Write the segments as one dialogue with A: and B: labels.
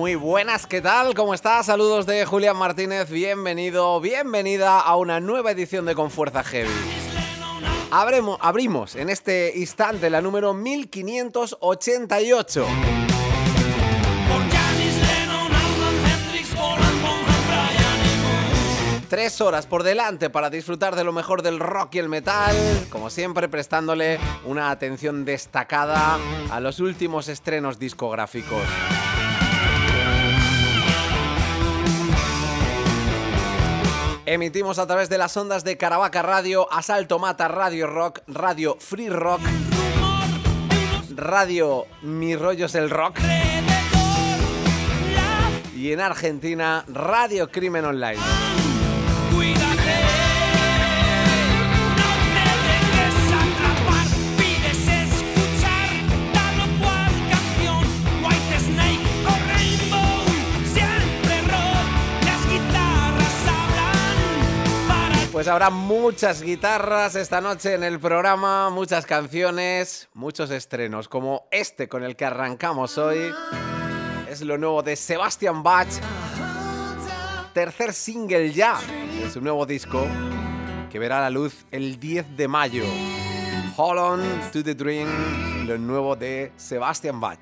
A: Muy buenas, ¿qué tal? ¿Cómo estás? Saludos de Julián Martínez, bienvenido, bienvenida a una nueva edición de Con Fuerza Heavy. Abrimos en este instante la número 1588. 3 horas por delante para disfrutar de lo mejor del rock y el metal, como siempre prestándole una atención destacada a los últimos estrenos discográficos. Emitimos a través de las ondas de Caravaca Radio, Asalto Mata Radio Rock, Radio Free Rock, Radio Mi Rollo es el Rock y en Argentina Radio Crimen Online. Pues habrá muchas guitarras esta noche en el programa, muchas canciones, muchos estrenos, como este con el que arrancamos hoy. Es lo nuevo de Sebastian Bach, tercer single ya de su nuevo disco, que verá la luz el 10 de mayo. Hold On to the Dream, lo nuevo de Sebastian Bach.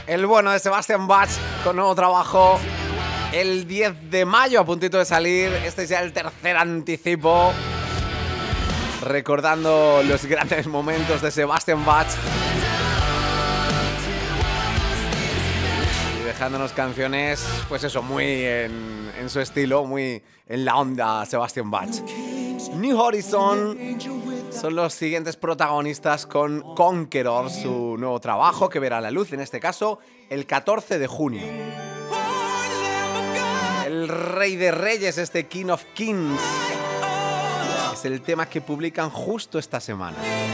A: El bueno de Sebastian Bach con nuevo trabajo el 10 de mayo, a puntito de salir. Este es ya el tercer anticipo, recordando los grandes momentos de Sebastian Bach y dejándonos canciones, pues eso, muy en su estilo, muy en la onda Sebastian Bach. New Horizon son los siguientes protagonistas con Conqueror, su nuevo trabajo que verá la luz, en este caso, el 14 de junio. El Rey de Reyes, este King of Kings, es el tema que publican justo esta semana.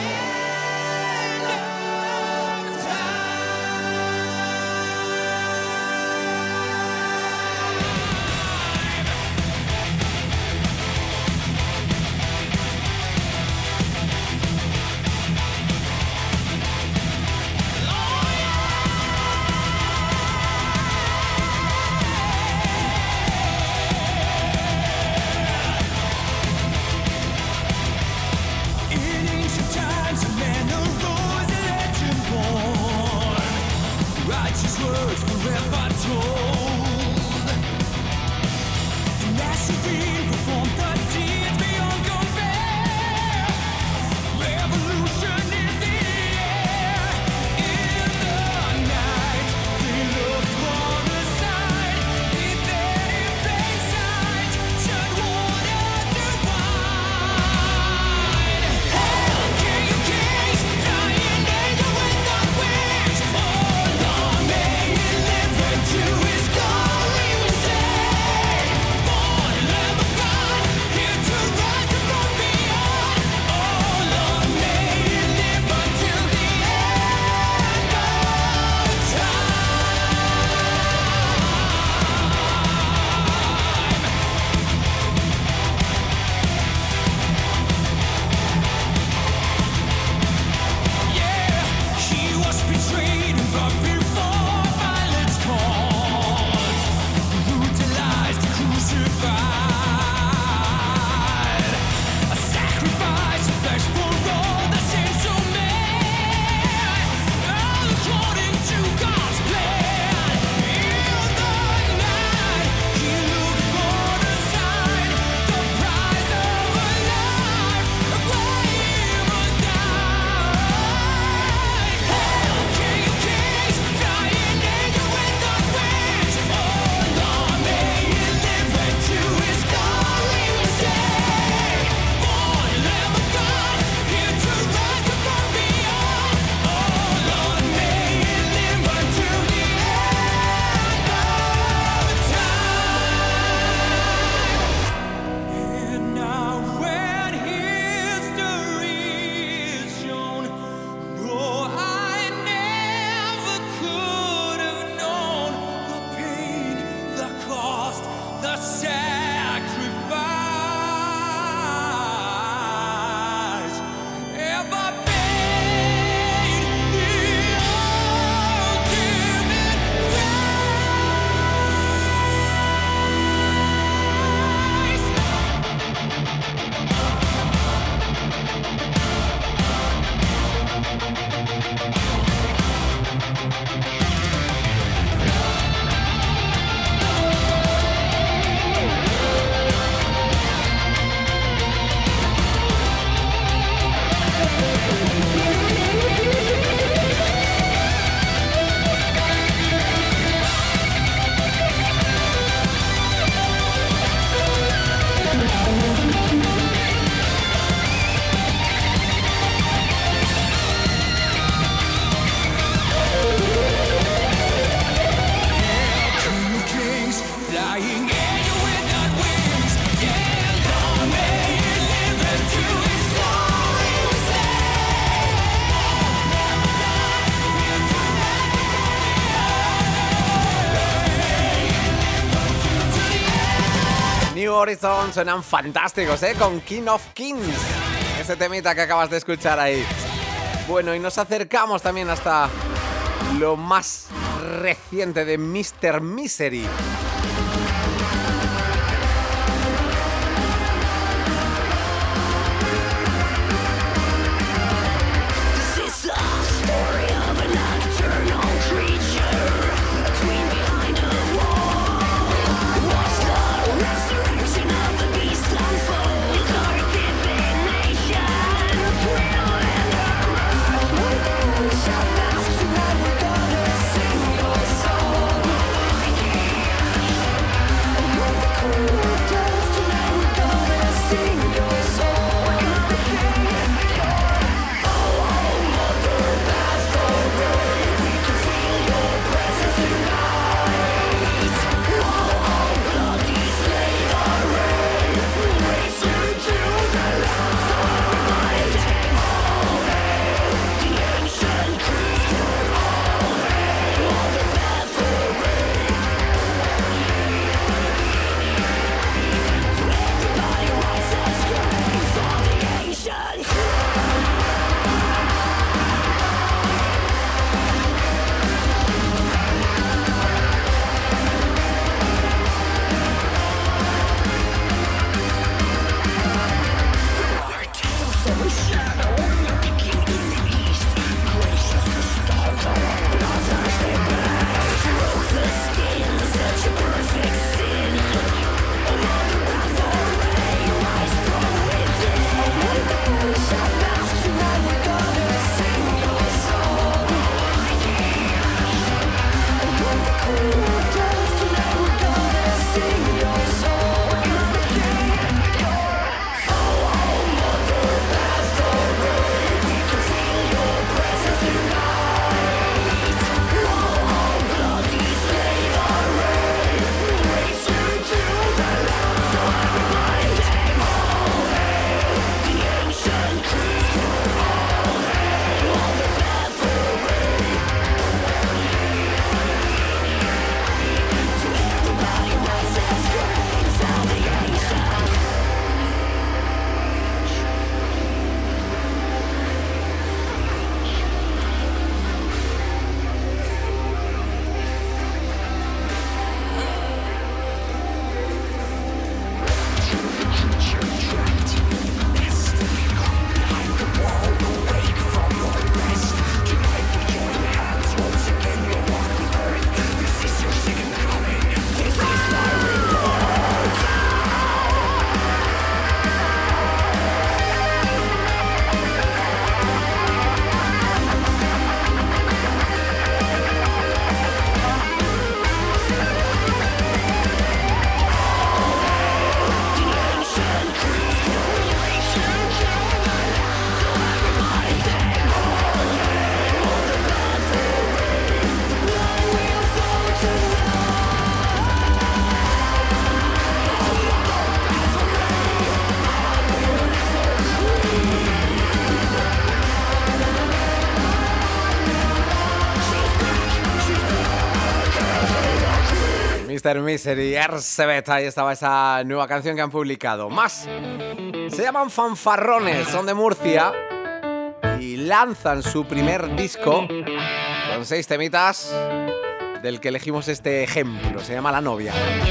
A: New Horizon suenan fantásticos, con King of Kings, ese temita que acabas de escuchar ahí. Bueno, y nos acercamos también hasta lo más reciente de Mr. Misery.
B: This is a story of a nocturnal creature.
A: Mr. Misery, Ersebet, ahí estaba esa nueva canción que han publicado. Más, se llaman Fanfarrones, son de Murcia y lanzan su primer disco con 6 temitas, del que elegimos este ejemplo, se llama La Novia.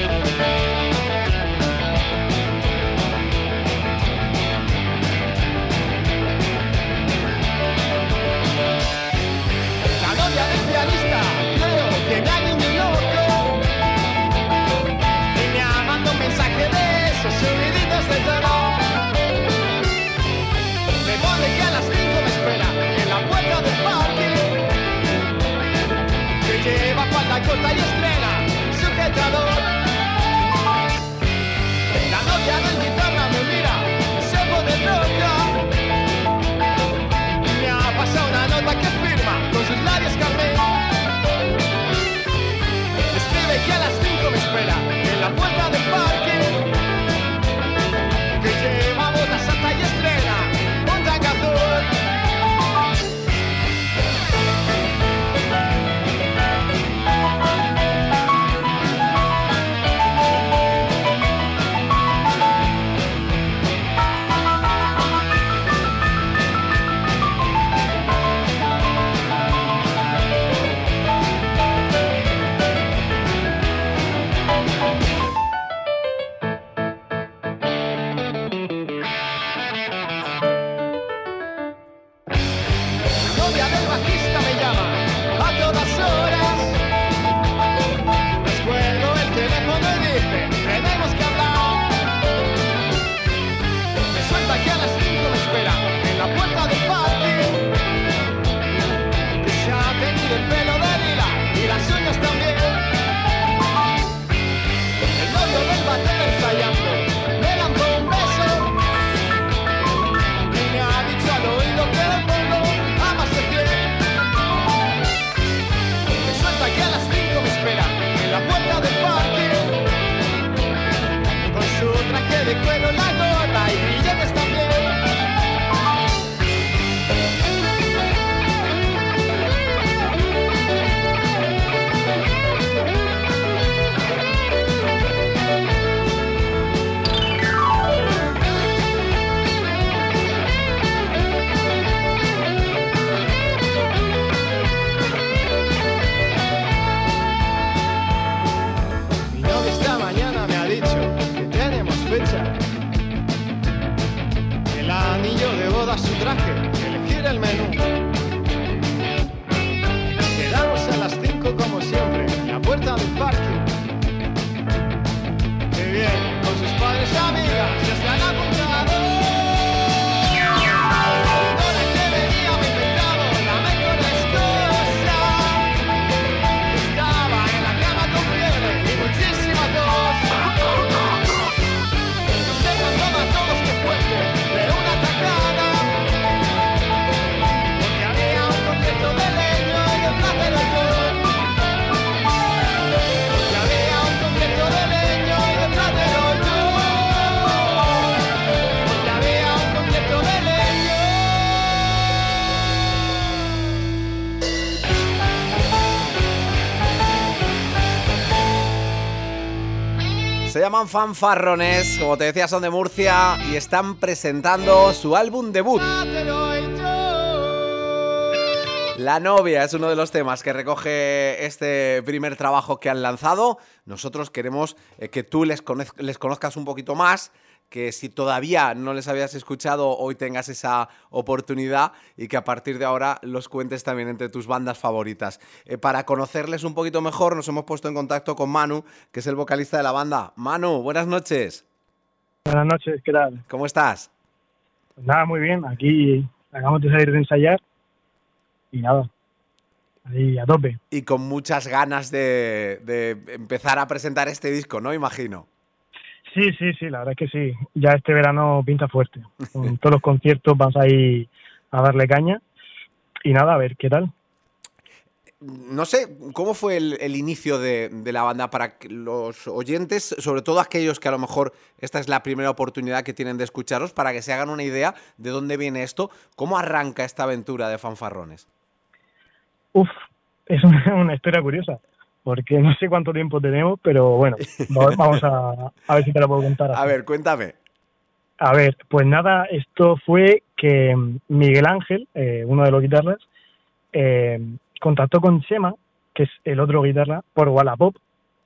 B: Corta y estrena sujetador. La novia de guitarra me mira, se pone loca. Me ha pasado una nota que firma con sus labios carmín. Escribe que a las 5 me espera en la puerta del parque. Que lleva bota santa y estrena un tanga azul.
A: Se llaman Fanfarrones, como te decía, son de Murcia y están presentando su álbum debut. La Novia es uno de los temas que recoge este primer trabajo que han lanzado. Nosotros queremos que tú les conozcas un poquito más, que si todavía no les habías escuchado, hoy tengas esa oportunidad y que a partir de ahora los cuentes también entre tus bandas favoritas. Para conocerles un poquito mejor, nos hemos puesto en contacto con Manu, que es el vocalista de la banda. Manu, buenas noches.
C: Buenas noches, ¿qué tal?
A: ¿Cómo estás?
C: Pues nada, muy bien. Aquí acabamos de salir de ensayar y nada, ahí a tope.
A: Y con muchas ganas de empezar a presentar este disco, ¿no? Imagino.
C: Sí, la verdad es que sí. Ya este verano pinta fuerte. Con todos los conciertos vas ahí a darle caña. Y nada, a ver qué tal.
A: No sé, ¿cómo fue el inicio de la banda para los oyentes, sobre todo aquellos que a lo mejor esta es la primera oportunidad que tienen de escucharos, para que se hagan una idea de dónde viene esto? ¿Cómo arranca esta aventura de Fanfarrones?
C: Es una historia curiosa. porque no sé cuánto tiempo tenemos, pero bueno, vamos a ver si te lo puedo contar así.
A: A ver, cuéntame.
C: A ver, pues nada, esto fue que Miguel Ángel, uno de los guitarras, contactó con Chema, que es el otro guitarra, por Wallapop.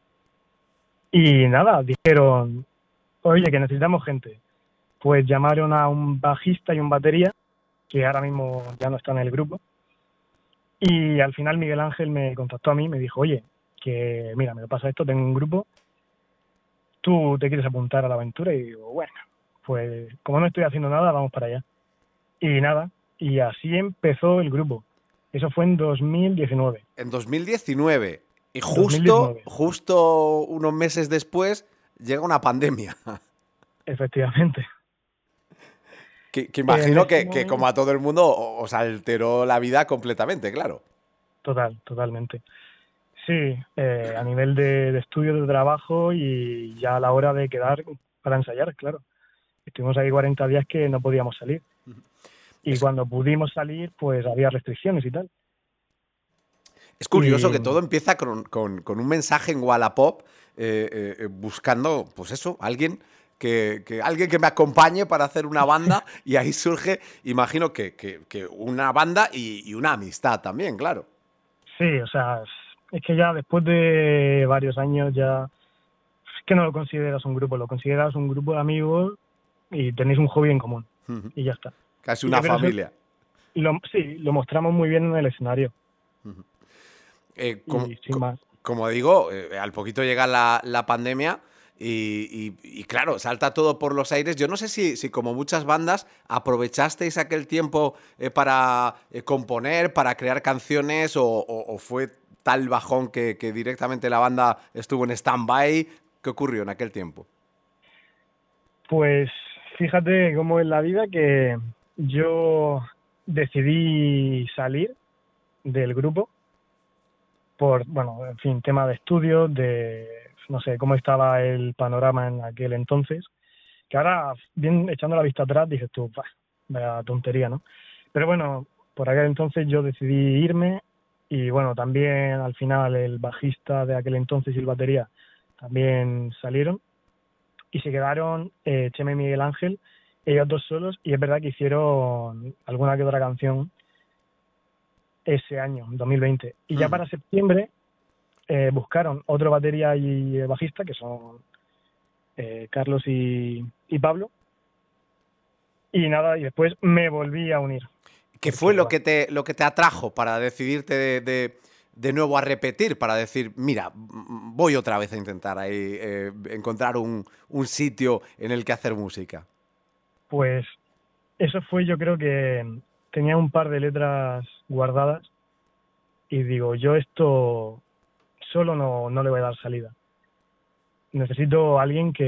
C: Y nada, dijeron, oye, que necesitamos gente. Pues llamaron a un bajista y un batería, que ahora mismo ya no están en el grupo. Y al final Miguel Ángel me contactó a mí y me dijo, oye, que mira, me pasa esto, tengo un grupo, ¿tú te quieres apuntar a la aventura? Y digo, bueno, pues como no estoy haciendo nada, vamos para allá. Y nada, y así empezó el grupo. Eso fue en 2019.
A: En 2019. Y
C: 2019.
A: justo unos meses después llega una pandemia.
C: Efectivamente.
A: Que imagino que como a todo el mundo os alteró la vida completamente, claro.
C: Totalmente. Sí, a nivel de estudio, de trabajo y ya a la hora de quedar para ensayar, claro. Estuvimos ahí 40 días que no podíamos salir. Y cuando pudimos salir, pues había restricciones y tal.
A: Es curioso que todo empieza con un mensaje en Wallapop buscando, pues eso, alguien que me acompañe para hacer una banda y ahí surge, imagino que una banda y una amistad también, claro.
C: Sí, o sea, es que ya después de varios años ya es que no lo consideras un grupo, lo consideras un grupo de amigos y tenéis un hobby en común y ya está.
A: Casi una familia.
C: Sí, lo mostramos muy bien en el escenario.
A: Como digo, al poquito llega la pandemia y claro, salta todo por los aires. Yo no sé si como muchas bandas aprovechasteis aquel tiempo para componer, para crear canciones o fue tal bajón que directamente la banda estuvo en stand-by. ¿Qué ocurrió en aquel tiempo?
C: Pues fíjate cómo es la vida que yo decidí salir del grupo por, bueno, en fin, tema de estudios, de, no sé, cómo estaba el panorama en aquel entonces, que ahora, bien echando la vista atrás, dices tú, vaya tontería, ¿no? Pero bueno, por aquel entonces yo decidí irme y bueno, también al final el bajista de aquel entonces y el batería también salieron y se quedaron Chema y Miguel Ángel, ellos dos solos, y es verdad que hicieron alguna que otra canción ese año, 2020. Y ya para septiembre buscaron otro batería y bajista, que son Carlos y Pablo. Y nada, y después me volví a unir.
A: ¿Qué fue lo que te atrajo para decidirte de nuevo a repetir? Para decir, mira, voy otra vez a intentar ahí encontrar un sitio en el que hacer música.
C: Pues eso fue, yo creo que tenía un par de letras guardadas y digo, yo esto solo no le voy a dar salida. Necesito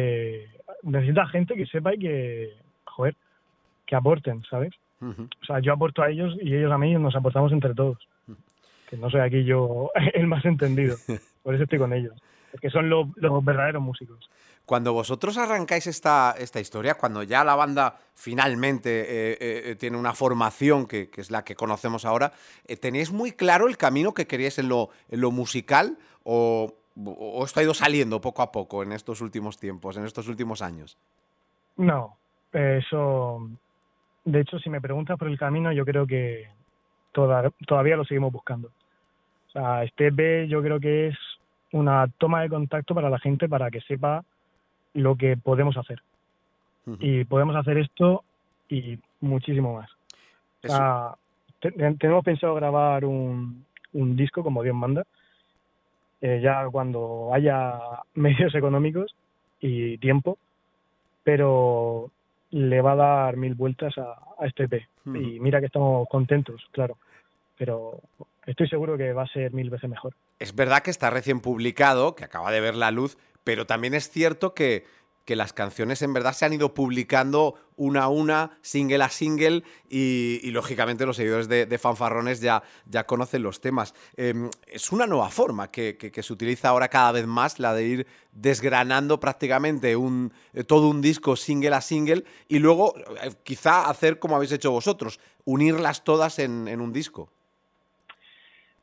C: gente que sepa y que aporten, ¿sabes? O sea, yo aporto a ellos y ellos a mí y nos aportamos entre todos. Que no soy aquí yo el más entendido, por eso estoy con ellos, porque son los verdaderos músicos.
A: Cuando vosotros arrancáis esta historia, cuando ya la banda finalmente tiene una formación que es la que conocemos ahora, ¿tenéis muy claro el camino que queríais en lo musical o esto ha ido saliendo poco a poco en estos últimos tiempos, en estos últimos años?
C: No, eso... De hecho, si me preguntas por el camino, yo creo que todavía lo seguimos buscando. O sea, este EP yo creo que es una toma de contacto para la gente para que sepa lo que podemos hacer. Y podemos hacer esto y muchísimo más. O sea, tenemos pensado grabar un disco como Dios manda, ya cuando haya medios económicos y tiempo, pero le va a dar 1000 vueltas a este EP. Y mira que estamos contentos, claro, pero estoy seguro que va a ser 1000 veces mejor.
A: Es verdad que está recién publicado, que acaba de ver la luz, pero también es cierto que las canciones en verdad se han ido publicando una a una, single a single, y lógicamente los seguidores de Fanfarrones ya conocen los temas. Es una nueva forma que se utiliza ahora cada vez más, la de ir desgranando prácticamente todo un disco single a single y luego quizá hacer como habéis hecho vosotros, unirlas todas en un disco.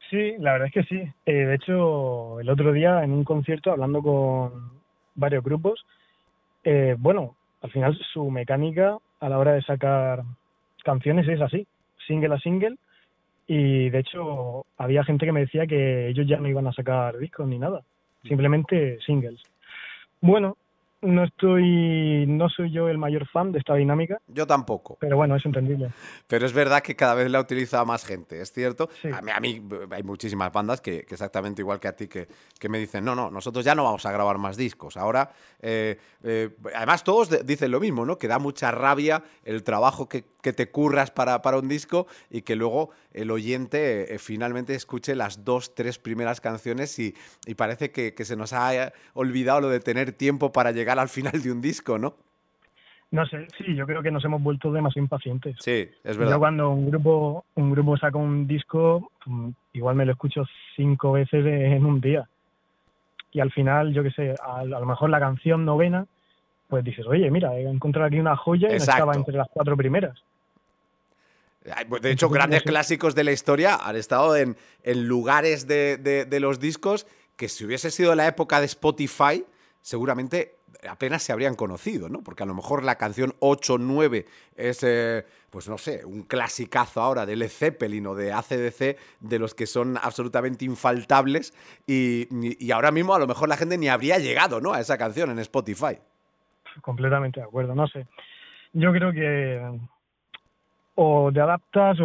C: Sí, la verdad es que sí. De hecho, el otro día en un concierto, hablando con varios grupos, bueno, al final su mecánica a la hora de sacar canciones es así, single a single, y de hecho había gente que me decía que ellos ya no iban a sacar discos ni nada, simplemente singles. Bueno, no soy yo el mayor fan de esta dinámica,
A: Yo tampoco.
C: pero bueno, es entendible.
A: Pero es verdad que cada vez la utiliza más gente, es cierto.
C: Sí,
A: A mí hay muchísimas bandas que exactamente igual que a ti, que me dicen, no, no, nosotros ya no vamos a grabar más discos. Ahora, además todos dicen lo mismo, ¿no? Que da mucha rabia el trabajo que te curras para un disco y que luego el oyente finalmente escuche las 2, 3 primeras canciones y parece que se nos ha olvidado lo de tener tiempo para llegar al final de un disco, ¿no?
C: no sé, sí, yo creo que nos hemos vuelto demasiado impacientes.
A: Sí, es
C: Yo
A: verdad.
C: cuando un grupo saca un disco, igual me lo escucho 5 veces en un día. Y al final, yo qué sé, a lo mejor la canción novena, pues dices, oye, mira, he encontrado aquí una joya y no estaba
A: Exacto.
C: entre las 4 primeras.
A: De hecho,
C: Entonces, no
A: grandes
C: sé.
A: clásicos de la historia han estado en lugares de los discos que si hubiese sido la época de Spotify, seguramente apenas se habrían conocido, ¿no? Porque a lo mejor la canción 8 9 es, pues no sé, un clasicazo ahora de Led Zeppelin o de AC/DC, de los que son absolutamente infaltables y ahora mismo a lo mejor la gente ni habría llegado, ¿no? A esa canción en Spotify.
C: Completamente de acuerdo, no sé. Yo creo que o te adaptas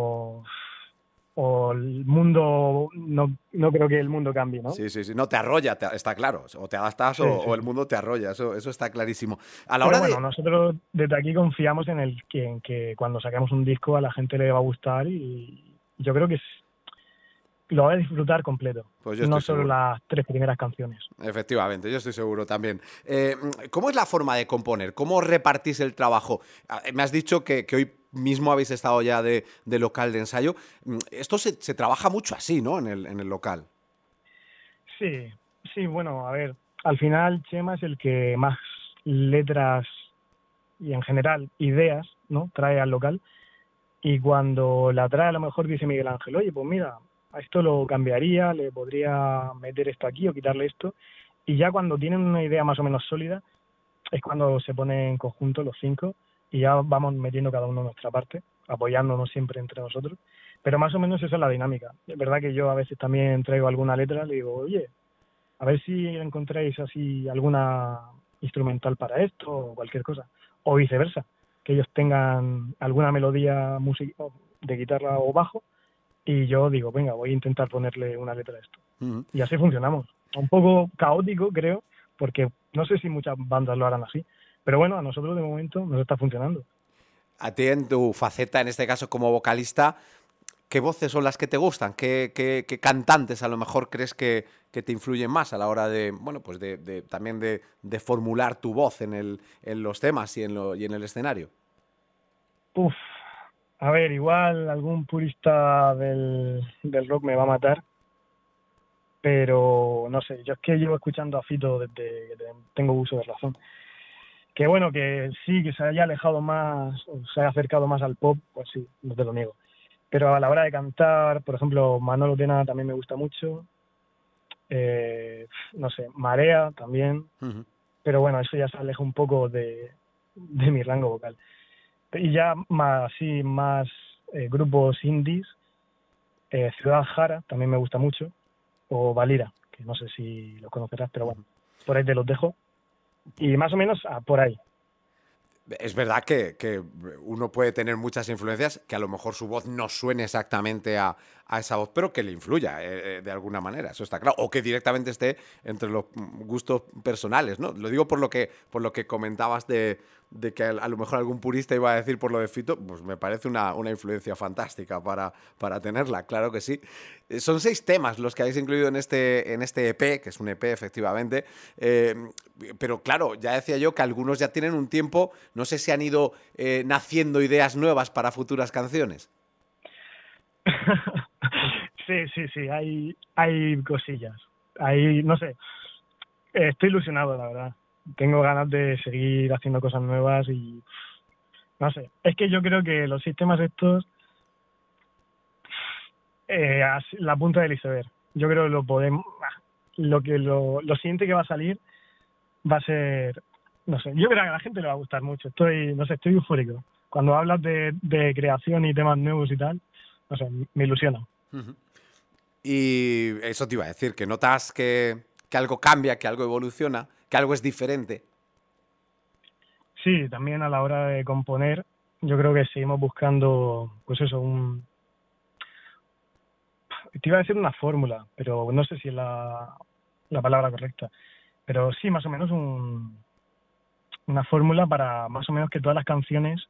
C: o el mundo, no creo que el mundo cambie, ¿no?
A: Sí, sí, sí. No, te arrolla, está claro. O te adaptas
C: Sí,
A: o
C: sí,
A: el
C: sí.
A: mundo te arrolla. Eso está clarísimo. A la
C: Pero
A: hora
C: bueno,
A: de.
C: nosotros desde aquí confiamos en que cuando saquemos un disco a la gente le va a gustar y yo creo que lo va a disfrutar completo,
A: Pues yo
C: no
A: estoy
C: solo
A: seguro.
C: las 3 primeras canciones.
A: Efectivamente, yo estoy seguro también. ¿Cómo es la forma de componer? ¿Cómo repartís el trabajo? Me has dicho que hoy mismo habéis estado ya de local de ensayo. Esto se trabaja mucho así, ¿no? En el local.
C: Sí, sí, bueno, a ver, al final Chema es el que más letras y en general ideas, ¿no? Trae al local y cuando la trae a lo mejor dice Miguel Ángel, oye, pues mira, a esto lo cambiaría, le podría meter esto aquí o quitarle esto y ya cuando tienen una idea más o menos sólida es cuando se pone en conjunto los 5 y ya vamos metiendo cada uno nuestra parte, apoyándonos siempre entre nosotros. Pero más o menos esa es la dinámica. Es verdad que yo a veces también traigo alguna letra, le digo, oye, a ver si encontráis así alguna instrumental para esto o cualquier cosa. O viceversa, que ellos tengan alguna melodía de guitarra o bajo y yo digo, venga, voy a intentar ponerle una letra a esto.
A: Ujú.
C: Y así funcionamos. Un poco caótico, creo, porque no sé si muchas bandas lo harán así. Pero bueno, a nosotros de momento nos está funcionando.
A: A ti en tu faceta, en este caso como vocalista, ¿qué voces son las que te gustan? ¿Qué cantantes a lo mejor crees que te influyen más a la hora de, bueno, pues también de formular tu voz en los temas y en el escenario?
C: Uf, a ver, igual algún purista del rock me va a matar, pero no sé, yo es que llevo escuchando a Fito desde que tengo uso de razón. Que bueno, que sí, que se haya alejado más, o se haya acercado más al pop, pues sí, no te lo niego. Pero a la hora de cantar, por ejemplo, Manolo Tena también me gusta mucho, no sé, Marea también,
A: Ujú.
C: pero bueno, eso ya se aleja un poco de mi rango vocal. Y ya más, sí, más grupos indies, Ciudad Jara también me gusta mucho, o Valira, que no sé si los conocerás, pero bueno, por ahí te los dejo. Y más o menos por ahí.
A: Es verdad que uno puede tener muchas influencias, que a lo mejor su voz no suene exactamente a esa voz, pero que le influya de alguna manera, eso está claro. O que directamente esté entre los gustos personales, ¿no? Lo digo por lo que comentabas de que a lo mejor algún purista iba a decir por lo de Fito, pues me parece una influencia fantástica para tenerla, claro que sí. Son 6 temas los que habéis incluido en este EP, que es un EP efectivamente, pero claro, ya decía yo que algunos ya tienen un tiempo, no sé si han ido naciendo ideas nuevas para futuras canciones.
C: Sí, sí, sí, hay cosillas. Hay, no sé, estoy ilusionado, la verdad. Tengo ganas de seguir haciendo cosas nuevas y no sé. Es que yo creo que los sistemas estos La punta del iceberg. Yo creo que lo siguiente que va a salir va a ser, no sé, yo creo que a la gente le va a gustar mucho. Estoy eufórico. Cuando hablas de creación y temas nuevos y tal, no sé, me ilusiona.
A: Uh-huh. Y eso te iba a decir, que notas que algo cambia, que algo evoluciona, que algo es diferente.
C: Sí, también a la hora de componer, yo creo que seguimos buscando, pues eso, te iba a decir una fórmula, pero no sé si es la palabra correcta. Pero sí, más o menos una fórmula para más o menos que todas las canciones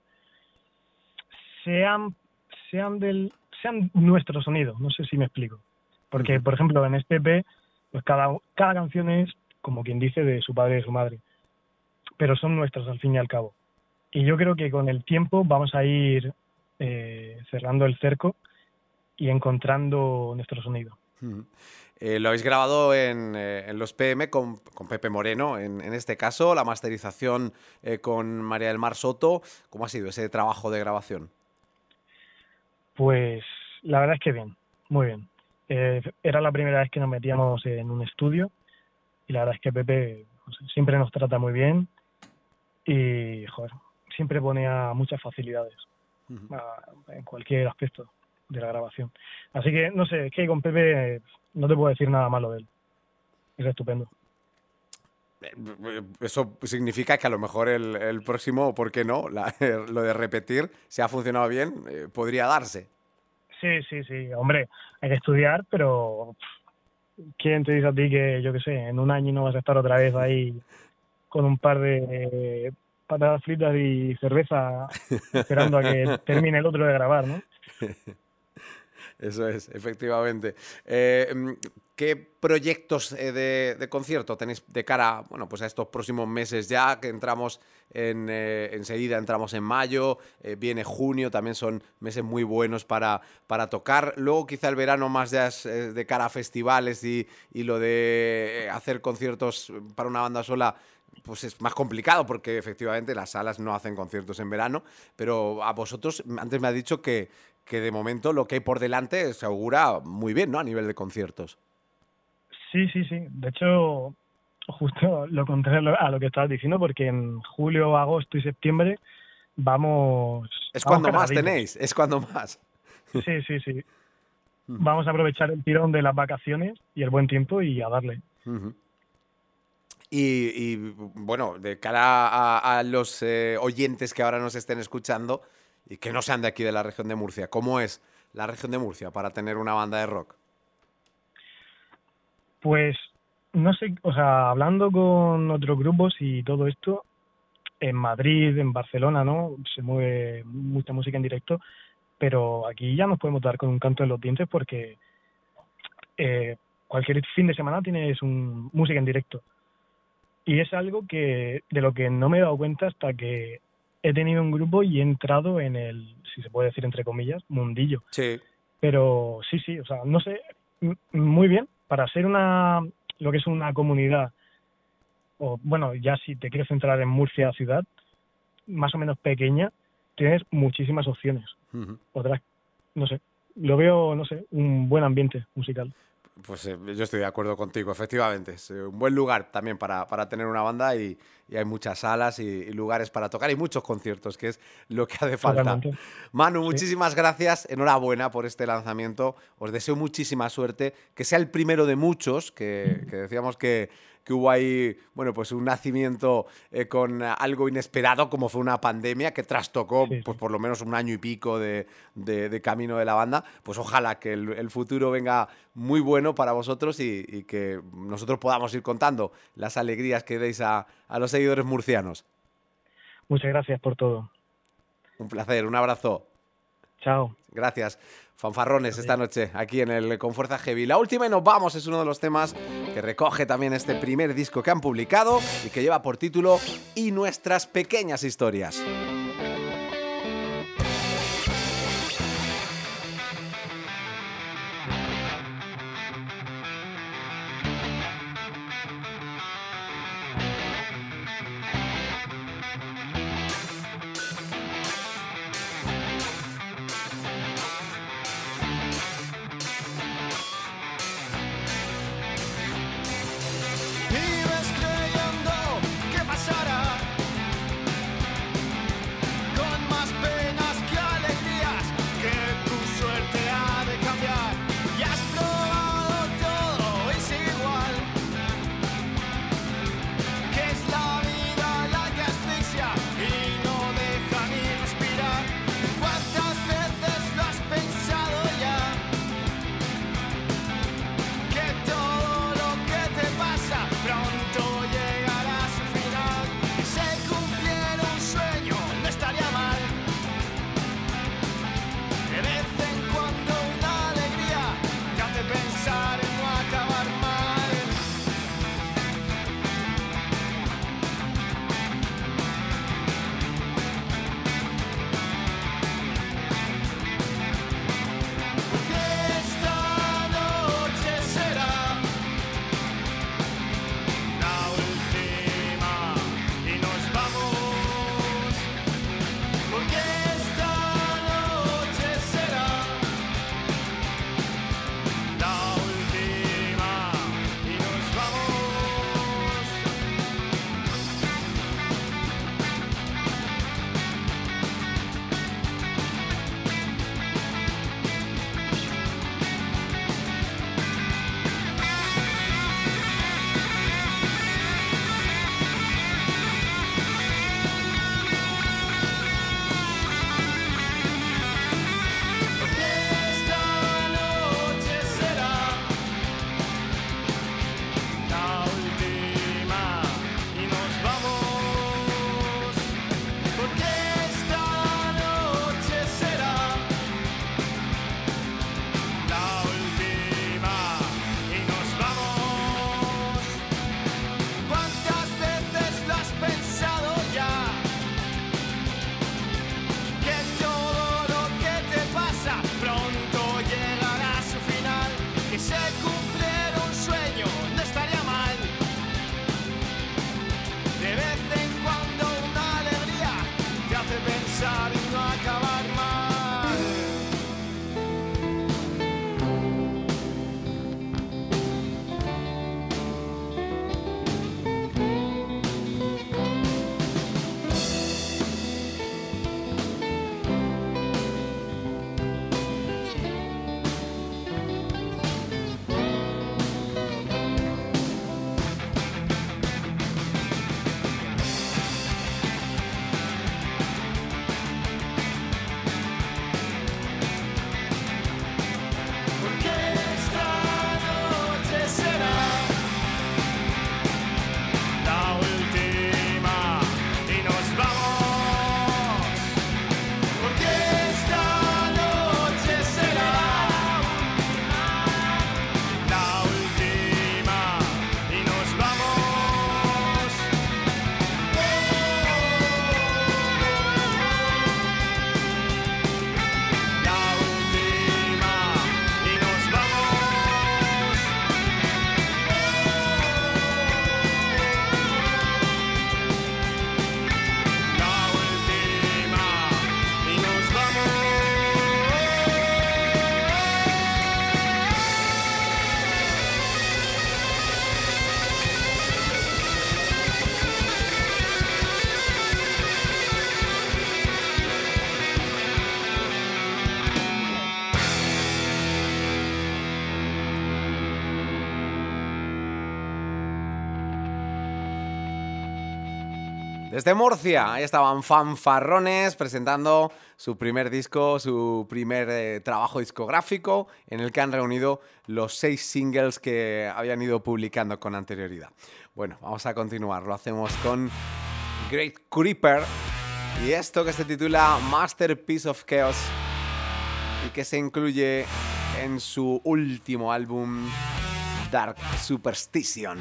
C: sean nuestro sonido. No sé si me explico. Porque, por ejemplo, en este EP, pues cada canción es, como quien dice, de su padre y de su madre. Pero son nuestros al fin y al cabo. Y yo creo que con el tiempo vamos a ir cerrando el cerco y encontrando nuestro sonido.
A: Lo habéis grabado en los PM con Pepe Moreno, en este caso, la masterización con María del Mar Soto. ¿Cómo ha sido ese trabajo de grabación?
C: Pues la verdad es que bien, muy bien. Era la primera vez que nos metíamos en un estudio y la verdad es que Pepe siempre nos trata muy bien y, joder, siempre pone muchas facilidades en cualquier aspecto de la grabación. Así que, no sé, es que con Pepe no te puedo decir nada malo de él. Es estupendo.
A: Eso significa que a lo mejor el próximo, ¿por qué no? Lo de repetir, si ha funcionado bien, podría darse.
C: Sí. Hombre, hay que estudiar, pero ¿quién te dice a ti que, yo qué sé, en un año no vas a estar otra vez ahí con un par de patatas fritas y cerveza esperando a que termine el otro de grabar, ¿no?
A: Eso es, efectivamente. ¿Qué proyectos de concierto tenéis de cara, bueno, pues a estos próximos meses ya, que entramos enseguida, entramos en mayo, viene junio, también son meses muy buenos para tocar. Luego quizá el verano más ya es de cara a festivales y lo de hacer conciertos para una banda sola, pues es más complicado porque efectivamente las salas no hacen conciertos en verano, pero a vosotros, antes me has dicho que de momento lo que hay por delante se augura muy bien, ¿no? A nivel de conciertos.
C: Sí. De hecho, justo lo contrario a lo que estabas diciendo, porque en julio, agosto y septiembre vamos...
A: Es cuando más tenéis, es cuando más.
C: Sí. Vamos a aprovechar el tirón de las vacaciones y el buen tiempo y a darle.
A: Uh-huh. Y bueno, de cara a los oyentes que ahora nos estén escuchando y que no sean de aquí de la región de Murcia, ¿cómo es la región de Murcia para tener una banda de rock?
C: Pues, no sé, o sea, hablando con otros grupos y todo esto, en Madrid, en Barcelona, ¿no? Se mueve mucha música en directo, pero aquí ya nos podemos dar con un canto en los dientes porque cualquier fin de semana tienes música en directo. Y es algo de lo que no me he dado cuenta hasta que he tenido un grupo y he entrado en el, si se puede decir entre comillas, mundillo.
A: Sí.
C: Pero sí, o sea, no sé, muy bien, para ser lo que es una comunidad, o bueno, ya si te quieres centrar en Murcia ciudad, más o menos pequeña, tienes muchísimas opciones. Uh-huh. Otras, no sé, lo veo, no sé, un buen ambiente musical.
A: Pues yo estoy de acuerdo contigo, efectivamente. Es un buen lugar también para tener una banda y hay muchas salas y lugares para tocar y muchos conciertos, que es lo que hace falta.
C: Totalmente.
A: Manu, muchísimas gracias, enhorabuena por este lanzamiento. Os deseo muchísima suerte, que sea el primero de muchos, que decíamos que hubo ahí, bueno, pues un nacimiento con algo inesperado, como fue una pandemia que trastocó pues por lo menos un año y pico de camino de la banda. Pues ojalá que el futuro venga muy bueno para vosotros y que nosotros podamos ir contando las alegrías que deis a los seguidores murcianos.
C: Muchas gracias por todo.
A: Un placer, un abrazo.
C: Chao.
A: Gracias. Fanfarrones esta noche aquí en el Con Fuerza Heavy. La última y nos vamos es uno de los temas que recoge también este primer disco que han publicado y que lleva por título Y nuestras pequeñas historias. Desde Murcia, ahí estaban Fanfarrones presentando su primer disco, su primer trabajo discográfico, en el que han reunido los 6 singles que habían ido publicando con anterioridad. Bueno, vamos a continuar, lo hacemos con Great Creeper y esto que se titula Masterpiece of Chaos y que se incluye en su último álbum Dark Superstition.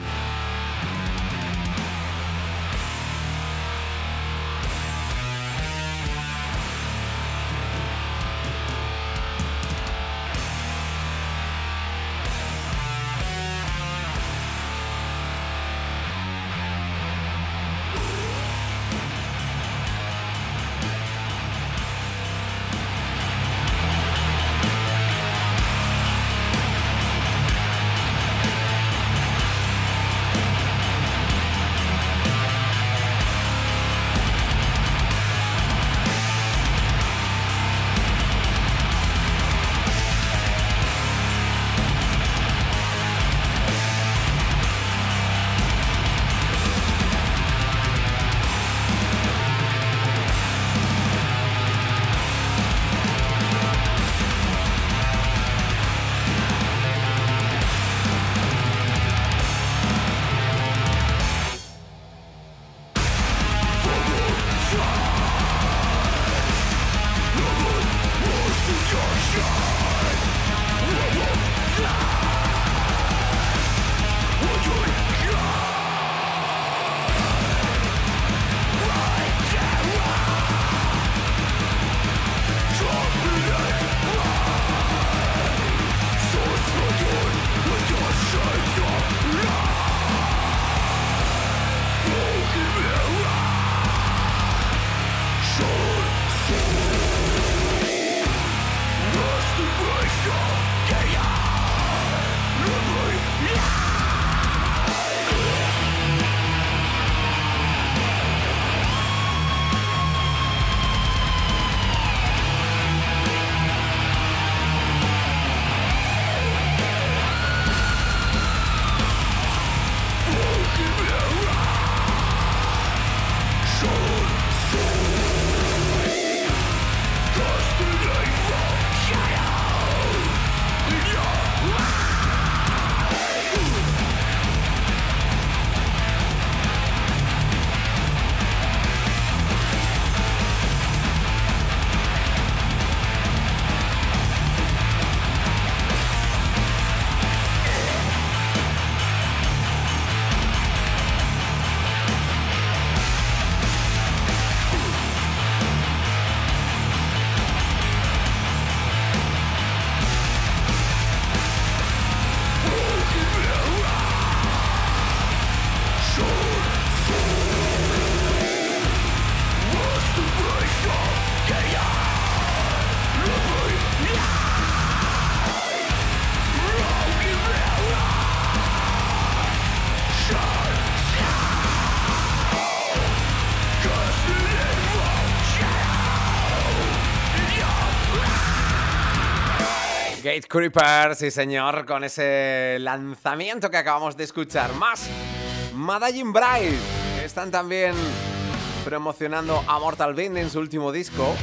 A: Gate Creeper, sí señor, con ese lanzamiento que acabamos de escuchar. Más Madeleine Bride, están también promocionando a Mortal Wind en su último disco.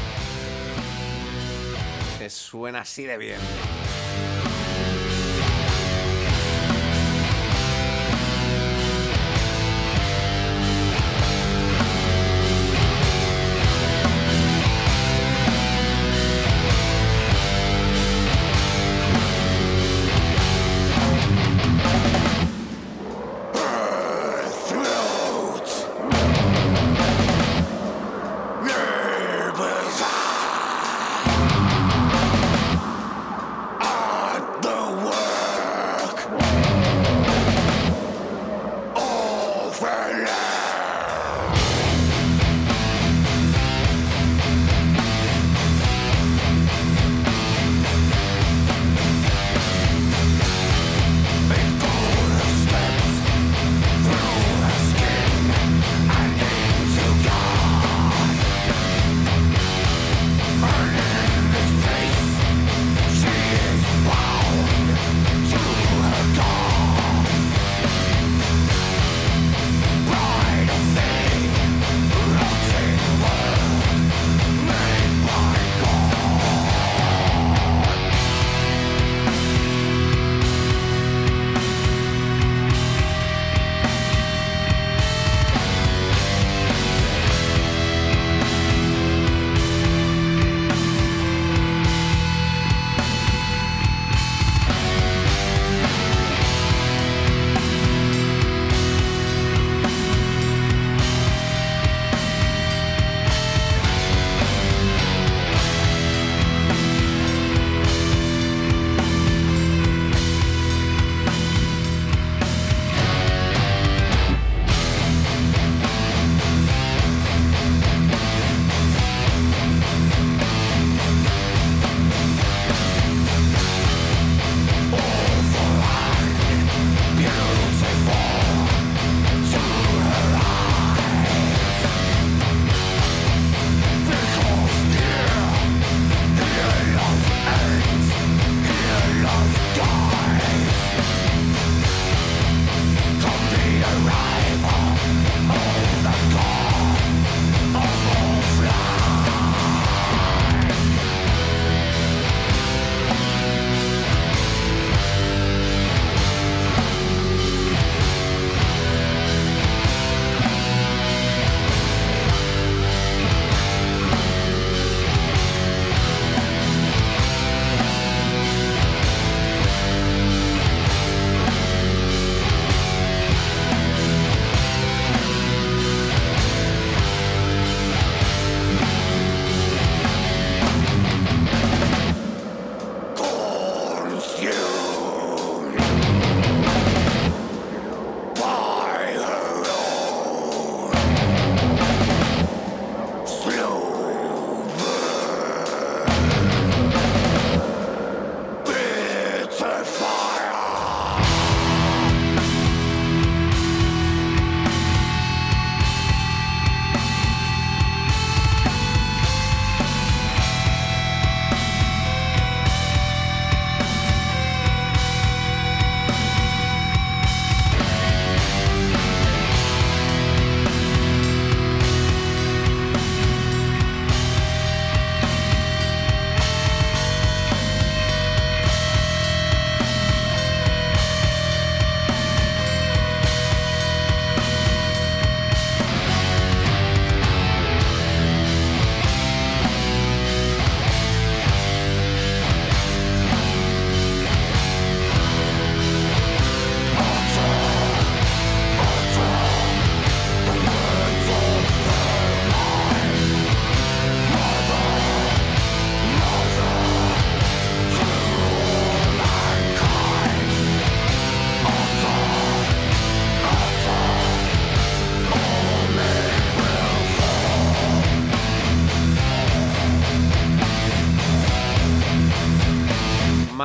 A: Que suena así de bien.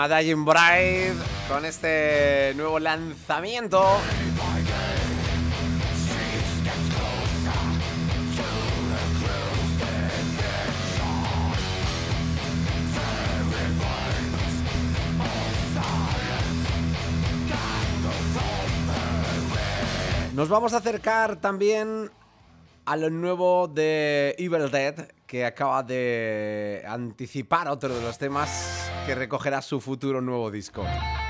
A: buenísima Dying Bride con este nuevo lanzamiento. Nos vamos a acercar también a lo nuevo de Evil Dead, que acaba de anticipar otro de los temas que recogerá su futuro nuevo disco.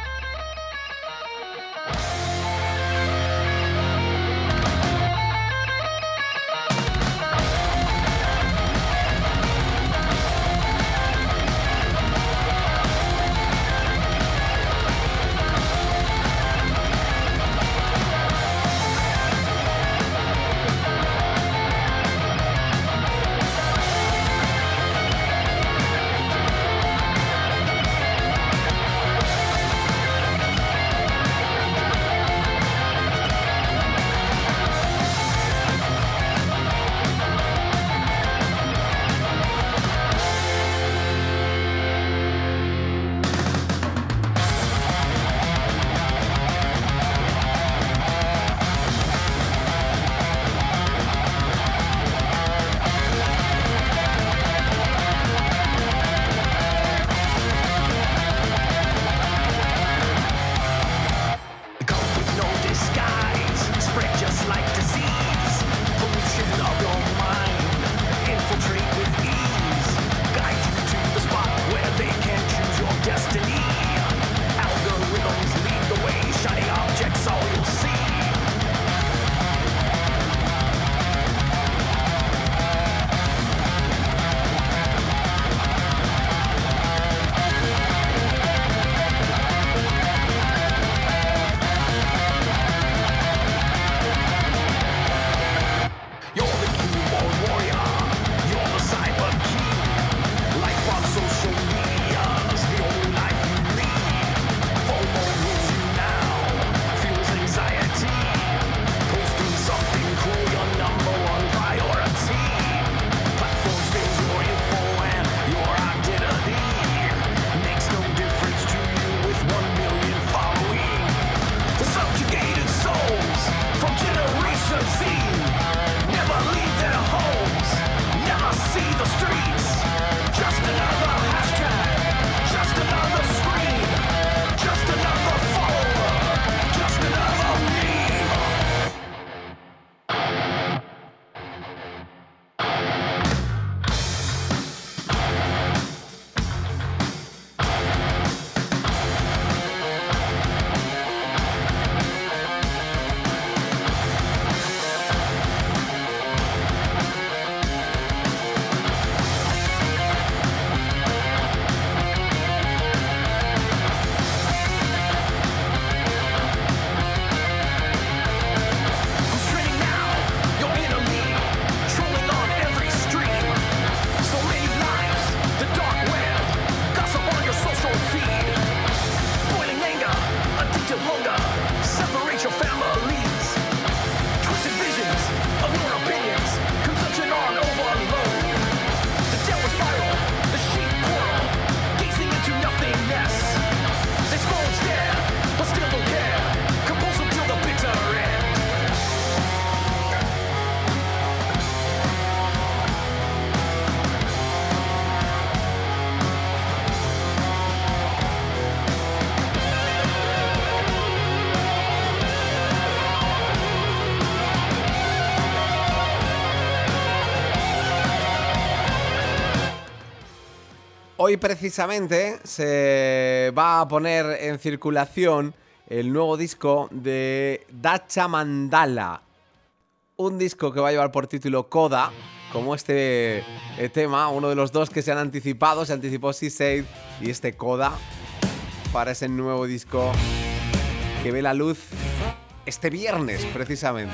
A: Hoy precisamente se va a poner en circulación el nuevo disco de Dacha Mandala. Un disco que va a llevar por título Coda, como este tema, uno de los dos que se han anticipado. Se anticipó Seaside y este Coda para ese nuevo disco que ve la luz este viernes precisamente.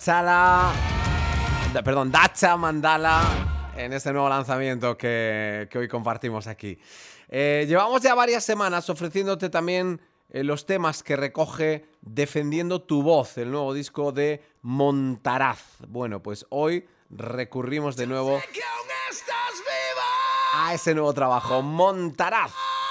A: Dacha Mandala en este nuevo lanzamiento que hoy compartimos aquí. Llevamos ya varias semanas ofreciéndote también los temas que recoge Defendiendo tu Voz, el nuevo disco de Montaraz. Bueno, pues hoy recurrimos de nuevo a ese nuevo trabajo, Montaraz.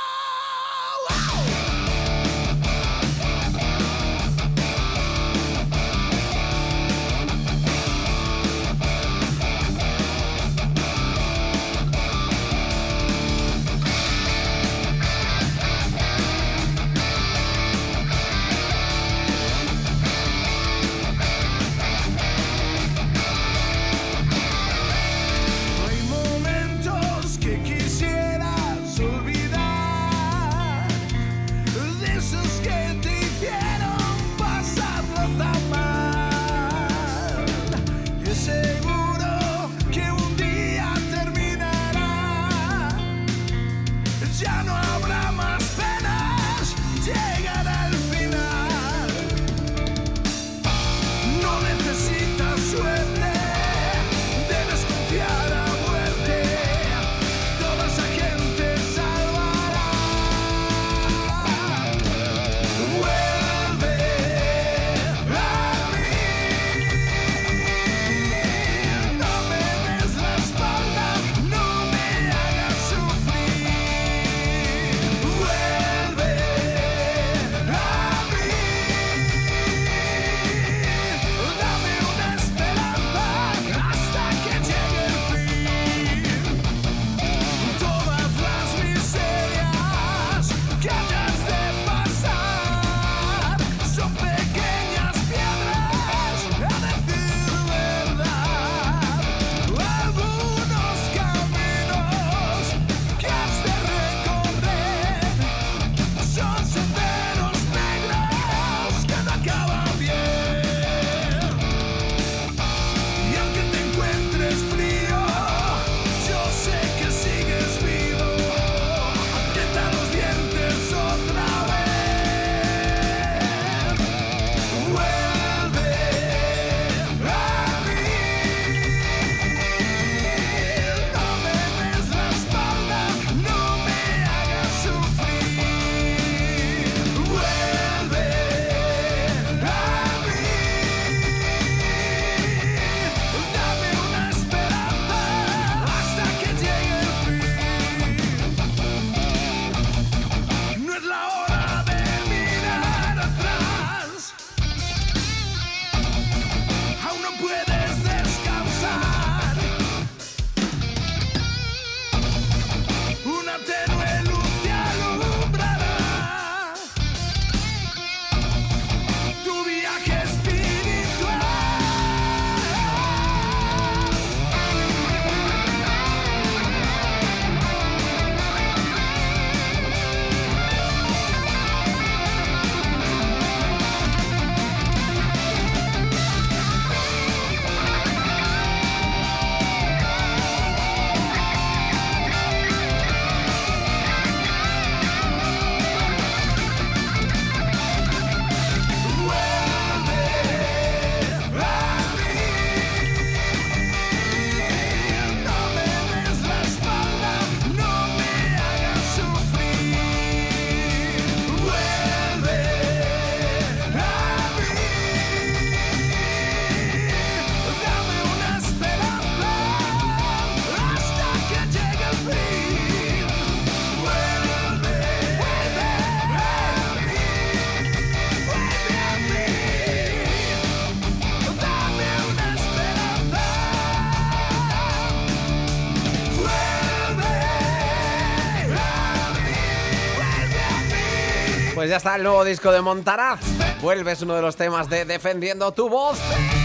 A: Pues ya está el nuevo disco de Montaraz. Vuelves uno de los temas de Defendiendo tu Voz.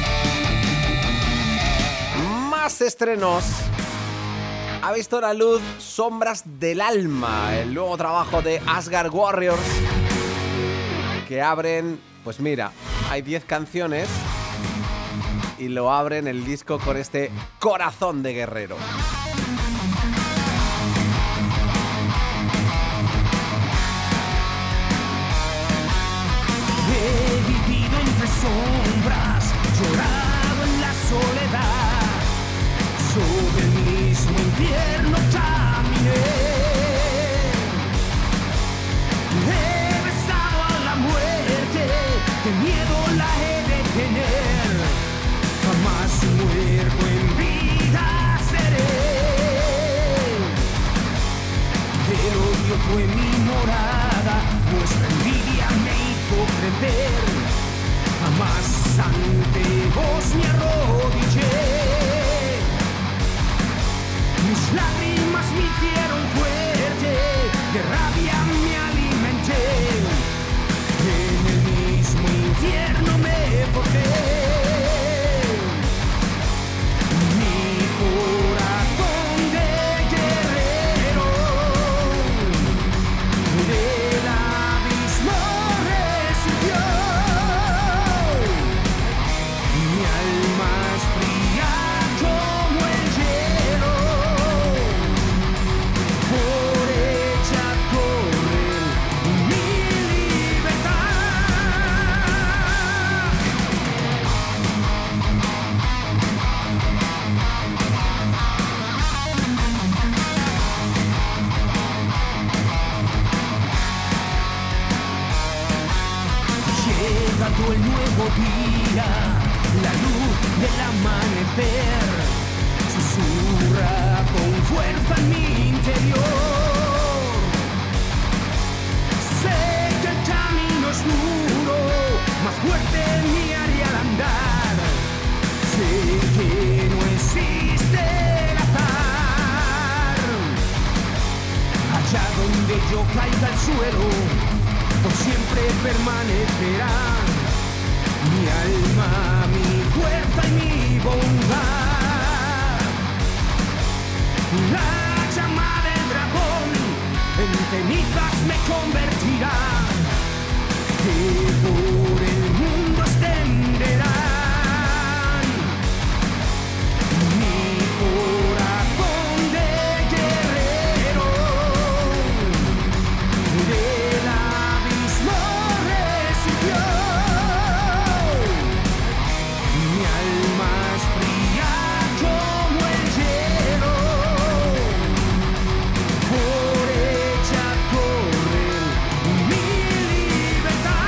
A: Más estrenos. Ha visto la luz Sombras del Alma, el nuevo trabajo de Asgard Warriors, que abren, pues mira, hay 10 canciones y lo abren el disco con este corazón de guerrero.
D: He vivido entre sombras, llorar fue mi morada, vuestra envidia me hizo crecer, jamás ante vos me arrodillé. Mis lágrimas me hicieron fuerte, de rabia me alimenté, en el mismo infierno me forjé. Mi corazón de guerrero del abismo resurgió. Mi alma es fría como el hielo, por ella corre mi libertad. Llegando el nuevo día, la luz del amanecer susurra con fuerza en mi interior. Sé que el camino es duro, más fuerte me haré al andar. Sé que no existe el azar. Allá donde yo caiga al suelo, por siempre permanecerá mi alma, mi fuerza y mi bondad. La llama del dragón en cenizas me convertirá, que por el mundo extenderán mi corazón de guerrero del abismo resurgió. Mi alma es fría como el hielo, por ella corre mi libertad.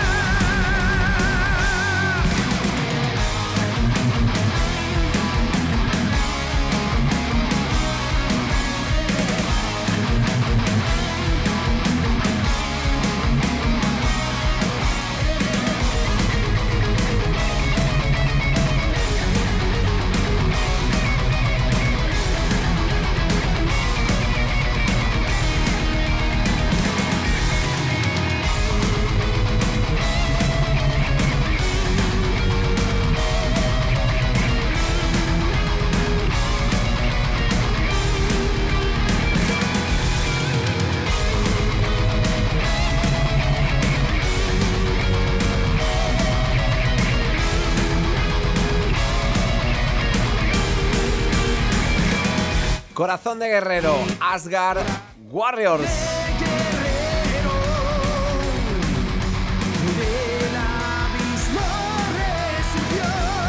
A: Corazón de guerrero, Asgard Warriors.
D: Guerrero del abismo resurgió.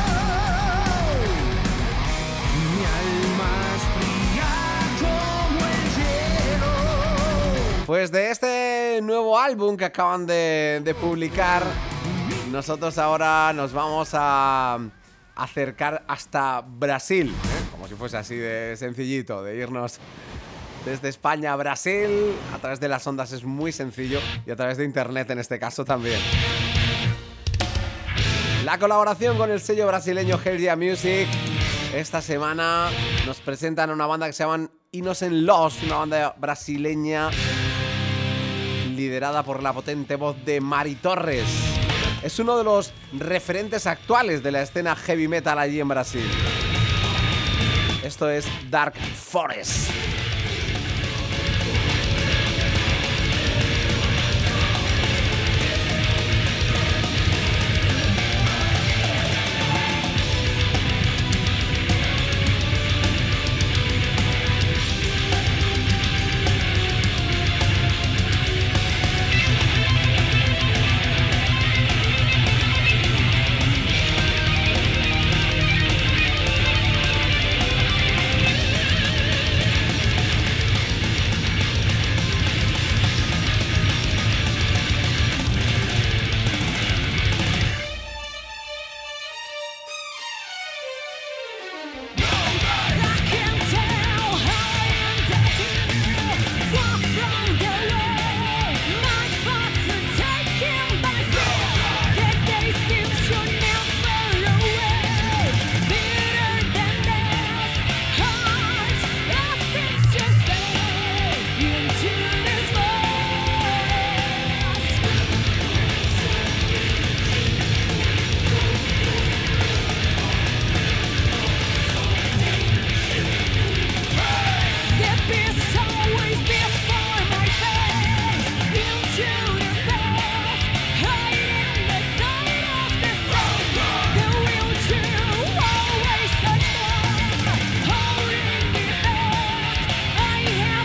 D: Mi alma es fría como el hielo.
A: Pues de este nuevo álbum que acaban de publicar, nosotros ahora nos vamos a acercar hasta Brasil, como si fuese así de sencillito, de irnos desde España a Brasil. A través de las ondas es muy sencillo, y a través de internet en este caso también. La colaboración con el sello brasileño Helgia Music. Esta semana nos presentan a una banda que se llaman Innocent Lost, una banda brasileña liderada por la potente voz de Mari Torres. Es uno de los referentes actuales de la escena heavy metal allí en Brasil. Esto es Dark Forest.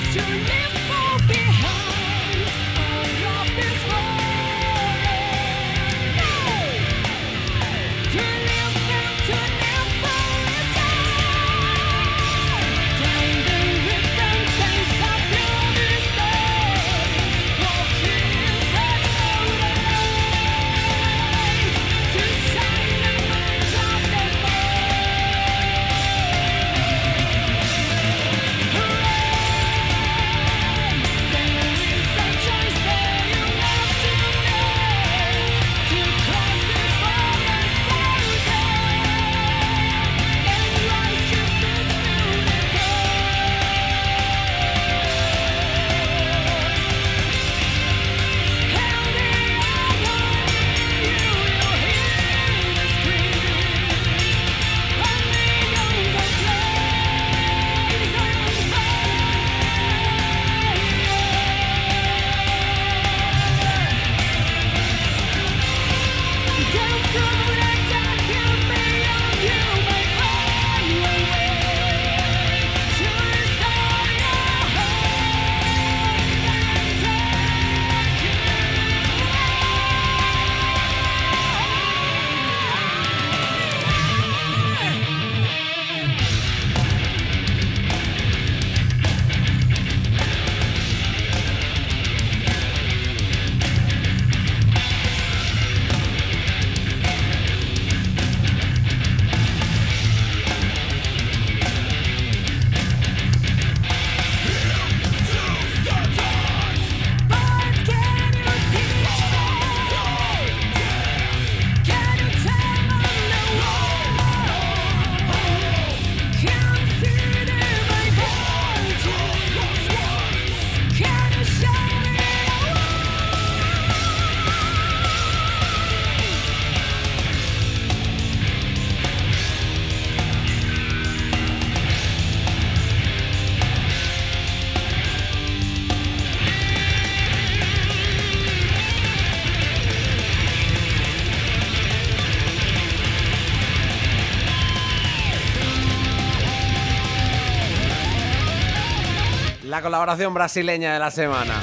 A: La colaboración brasileña de la semana.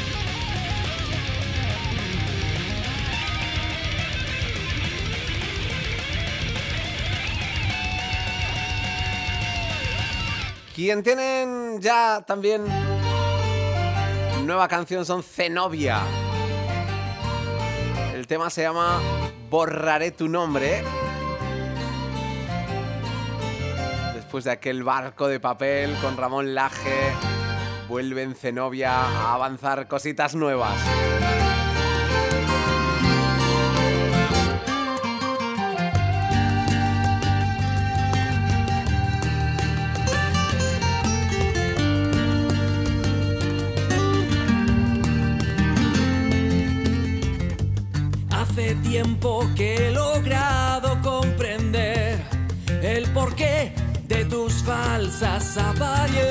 A: Quien tienen ya también nueva canción son Zenobia. El tema se llama Borraré tu nombre. Después de aquel barco de papel con Ramón Laje, vuelven Zenobia a avanzar cositas nuevas.
E: Hace tiempo que he logrado comprender el porqué de tus falsas apariencias.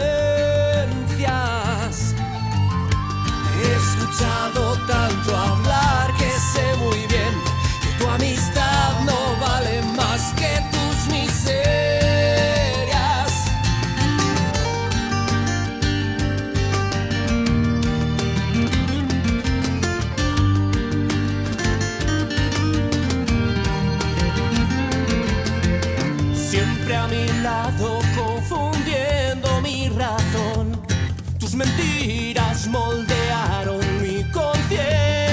E: He escuchado tanto hablar que sé muy bien que tu amistad no vale más que tus miserias. Siempre a mi lado, confundiendo mi razón, tus mentiras moldearon mi conciencia.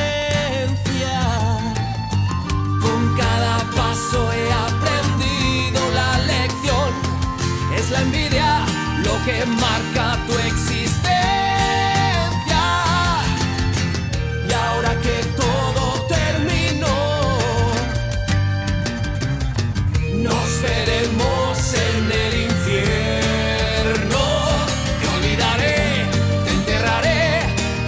E: Con cada paso he aprendido la lección. Es la envidia lo que marca tu existencia. Y ahora que todo terminó, nos veremos en el infierno. Te olvidaré, te enterraré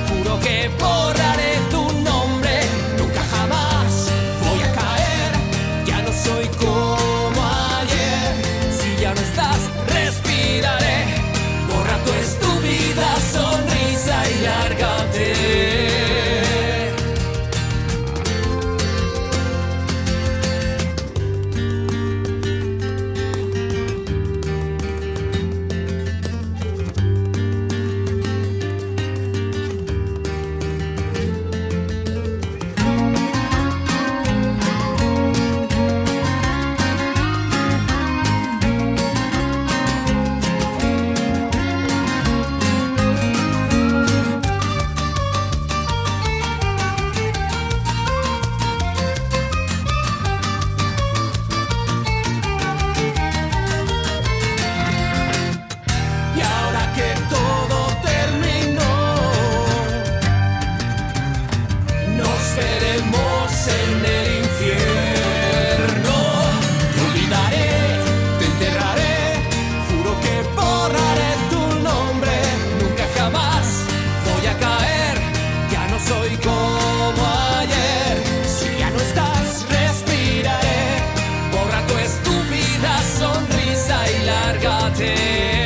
E: en el infierno. Te olvidaré, te enterraré, juro que borraré tu nombre. Nunca jamás voy a caer, ya no soy como ayer. Si ya no estás, respiraré, borra tu estúpida sonrisa y lárgate.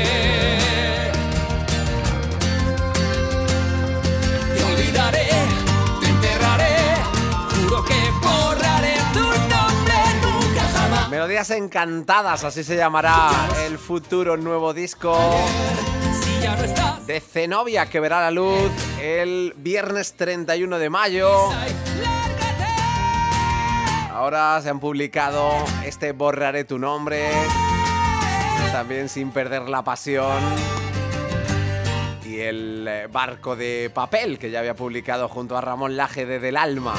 E: Te olvidaré, te enterraré, juro que borraré tu nombre. Nunca jamás.
A: Melodías encantadas, así se llamará el futuro nuevo disco
E: Si ya no estás,
A: de Zenobia, que verá la luz el viernes 31 de mayo.
E: lárgate.
A: Ahora se han publicado este Borraré tu nombre, también Sin perder la pasión, y el Barco de papel, que ya había publicado junto a Ramón Laje de Del Alma.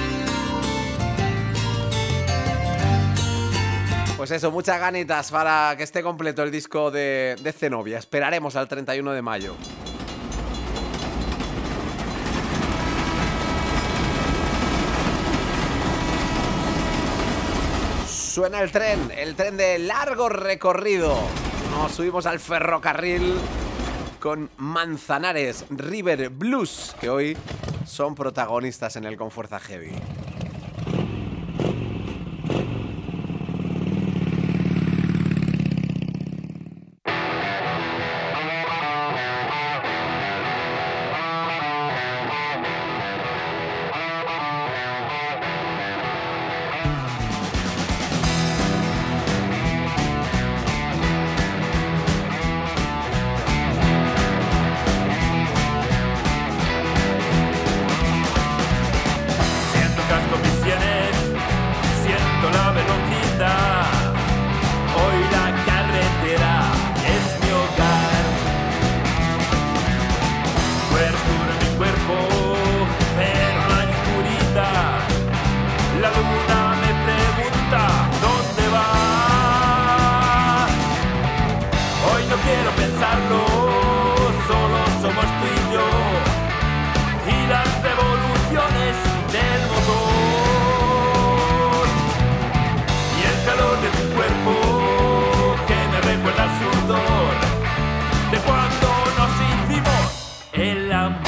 A: Pues eso, muchas ganitas para que esté completo el disco de Zenobia. Esperaremos al 31 de mayo. Suena el tren de largo recorrido. Nos subimos al ferrocarril con Manzanares, River Blues, que hoy son protagonistas en el Con Fuerza Heavy.
F: Siento casco misiones, siento la velocidad. Hoy la carretera es mi hogar. Fuerza en mi cuerpo, pero no hay oscuridad. La luna me pregunta, ¿dónde vas? Hoy no quiero pensarlo, solo somos tú y yo. Y las revoluciones del motor y el calor de tu cuerpo que me recuerda el sudor de cuando nos hicimos el amor.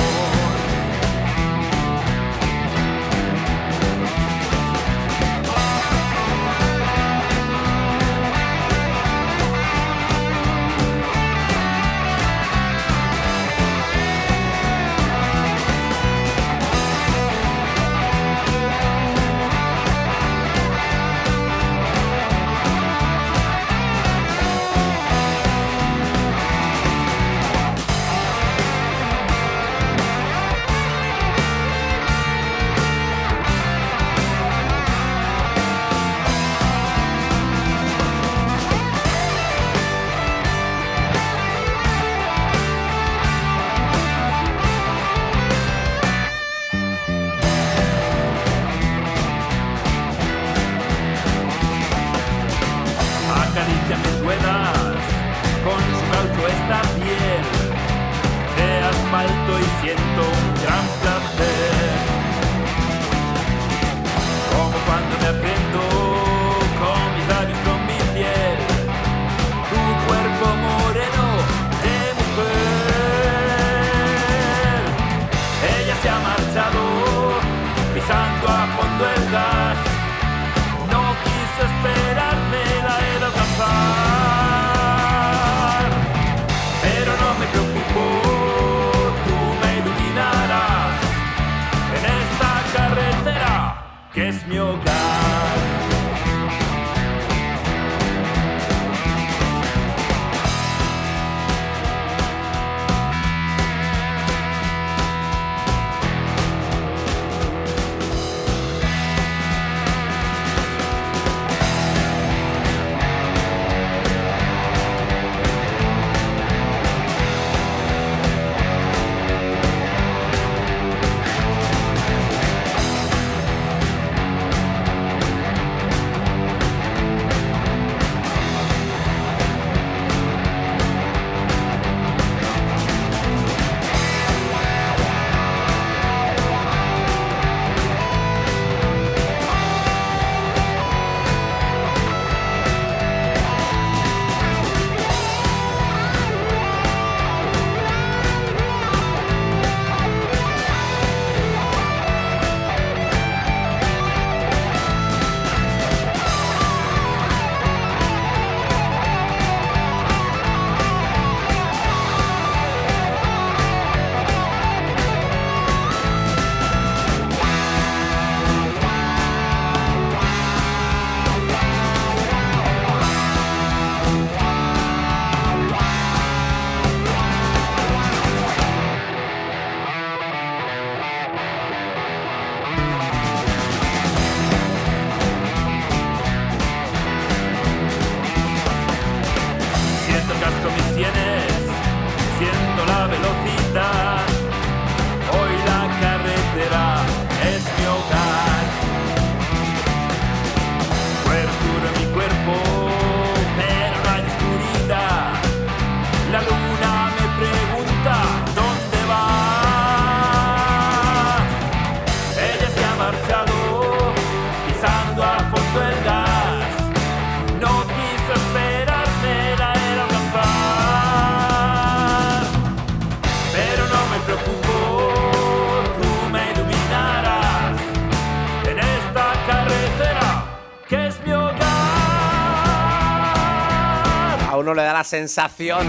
F: Acaricia mis ruedas con su caucho esta piel de asfalto y siento un gran placer. Como cuando me aprendo con mis labios, con mi piel, tu cuerpo moreno de mujer. Ella se ha marchado pisando a fondo el gas. No quiso esperarme, la he de alcanzar. Pero no me preocupo, tú me iluminas.
A: uno le da la sensación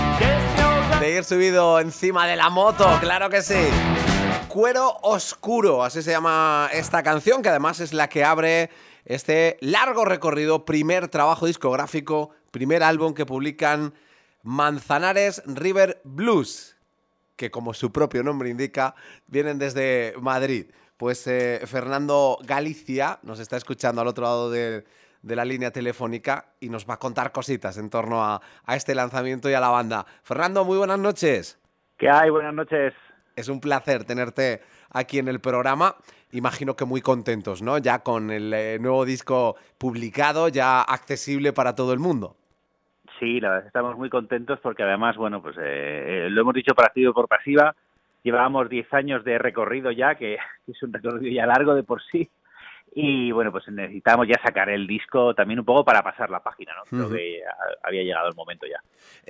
A: de ir subido encima de la moto, claro que sí. Cuero Oscuro, así se llama esta canción, que además es la que abre este largo recorrido, primer trabajo discográfico, primer álbum que publican Manzanares River Blues, que como su propio nombre indica, vienen desde Madrid. Pues Fernando Galicia nos está escuchando al otro lado de la línea telefónica y nos va a contar cositas en torno a este lanzamiento y a la banda. Fernando, muy buenas noches.
G: ¿Qué hay? Buenas noches.
A: Es un placer tenerte aquí en el programa. Imagino que muy contentos, ¿no? Ya con el nuevo disco publicado, ya accesible para todo el mundo.
G: Sí, la verdad estamos muy contentos porque además, bueno, pues lo hemos dicho por activa y por pasiva. Llevábamos 10 años de recorrido ya, que es un recorrido ya largo de por sí. Y bueno, pues necesitamos ya sacar el disco también un poco para pasar la página, ¿no? Creo que había llegado el momento ya.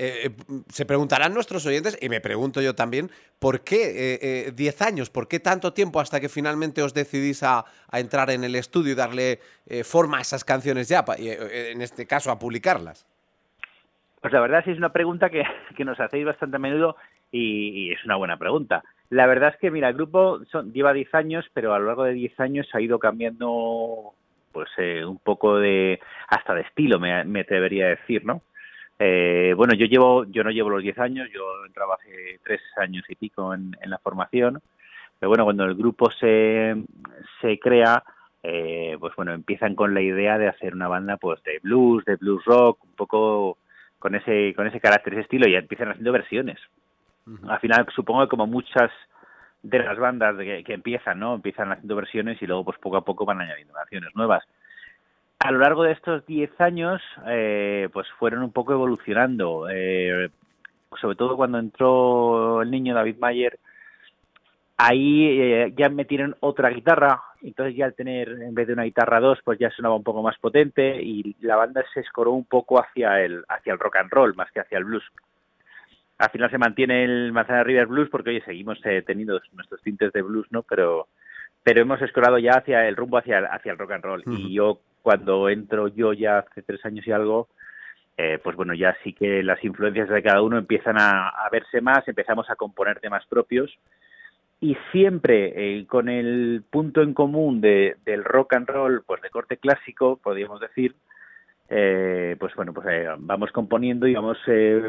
A: Se preguntarán nuestros oyentes, y me pregunto yo también, ¿por qué 10 años? ¿Por qué tanto tiempo hasta que finalmente os decidís a entrar en el estudio y darle forma a esas canciones ya, en este caso a publicarlas?
G: Pues la verdad sí es una pregunta que nos hacéis bastante a menudo y es una buena pregunta. La verdad es que, mira, el grupo lleva 10 años, pero a lo largo de 10 años ha ido cambiando pues un poco hasta de estilo, me atrevería a decir, ¿no? Bueno, yo no llevo los 10 años, yo entraba hace 3 años y pico en la formación, pero bueno, cuando el grupo se crea, pues bueno, empiezan con la idea de hacer una banda pues de blues rock, un poco con ese carácter, ese estilo, y empiezan haciendo versiones. Al final, supongo que como muchas de las bandas que empiezan, ¿no? Empiezan haciendo versiones y luego pues poco a poco van añadiendo canciones nuevas. A lo largo de estos 10 años, pues fueron un poco evolucionando. Sobre todo cuando entró el niño David Mayer, ahí ya metieron otra guitarra, entonces ya al tener, en vez de una guitarra 2, pues ya sonaba un poco más potente y la banda se escoró un poco hacia el rock and roll más que hacia el blues. Al final se mantiene el Manzanares River Blues porque, oye, seguimos teniendo nuestros tintes de blues, ¿no? Pero hemos escorado ya hacia el rumbo hacia el rock and roll. Y yo, cuando entro yo ya hace 3 años y algo, pues bueno, ya sí que las influencias de cada uno empiezan a verse más, empezamos a componer temas propios y siempre con el punto en común del rock and roll, pues de corte clásico, podríamos decir, pues bueno, pues vamos componiendo y vamos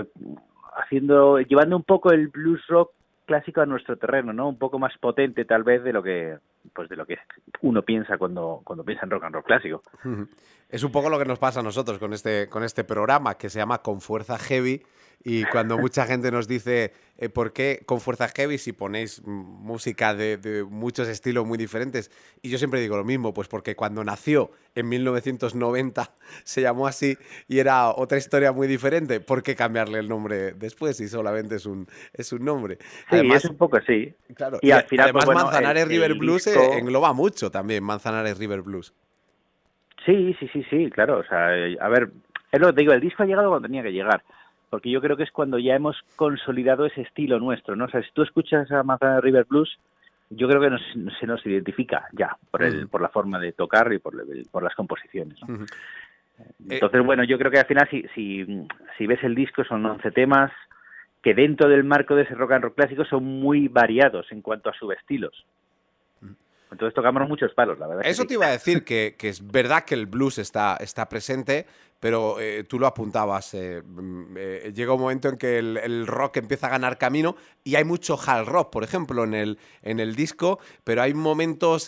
G: llevando un poco el blues rock clásico a nuestro terreno, ¿no? Un poco más potente tal vez de lo que uno piensa cuando piensa en rock and roll clásico.
A: Es un poco lo que nos pasa a nosotros con este programa que se llama Con Fuerza Heavy, y cuando mucha gente nos dice ¿por qué Con Fuerza Heavy si ponéis música de muchos estilos muy diferentes? Y yo siempre digo lo mismo, pues porque cuando nació en 1990 se llamó así y era otra historia muy diferente. ¿Por qué cambiarle el nombre después si solamente es un nombre?
G: Sí,
A: además,
G: es un poco así.
A: Claro,
G: y al final,
A: además
G: pues, bueno,
A: Manzanares River Blues
G: disco
A: engloba mucho también, Manzanares River Blues.
G: Sí, claro. O sea, a ver, es lo que te digo, el disco ha llegado cuando tenía que llegar, porque yo creo que es cuando ya hemos consolidado ese estilo nuestro, ¿no? O sea, si tú escuchas a Manzanares River Blues, yo creo que se nos identifica ya por la forma de tocar y por las composiciones, ¿no? Entonces, bueno, yo creo que al final si ves el disco son 11 temas que dentro del marco de ese rock and roll clásico son muy variados en cuanto a subestilos. Entonces tocamos muchos palos, la verdad.
A: Eso
G: sí.
A: te iba a decir, que es verdad que el blues está presente, pero tú lo apuntabas. Llega un momento en que el rock empieza a ganar camino y hay mucho hard rock, por ejemplo, en el disco, pero hay momentos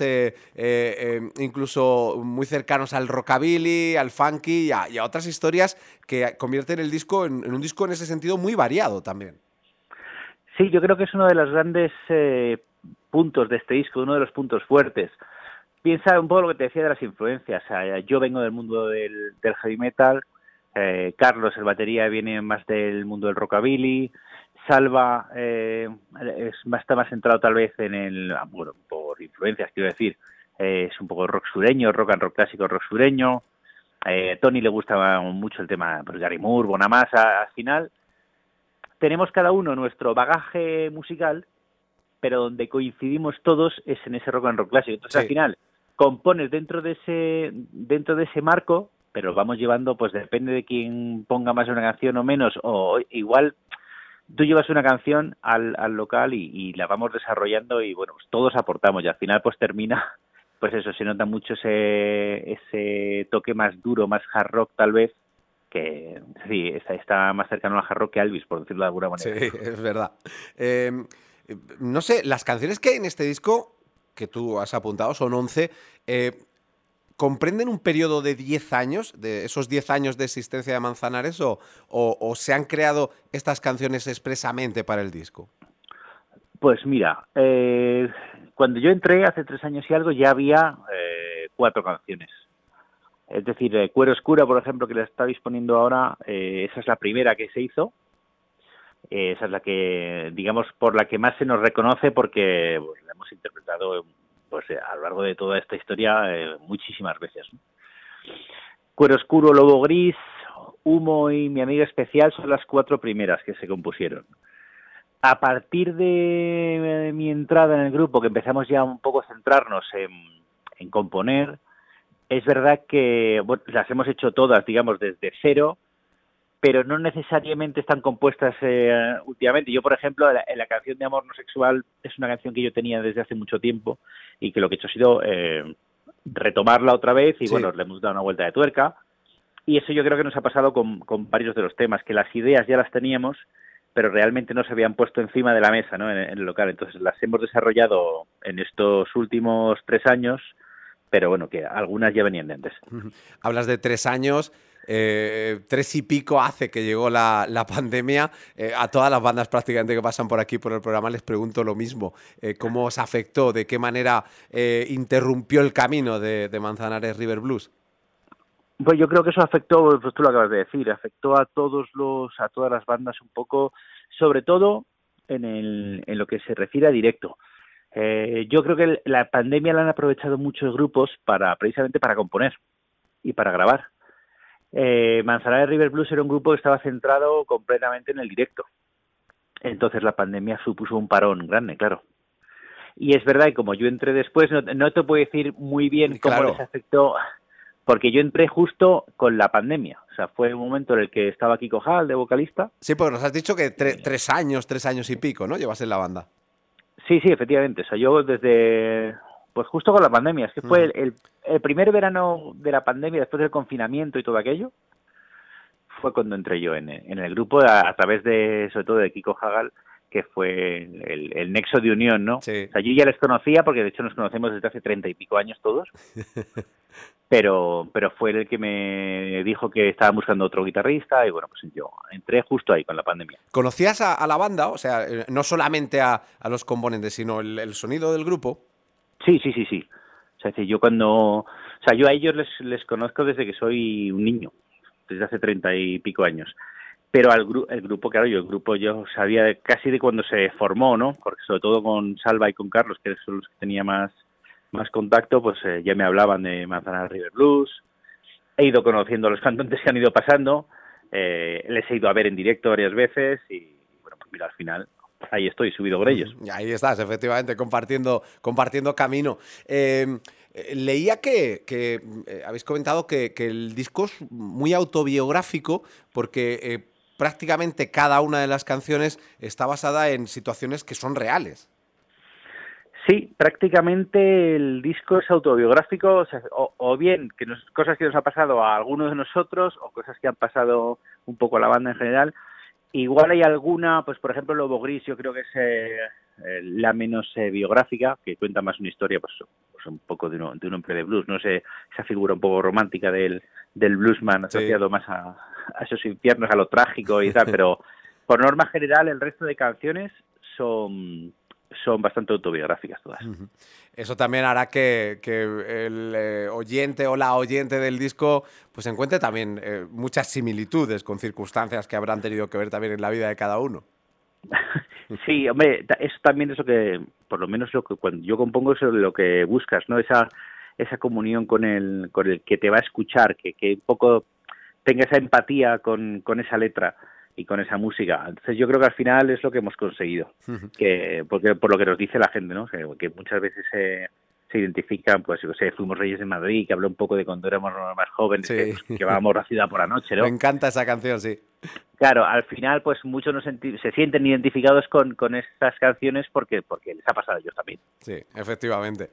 A: incluso muy cercanos al rockabilly, al funky y a otras historias que convierten el disco en un disco en ese sentido muy variado también.
G: Sí, yo creo que es uno de los grandes puntos de este disco, uno de los puntos fuertes. Piensa un poco lo que te decía de las influencias. O sea, yo vengo del mundo del heavy metal, Carlos, el batería, viene más del mundo del rockabilly, Salva está más centrado tal vez bueno, por influencias, quiero decir, es un poco rock sureño, rock and roll clásico, rock sureño. Tony le gusta mucho el tema, pues Gary Moore, Bonamassa. Al final tenemos cada uno nuestro bagaje musical, pero donde coincidimos todos es en ese rock and roll clásico. Entonces, sí, al final compones dentro de ese marco, pero vamos llevando, pues depende de quién ponga más una canción o menos, o igual tú llevas una canción al local y la vamos desarrollando y bueno, pues todos aportamos y al final pues termina, pues eso, se nota mucho ese toque más duro, más hard rock tal vez, que sí, está más cercano al hard rock que a Elvis, por decirlo de alguna manera.
A: Sí, es verdad. No sé, las canciones que hay en este disco, que tú has apuntado, son 11, ¿comprenden un periodo de 10 años, de esos 10 años de existencia de Manzanares, o se han creado estas canciones expresamente para el disco?
G: Pues mira, cuando yo entré hace 3 años y algo ya había 4 canciones. Es decir, Cuero Oscura, por ejemplo, que la estáis poniendo ahora, esa es la primera que se hizo. Esa es la que, digamos, por la que más se nos reconoce porque pues, la hemos interpretado pues a lo largo de toda esta historia muchísimas veces, ¿no? Cuero Oscuro, Lobo Gris, Humo y Mi Amiga Especial son las 4 primeras que se compusieron. A partir de mi entrada en el grupo, que empezamos ya un poco a centrarnos en componer, es verdad que bueno, las hemos hecho todas, digamos, desde cero, pero no necesariamente están compuestas últimamente. Yo, por ejemplo, en la canción de Amor No Sexual es una canción que yo tenía desde hace mucho tiempo y que lo que he hecho ha sido retomarla otra vez y, sí, bueno, le hemos dado una vuelta de tuerca. Y eso yo creo que nos ha pasado con varios de los temas, que las ideas ya las teníamos, pero realmente no se habían puesto encima de la mesa, ¿no? en el local. Entonces las hemos desarrollado en estos últimos 3 años, pero bueno, que algunas ya venían de antes.
A: Hablas de 3 años... 3 y pico hace que llegó la pandemia. A todas las bandas prácticamente que pasan por aquí por el programa les pregunto lo mismo. ¿Cómo os afectó? ¿De qué manera interrumpió el camino de Manzanares River Blues?
G: Pues yo creo que eso afectó, pues tú lo acabas de decir, afectó a todas las bandas un poco, sobre todo en lo que se refiere a directo. Yo creo que la pandemia la han aprovechado muchos grupos precisamente para componer y para grabar. Manzanares River Blues era un grupo que estaba centrado completamente en el directo. Entonces la pandemia supuso un parón grande, claro. Y es verdad que como yo entré después, no te puedo decir muy bien cómo les afectó, porque yo entré justo con la pandemia. O sea, fue un momento en el que estaba Kiko Hall de vocalista.
A: Sí, porque nos has dicho que 3 años y pico, ¿no? Llevas en la banda.
G: Sí, efectivamente. O sea, yo desde... Pues justo con la pandemia, es que fue el primer verano de la pandemia, después del confinamiento y todo aquello, fue cuando entré yo en el grupo a través de, sobre todo de Kiko Hagal, que fue el nexo de unión, ¿no?
A: Sí.
G: O sea, yo ya les conocía, porque de hecho nos conocemos desde hace 30 y pico años todos, pero fue el que me dijo que estaba buscando otro guitarrista y bueno, pues yo entré justo ahí con la pandemia.
A: ¿Conocías a la banda? O sea, no solamente a los componentes, sino el sonido del grupo.
G: Sí. O sea, yo yo a ellos les conozco desde que soy un niño, desde hace 30 y pico años. Pero el grupo, claro, yo sabía casi de cuando se formó, ¿no? Porque sobre todo con Salva y con Carlos, que son los que tenía más contacto, pues ya me hablaban de Manzanares River Blues. He ido conociendo a los cantantes que han ido pasando, les he ido a ver en directo varias veces y bueno, pues mira, al final... Ahí estoy, subido con ellos.
A: Ahí estás, efectivamente, compartiendo camino. Leía que habéis comentado que el disco es muy autobiográfico porque prácticamente cada una de las canciones está basada en situaciones que son reales.
G: Sí, prácticamente el disco es autobiográfico, o bien cosas que nos ha pasado a algunos de nosotros o cosas que han pasado un poco a la banda en general. Igual hay alguna, pues por ejemplo Lobo Gris, yo creo que es la menos biográfica, que cuenta más una historia pues un poco de un hombre de blues, no sé, esa figura un poco romántica del bluesman asociado más a esos infiernos, a lo trágico y tal, pero por norma general el resto de canciones son bastante autobiográficas todas.
A: Eso también hará que el oyente o la oyente del disco pues encuentre también muchas similitudes con circunstancias que habrán tenido que ver también en la vida de cada uno.
G: Sí, hombre, eso también es lo que, por lo menos cuando yo compongo, es lo que buscas, ¿no? Esa comunión con el que te va a escuchar, que un poco tenga esa empatía con esa letra y con esa música. Entonces yo creo que al final es lo que hemos conseguido, porque por lo que nos dice la gente, ¿no? Que muchas veces se identifican, pues, yo sé, Fuimos Reyes de Madrid, que habla un poco de cuando éramos más jóvenes,
A: Sí.
G: que llevábamos la ciudad por la noche, ¿no?
A: Me encanta esa canción, sí.
G: Claro, al final, pues muchos se sienten identificados con estas canciones porque les ha pasado a ellos también.
A: Sí, efectivamente.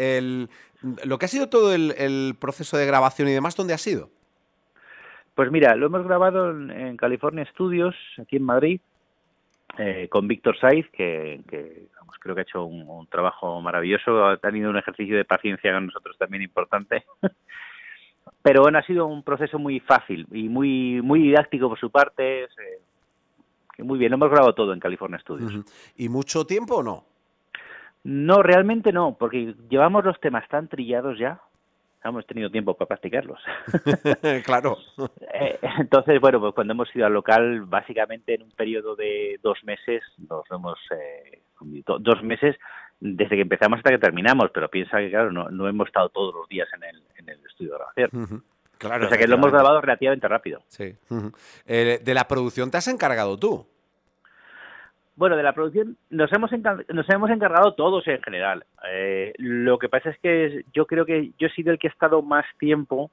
A: Lo que ha sido todo el proceso de grabación y demás, ¿dónde ha sido?
G: Pues mira, lo hemos grabado en California Studios, aquí en Madrid, con Víctor Saiz, que vamos, creo que ha hecho un trabajo maravilloso, ha tenido un ejercicio de paciencia con nosotros también importante. Pero bueno, ha sido un proceso muy fácil y muy didáctico por su parte. Muy bien, lo hemos grabado todo en California Studios.
A: Uh-huh. ¿Y mucho tiempo o no?
G: No, realmente no, porque llevamos los temas tan trillados ya, hemos tenido tiempo para practicarlos.
A: Claro.
G: Entonces, bueno, pues cuando hemos ido al local, básicamente en un periodo de 2 meses, nos hemos 2 meses desde que empezamos hasta que terminamos, pero piensa que, claro, no hemos estado todos los días en el estudio de grabación.
A: Uh-huh. Claro,
G: o sea que lo hemos grabado relativamente rápido.
A: Sí. Uh-huh. De la producción te has encargado tú.
G: Bueno, de la producción nos hemos encargado todos en general. Lo que pasa es que yo creo que yo he sido el que ha estado más tiempo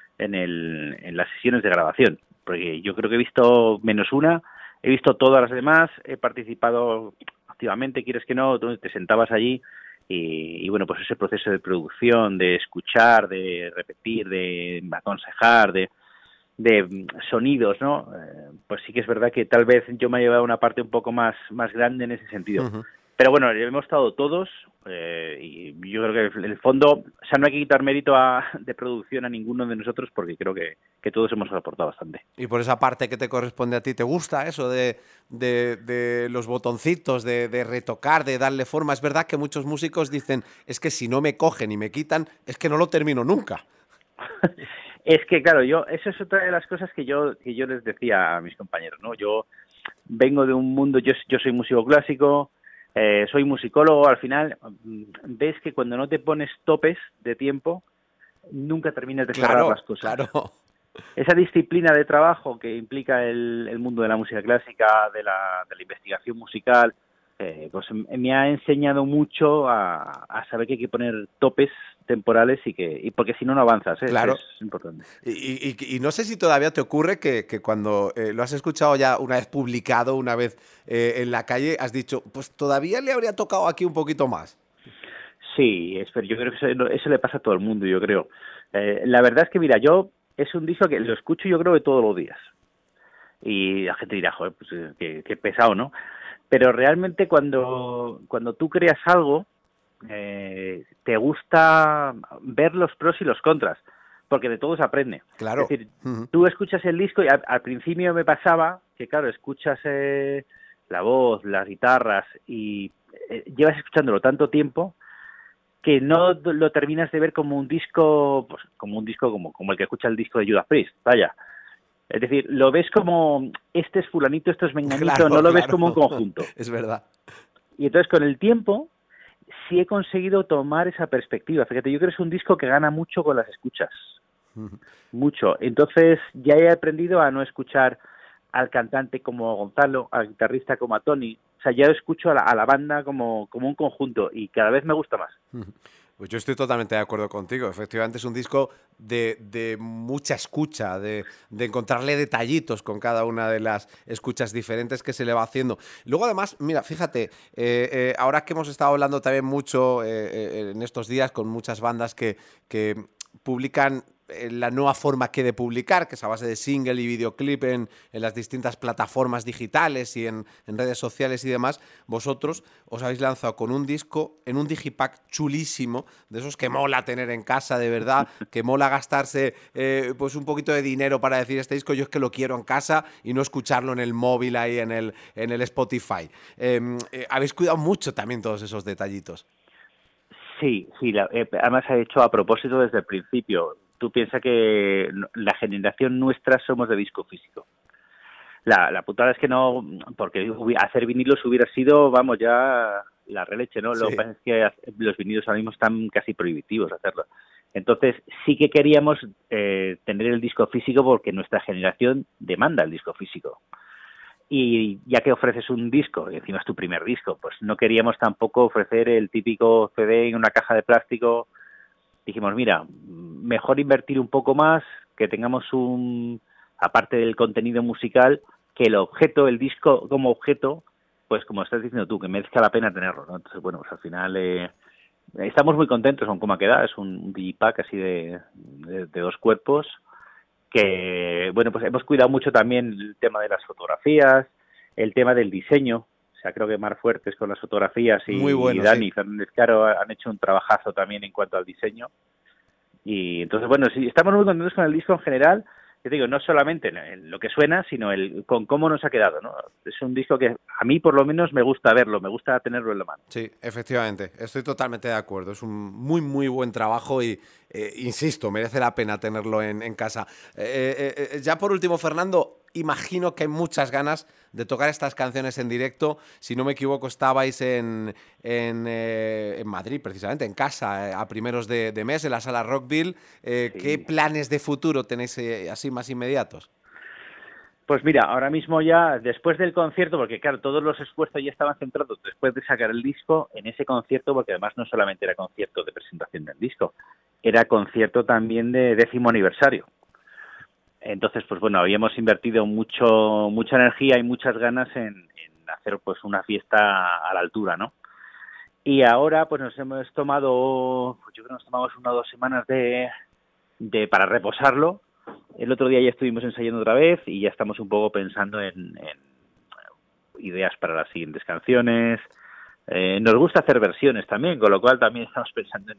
G: en las sesiones de grabación, porque yo creo que he visto menos una, he visto todas las demás, he participado activamente, quieres que no, tú te sentabas allí y bueno, pues ese proceso de producción, de escuchar, de repetir, de aconsejar, de sonidos, ¿no? Pues sí que es verdad que tal vez yo me he llevado una parte un poco más grande en ese sentido. Uh-huh. Pero bueno, hemos estado todos y yo creo que en el fondo, o sea, no hay que quitar mérito de producción a ninguno de nosotros porque creo que todos hemos aportado bastante.
A: Y por esa parte que te corresponde a ti, ¿te gusta eso de los botoncitos, de retocar, de darle forma? Es verdad que muchos músicos dicen, es que si no me cogen y me quitan, es que no lo termino nunca.
G: Es que, claro, eso es otra de las cosas que yo les decía a mis compañeros, ¿no? Yo vengo de un mundo, yo soy músico clásico, soy musicólogo, al final ves que cuando no te pones topes de tiempo, nunca terminas de cerrar las cosas. Claro. Esa disciplina de trabajo que implica el mundo de la música clásica, de la investigación musical, pues me ha enseñado mucho a saber que hay que poner topes temporales y porque si no avanzas,
A: claro.
G: Es importante.
A: Y no sé si todavía te ocurre que cuando lo has escuchado ya una vez publicado, una vez en la calle, has dicho, pues todavía le habría tocado aquí un poquito más.
G: Sí, yo creo que eso le pasa a todo el mundo, yo creo. La verdad es que, mira, es un disco que lo escucho yo creo que todos los días. Y la gente dirá, joder, pues qué pesado, ¿no? Pero realmente cuando tú creas algo, te gusta ver los pros y los contras, porque de todo se aprende.
A: Claro.
G: Es decir, tú escuchas el disco y al principio me pasaba que, claro, escuchas la voz, las guitarras y llevas escuchándolo tanto tiempo que no lo terminas de ver como un disco, pues como el que escucha el disco de Judas Priest, vaya. Es decir, lo ves como, este es fulanito, esto es menganito, claro, no lo ves como un conjunto.
A: Es verdad.
G: Y entonces con el tiempo sí he conseguido tomar esa perspectiva. Fíjate, yo creo que es un disco que gana mucho con las escuchas. Mucho. Entonces ya he aprendido a no escuchar al cantante como Gonzalo, al guitarrista como a Tony. O sea, ya escucho a la banda como un conjunto y cada vez me gusta más.
A: Pues yo estoy totalmente de acuerdo contigo. Efectivamente es un disco de mucha escucha, de encontrarle detallitos con cada una de las escuchas diferentes que se le va haciendo. Luego además, mira, fíjate, ahora que hemos estado hablando también mucho en estos días con muchas bandas que publican la nueva forma que de publicar, que es a base de single y videoclip en las distintas plataformas digitales y en redes sociales y demás, vosotros os habéis lanzado con un disco en un digipack chulísimo, de esos que mola tener en casa de verdad, que mola gastarse pues un poquito de dinero para decir este disco yo es que lo quiero en casa y no escucharlo en el móvil ahí en el Spotify. Habéis cuidado mucho también todos esos detallitos.
G: Sí, además ha hecho a propósito desde el principio. Tú piensas que la generación nuestra somos de disco físico. La putada es que no, porque hacer vinilos hubiera sido, vamos, ya la releche, ¿no? Sí. Lo que pasa es que los vinilos ahora mismo están casi prohibitivos hacerlo. Entonces sí que queríamos tener el disco físico porque nuestra generación demanda el disco físico. y ya que ofreces un disco, y encima es tu primer disco, pues no queríamos tampoco ofrecer el típico CD en una caja de plástico. Dijimos, mira, mejor invertir un poco más, que tengamos aparte del contenido musical, que el objeto, el disco como objeto, pues como estás diciendo tú, que merezca la pena tenerlo, ¿no? Entonces, bueno, pues al final estamos muy contentos con cómo ha quedado. Es un digipack así de 2 cuerpos, que, bueno, pues hemos cuidado mucho también el tema de las fotografías, el tema del diseño. O sea, creo que Mar Fuertes con las fotografías y Dani Fernández Caro han hecho un trabajazo también en cuanto al diseño. Y entonces, bueno, sí, estamos muy contentos con el disco en general. Yo te digo, no solamente en lo que suena, sino con cómo nos ha quedado, ¿no? Es un disco que a mí, por lo menos, me gusta verlo, me gusta tenerlo en la mano.
A: Sí, efectivamente, estoy totalmente de acuerdo. Es un muy, muy buen trabajo y, insisto, merece la pena tenerlo en casa. Ya por último, Fernando, imagino que hay muchas ganas de tocar estas canciones en directo. Si no me equivoco, estabais en Madrid, precisamente, en casa, a primeros de mes, en la sala Rockville. Sí. ¿Qué planes de futuro tenéis así más inmediatos?
G: Pues mira, ahora mismo ya, después del concierto, porque claro, todos los esfuerzos ya estaban centrados después de sacar el disco en ese concierto, porque además no solamente era concierto de presentación del disco, era concierto también de 10º aniversario. Entonces, pues bueno, habíamos invertido mucha energía y muchas ganas en hacer pues una fiesta a la altura, ¿no? Y ahora pues nos hemos tomado, yo creo que nos tomamos 1 o 2 semanas para reposarlo. El otro día ya estuvimos ensayando otra vez y ya estamos un poco pensando en ideas para las siguientes canciones. Nos gusta hacer versiones también, con lo cual también estamos pensando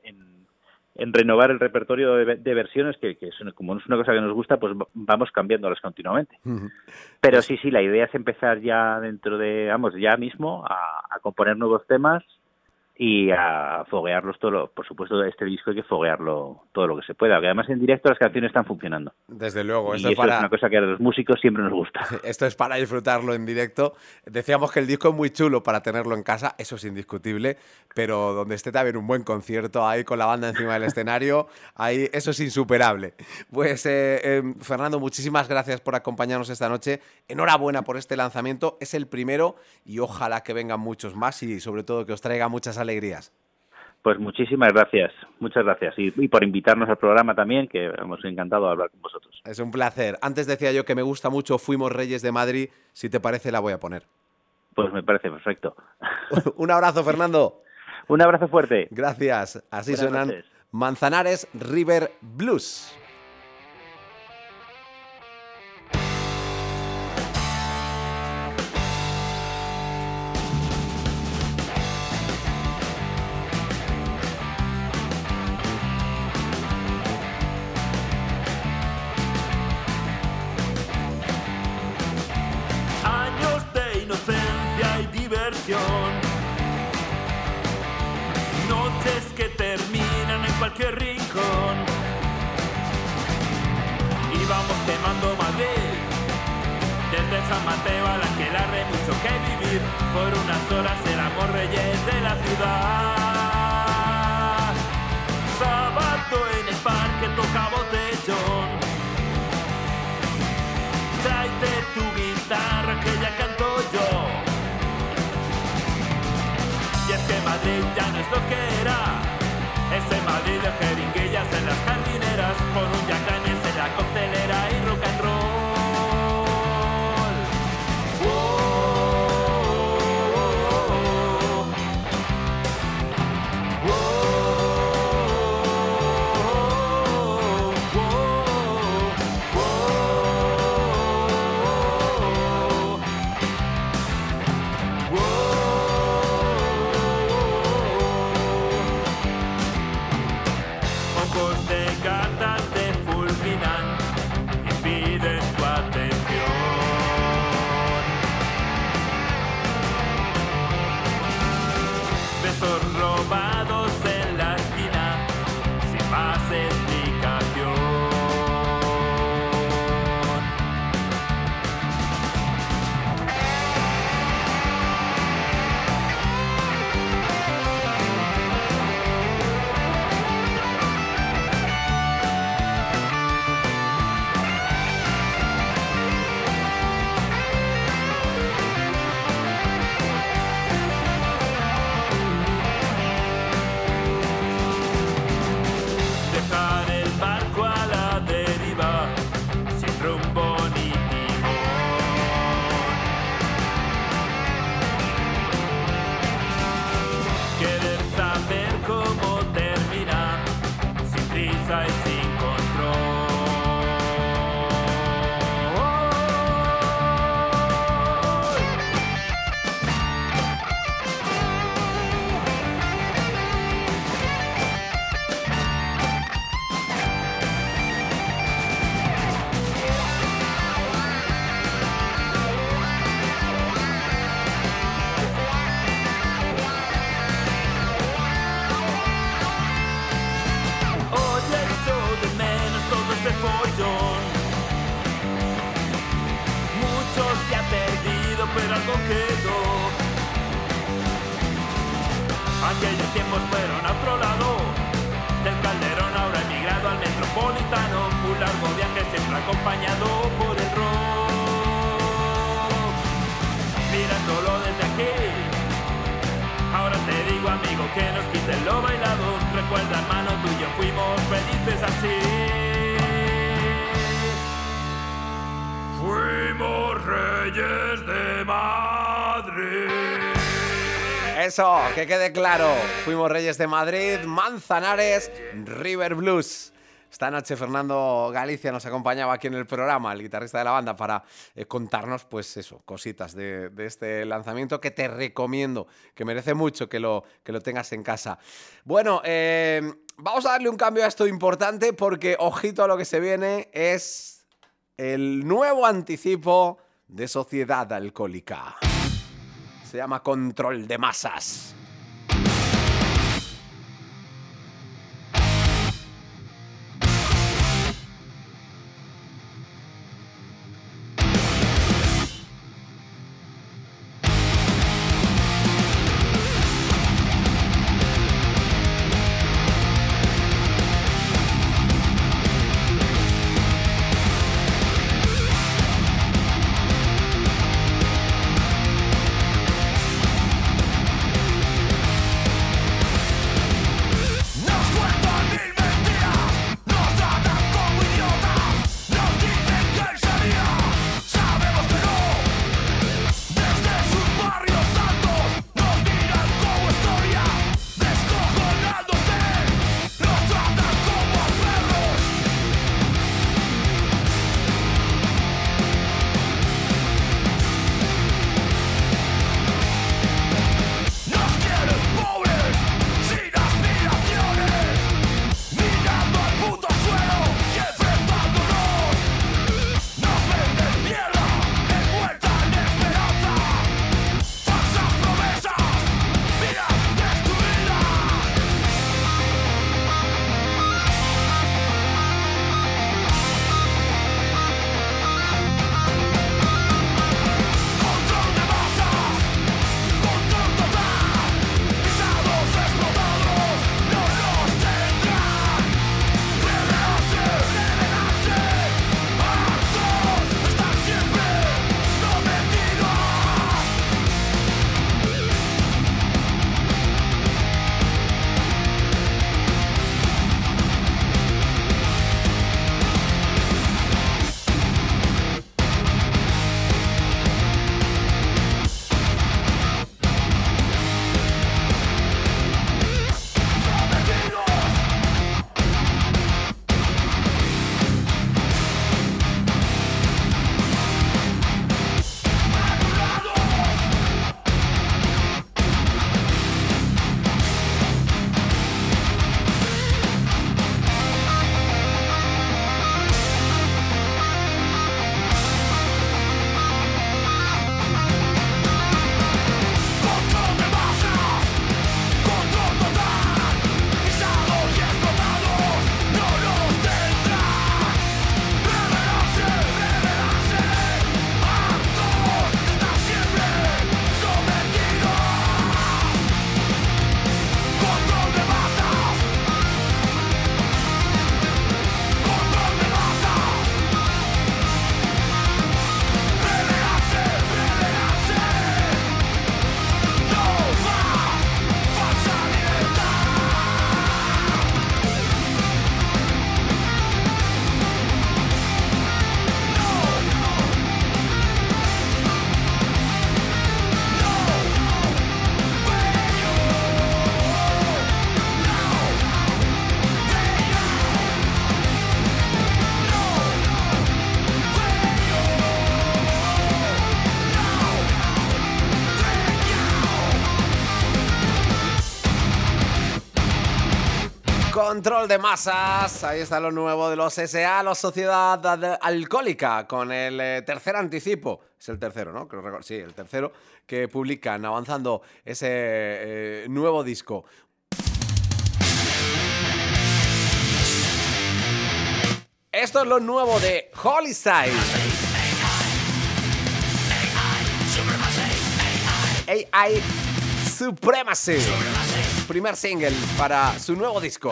G: en renovar el repertorio de versiones, que como es una cosa que nos gusta, pues vamos cambiándolas continuamente. Uh-huh. Pero sí, la idea es empezar ya ya mismo a componer nuevos temas y a foguearlos por supuesto, este disco hay que foguearlo todo lo que se pueda, porque además en directo las canciones están funcionando.
A: Desde luego.
G: Y eso es una cosa que a los músicos siempre nos gusta.
A: Esto es para disfrutarlo en directo. Decíamos que el disco es muy chulo para tenerlo en casa, eso es indiscutible, pero donde esté también un buen concierto ahí con la banda encima del escenario, ahí eso es insuperable. Pues Fernando, muchísimas gracias por acompañarnos esta noche. Enhorabuena por este lanzamiento, es el primero y ojalá que vengan muchos más y sobre todo que os traiga muchas alegrías.
G: Pues muchísimas gracias, muchas gracias y por invitarnos al programa también, que hemos encantado de hablar con vosotros.
A: Es un placer. Antes decía yo que me gusta mucho Fuimos Reyes de Madrid, si te parece la voy a poner.
G: Pues me parece perfecto.
A: Un abrazo, Fernando.
G: Un abrazo fuerte.
A: Gracias. Así
G: Buenas
A: suenan
G: noches.
A: Manzanares River Blues.
F: Noches que terminan en cualquier rincón. Y vamos quemando Madrid, desde San Mateo a la Aquelarre, mucho que vivir. Por unas horas éramos reyes de la ciudad. Sábado en el parque toca botellón. Tráete tu guitarra que ya canto yo. Y es que Madrid ya no es lo que era. Ese Madrid de jeringuillas en las jardineras, por un Jack Daniels en la coctelera y rock and roll. Ojos de gata te fulminan y piden tu atención. Besos robados en la esquina sin más explicación. Aquellos tiempos fueron a otro lado del Calderón, ahora emigrado al Metropolitano. Un largo viaje siempre acompañado por el rock. Mirándolo desde aquí, ahora te digo, amigo, que nos quiten lo bailado. Recuerda, hermano, tú y yo fuimos felices así. Fuimos reyes de Madrid.
A: Eso, que quede claro. Fuimos Reyes de Madrid, Manzanares, River Blues. Esta noche Fernando Galicia nos acompañaba aquí en el programa, el guitarrista de la banda, para contarnos, pues eso, cositas de este lanzamiento que te recomiendo, que merece mucho que lo tengas en casa. Bueno, vamos a darle un cambio a esto importante porque, ojito a lo que se viene, es el nuevo anticipo de Sociedad Alcohólica. Se llama Control de Masas. Control de masas, ahí está lo nuevo de los S.A., la Sociedad Alcohólica, con el tercer anticipo, es el tercero, ¿no? Sí, el tercero que publican, avanzando ese nuevo disco. Esto es lo nuevo de Holyside. AI Supremacy. Primer single para su nuevo disco.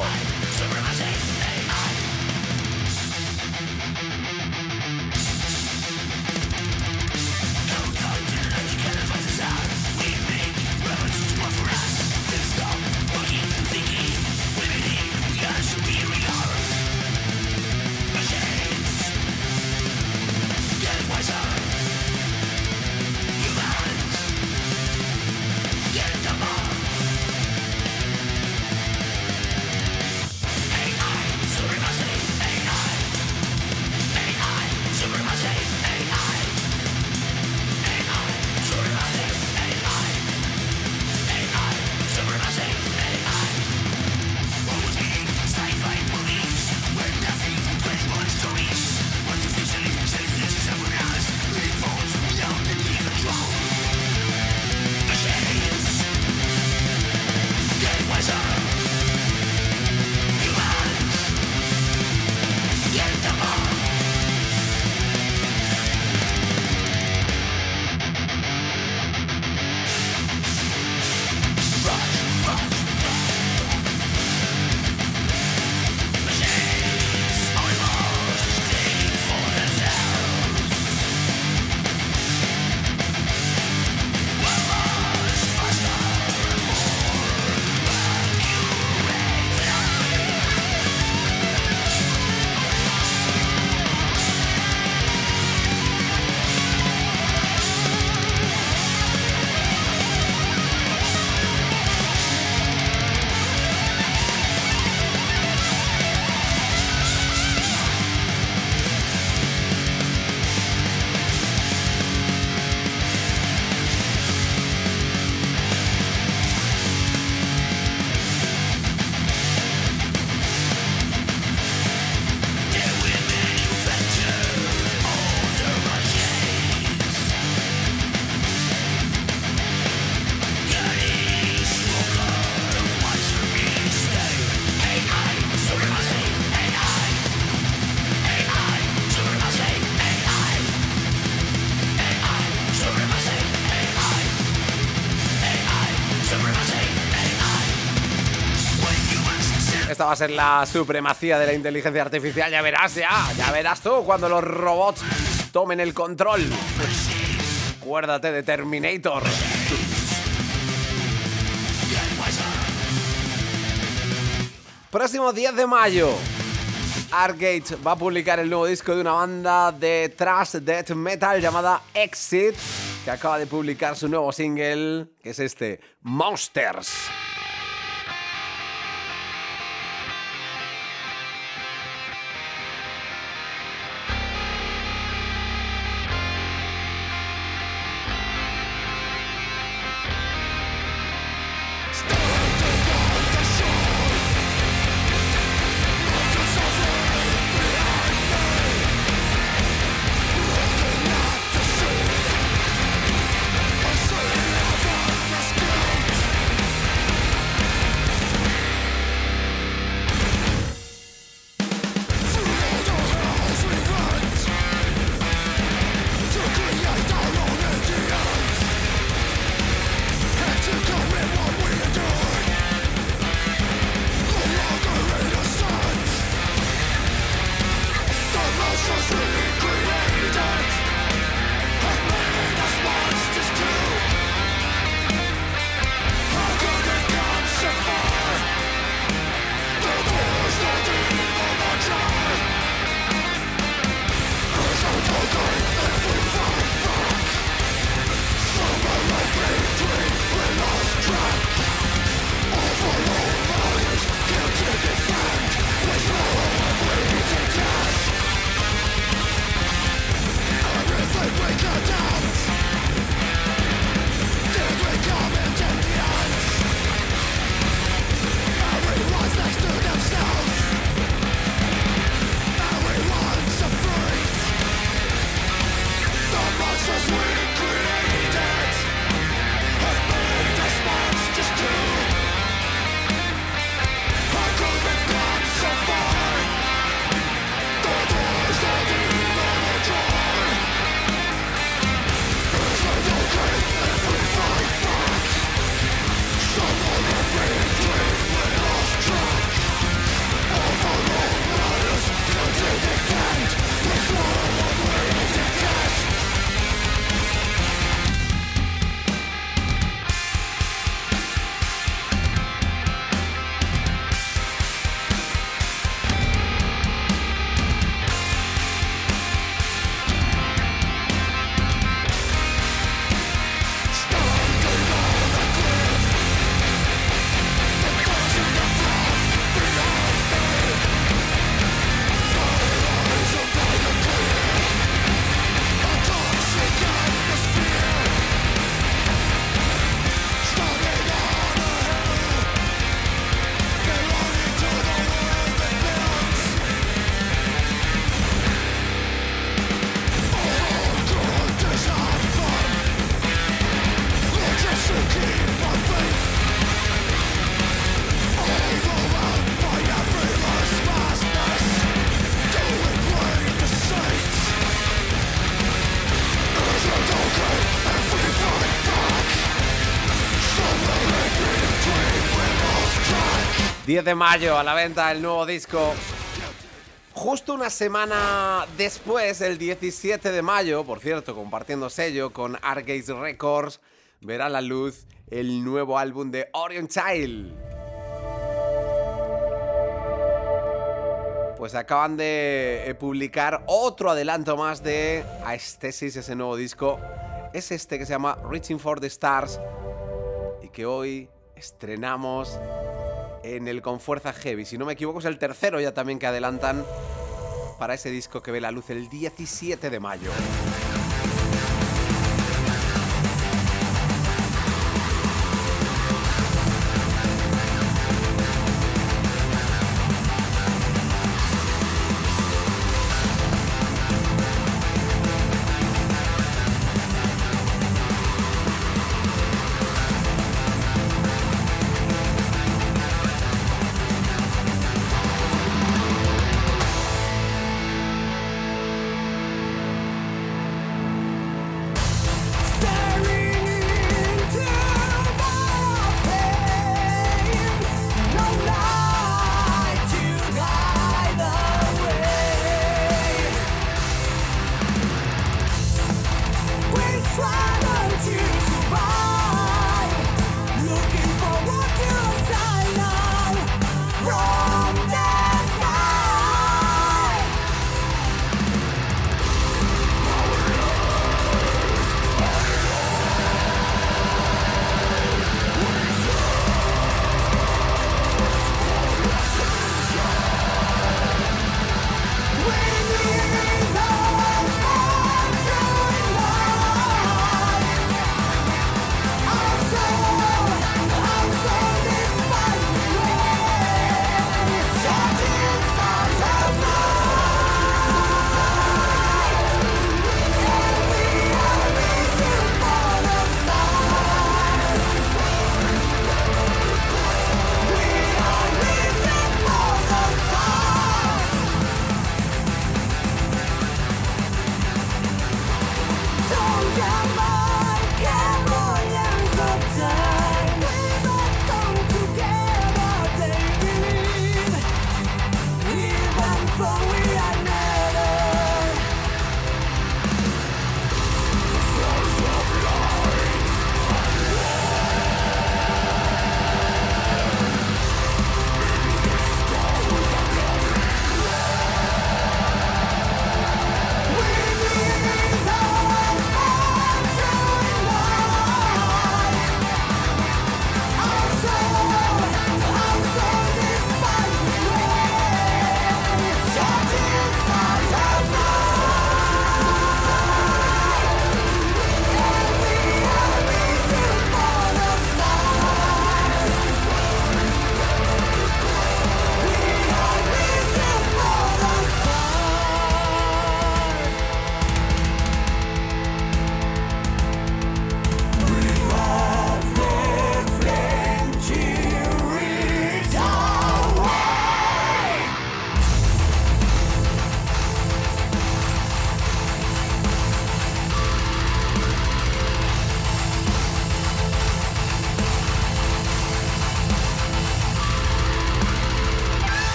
A: Esta va a ser la supremacía de la inteligencia artificial. Ya verás, ya verás tú cuando los robots tomen el control. Acuérdate de Terminator. Próximo 10 de mayo, Arcgate va a publicar el nuevo disco de una banda de thrash death metal llamada Exit, que acaba de publicar su nuevo single, que es este, Monsters. 10 de mayo a la venta el nuevo disco. Justo una semana después, el 17 de mayo, por cierto, compartiendo sello con Artgate Records, verá la luz el nuevo álbum de Orion Child. Pues acaban de publicar otro adelanto más de Aesthesis, ese nuevo disco. Es este que se llama Reaching for the Stars y que hoy estrenamos en el Con Fuerza Heavy. Si no me equivoco, es el tercero ya también que adelantan para ese disco que ve la luz el 17 de mayo.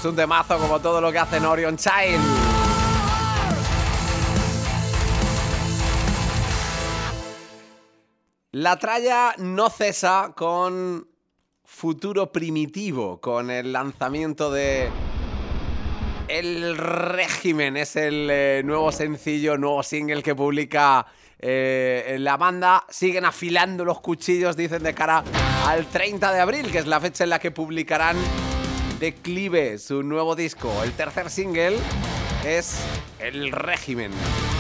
A: es un temazo como todo lo que hacen Orion Child. La tralla no cesa con Futuro Primitivo, con el lanzamiento de El Régimen. Es el nuevo sencillo, nuevo single que publica la banda. Siguen afilando los cuchillos, dicen, de cara al 30 de abril, que es la fecha en la que publicarán Declive, su nuevo disco. El tercer single es El Régimen.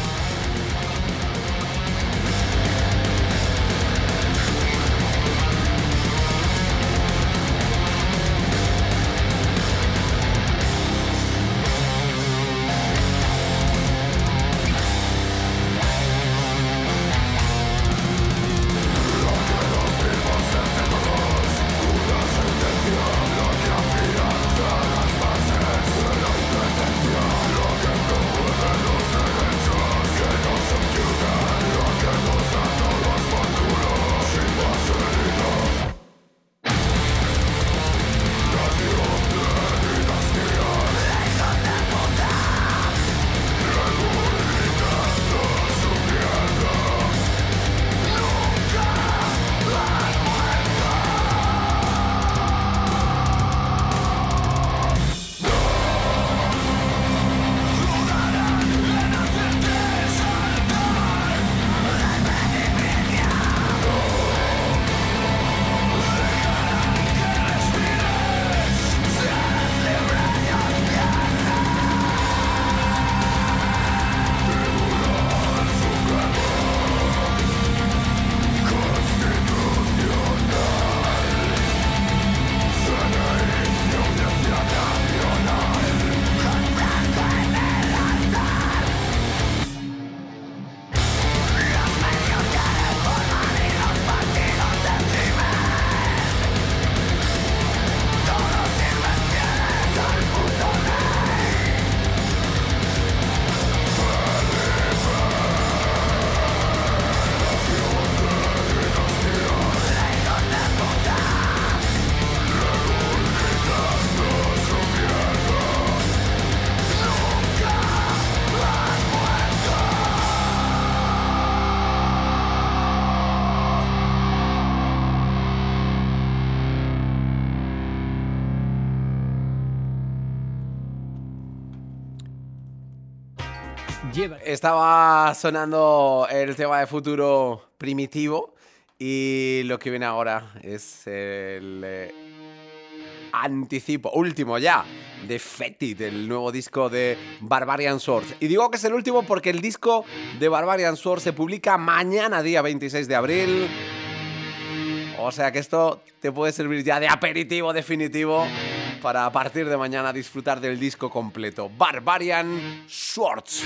A: Estaba sonando el tema de Futuro Primitivo y lo que viene ahora es el anticipo, último ya, de Fetid, el nuevo disco de Barbarian Swords. Y digo que es el último porque el disco de Barbarian Swords se publica mañana, día 26 de abril. O sea que esto te puede servir ya de aperitivo definitivo para a partir de mañana disfrutar del disco completo. Barbarian Swords.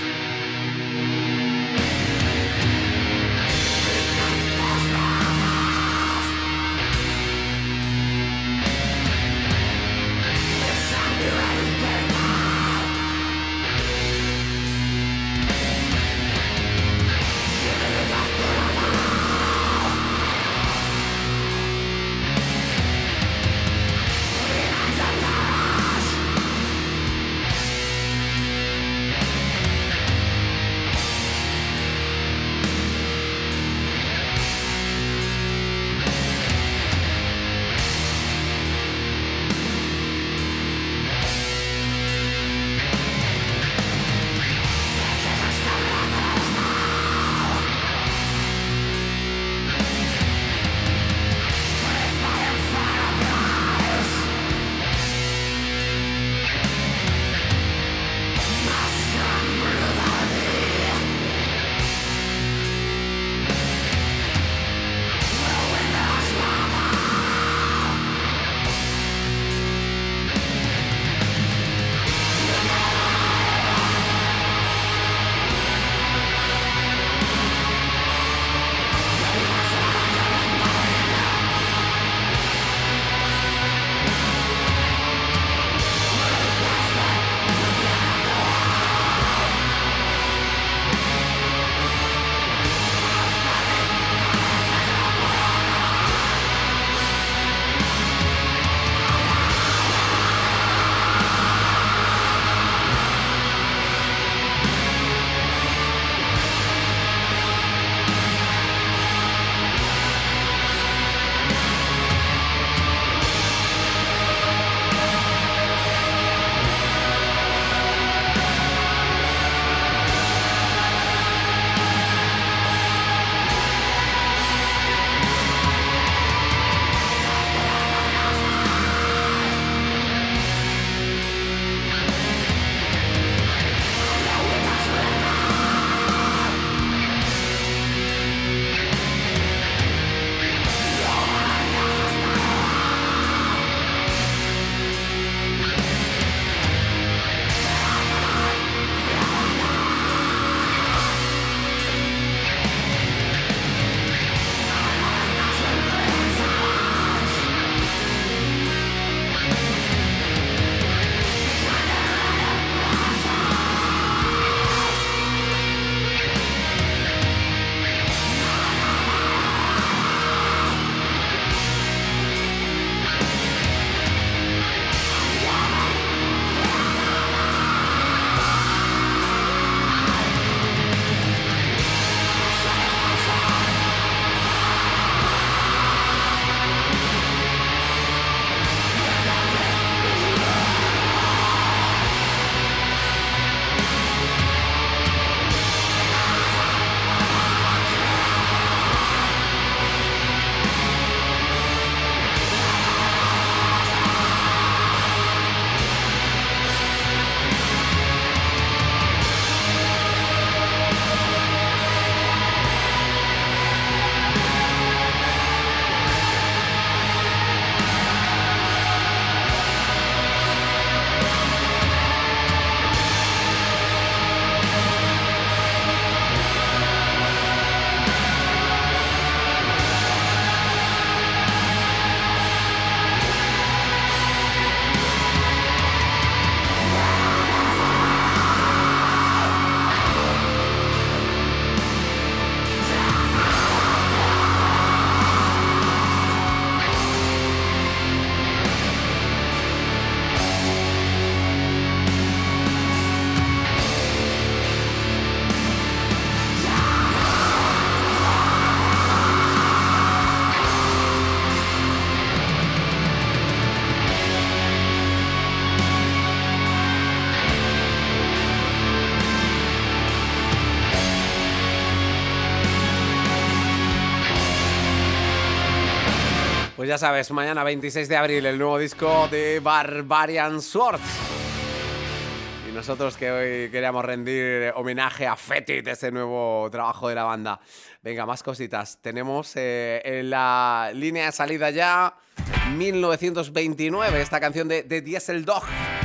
A: Pues ya sabes, mañana 26 de abril el nuevo disco de Barbarian Swords. Y nosotros que hoy queríamos rendir homenaje a Fetid, ese nuevo trabajo de la banda. Venga, más cositas. Tenemos en la línea de salida ya 1929, esta canción de Diesel Dog.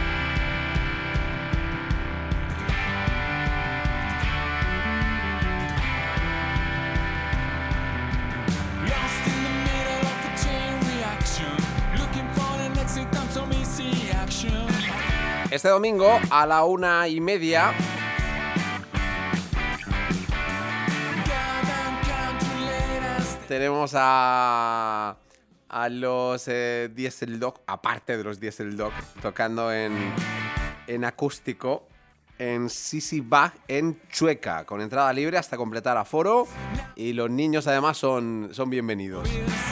A: Este domingo a la 1:30 tenemos a los Diesel Dog, aparte de los Diesel Dog, tocando en acústico en Sisi Bag en Chueca, con entrada libre hasta completar aforo, y los niños además son bienvenidos.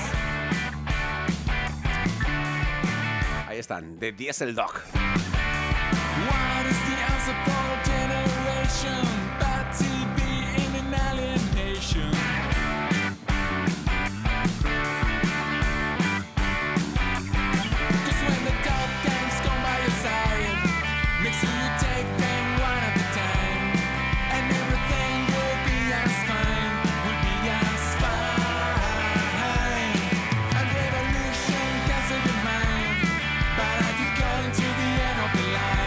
A: Ahí están, The Diesel Dog.
E: What is the answer for a generation? Bad TV in an alienation. Just when the top games come by your side, make sure you take them one at a time, and everything will be as fine, will be as fine. And revolution can save your mind, but are you going to the end of the line?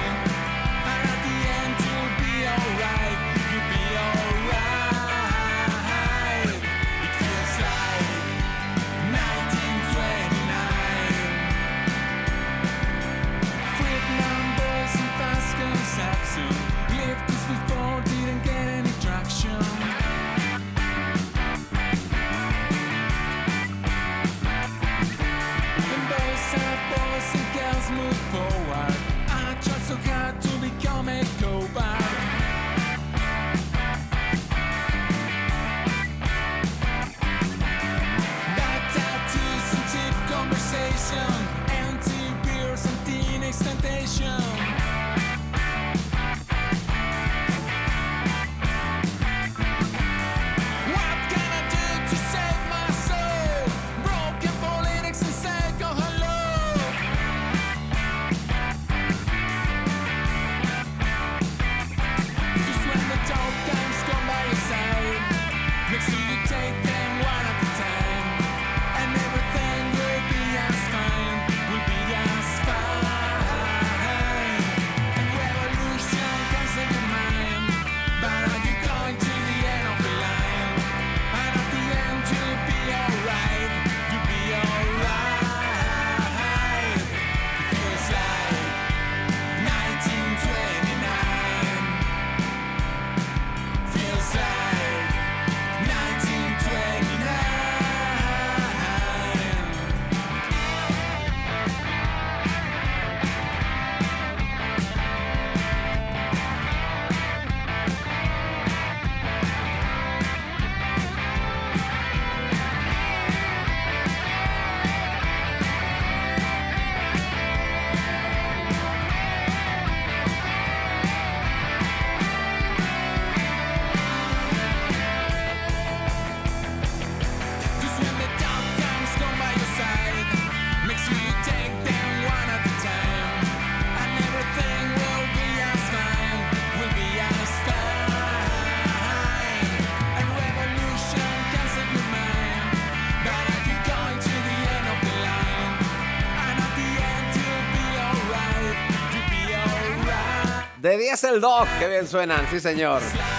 A: The Diesel Dog, qué bien suenan, sí señor.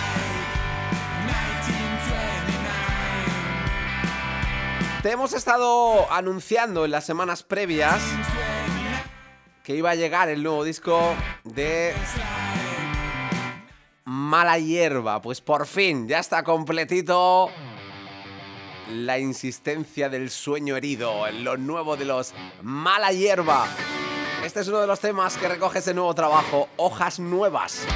A: Te hemos estado anunciando en las semanas previas que iba a llegar el nuevo disco de Mala Hierba. Pues por fin, ya está completito. La insistencia del sueño herido, en lo nuevo de los Mala Hierba. Este es uno de los temas que recoge ese nuevo trabajo, Hojas Nuevas.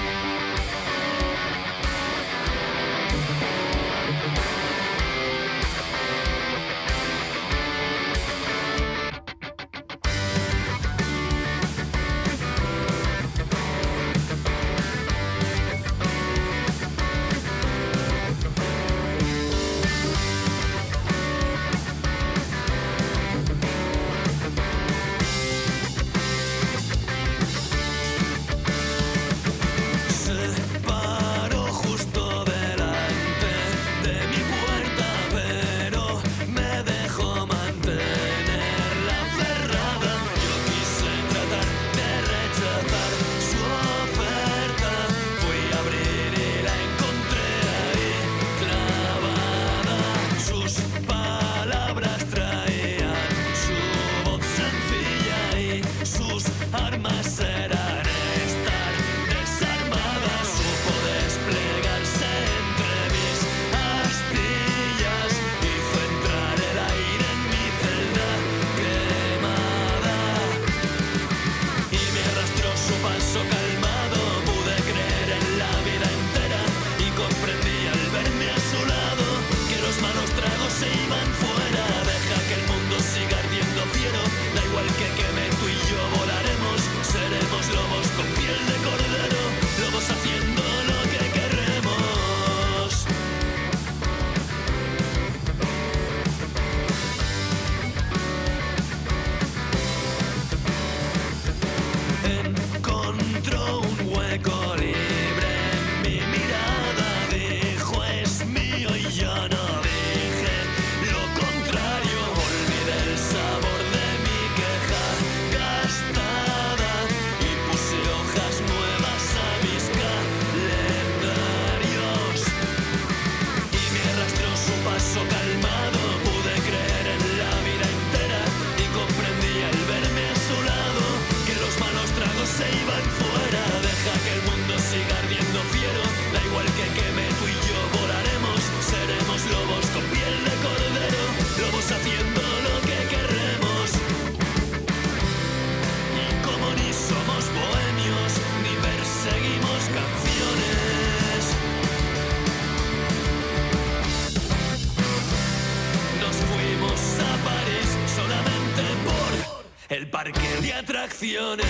E: distracciones.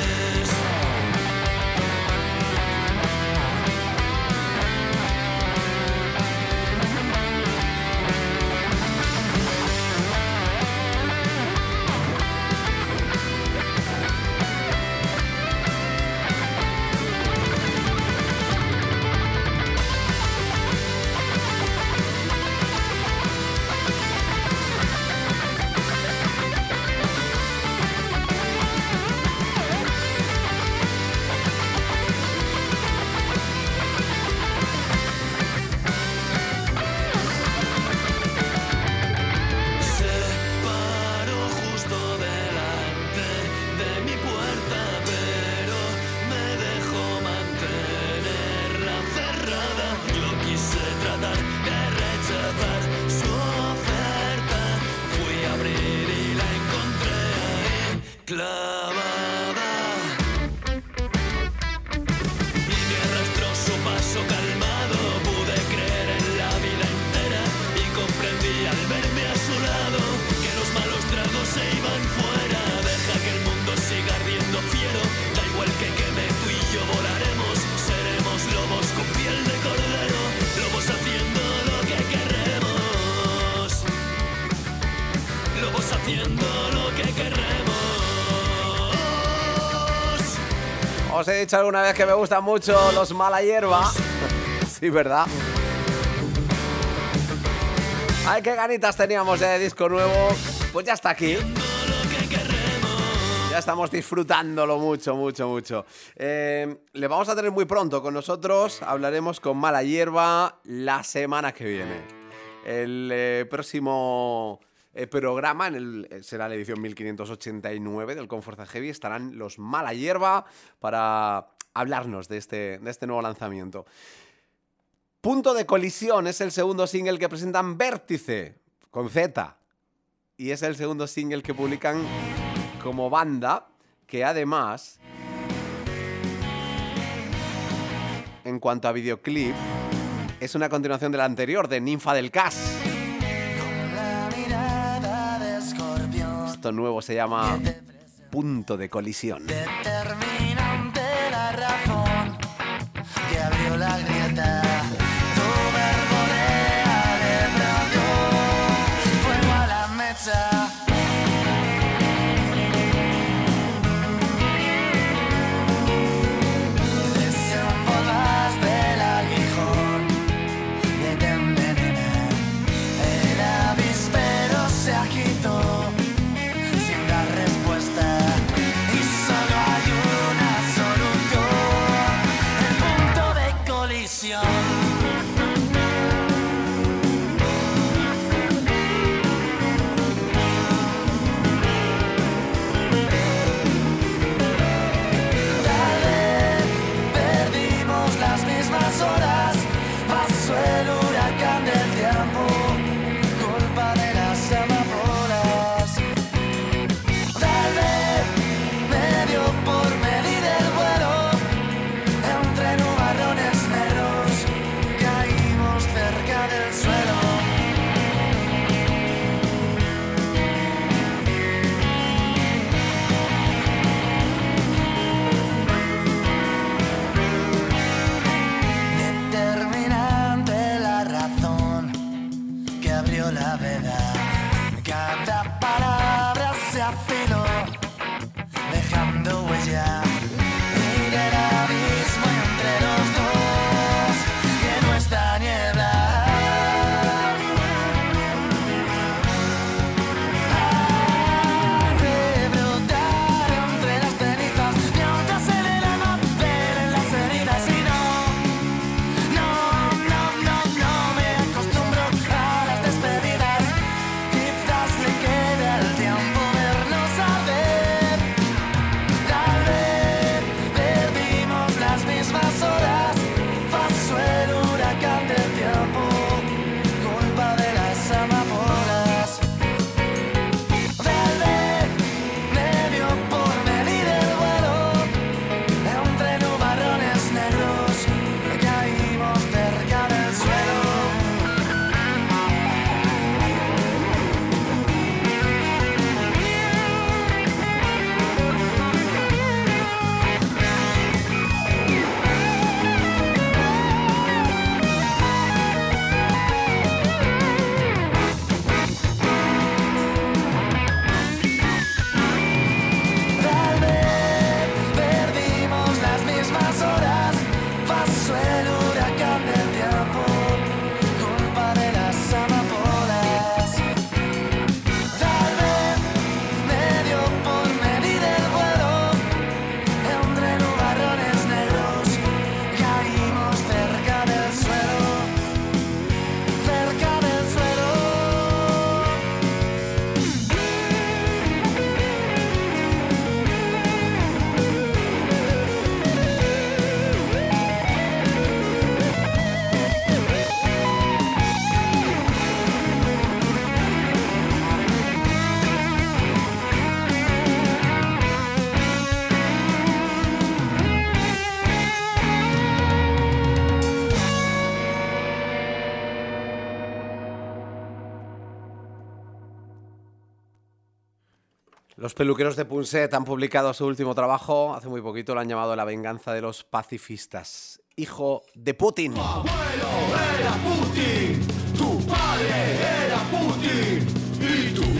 A: Os he dicho alguna vez que me gustan mucho los Mala Hierba. Sí, ¿verdad? Ay, qué ganitas teníamos de disco nuevo. Pues ya está aquí. Ya estamos disfrutándolo mucho, mucho, mucho. Le vamos a tener muy pronto con nosotros. Hablaremos con Mala Hierba la semana que viene. El próximo programa será la edición 1589 del Conforza Heavy. Estarán los Mala Hierba para hablarnos de este nuevo lanzamiento. Punto de colisión es el segundo single que presentan Vértice, con Z. Y es el segundo single que publican como banda, que además, en cuanto a videoclip, es una continuación del anterior, de Ninfa del Cas. Esto nuevo se llama Punto de colisión.
H: Determinante la razón que abrió la grieta. Tu verborea le pronto fuego a la mecha.
A: Los peluqueros de Punset han publicado su último trabajo. Hace muy poquito lo han llamado La venganza de los pacifistas. Hijo de Putin.
B: Tu abuelo era Putin, tu padre era Putin y tú,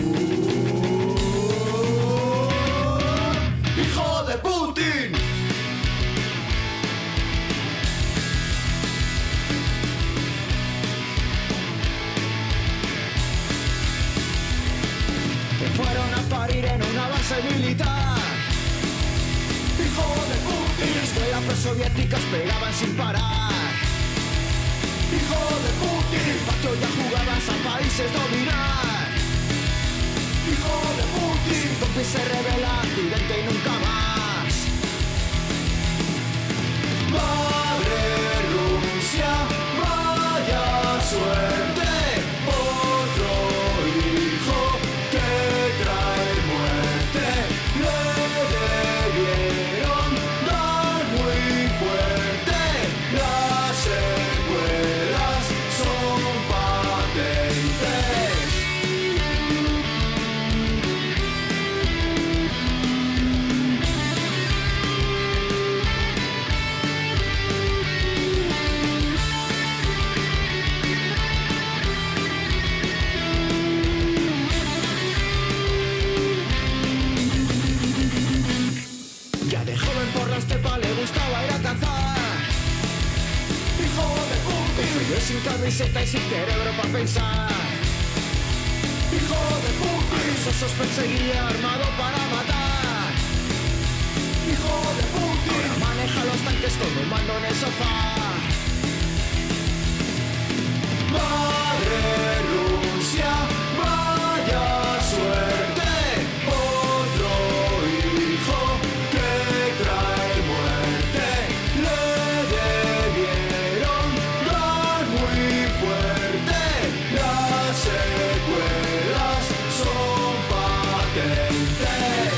B: hijo de Putin.
D: Que fueron a parir en una base militar.
B: Hijo de Putin,
D: En la escuela prosoviéticas pegaban sin parar.
B: hijo de
D: En
B: Putin,
D: el patio ya jugabas a países dominar.
B: hijo de Putin.
D: Si tu pie se revela, accidente y nunca más.
B: Madre Rusia, vaya suerte, otro hijo que trae muerte. Le debieron dar muy fuerte, las secuelas son patentes.
D: Ya de joven por la estepa le gustaba ir a cazar.
B: Hijo de Putin,
D: Yo sin camiseta y sin cerebro para pensar.
B: hijo de
D: A
B: Putin,
D: los osos perseguía armado para matar.
B: hijo de Putin.
D: Ahora maneja los tanques con un mando en el sofá.
B: Madre Rusia, vaya suerte, otro hijo que trae muerte. Le debieron dar muy fuerte, las secuelas son patentes.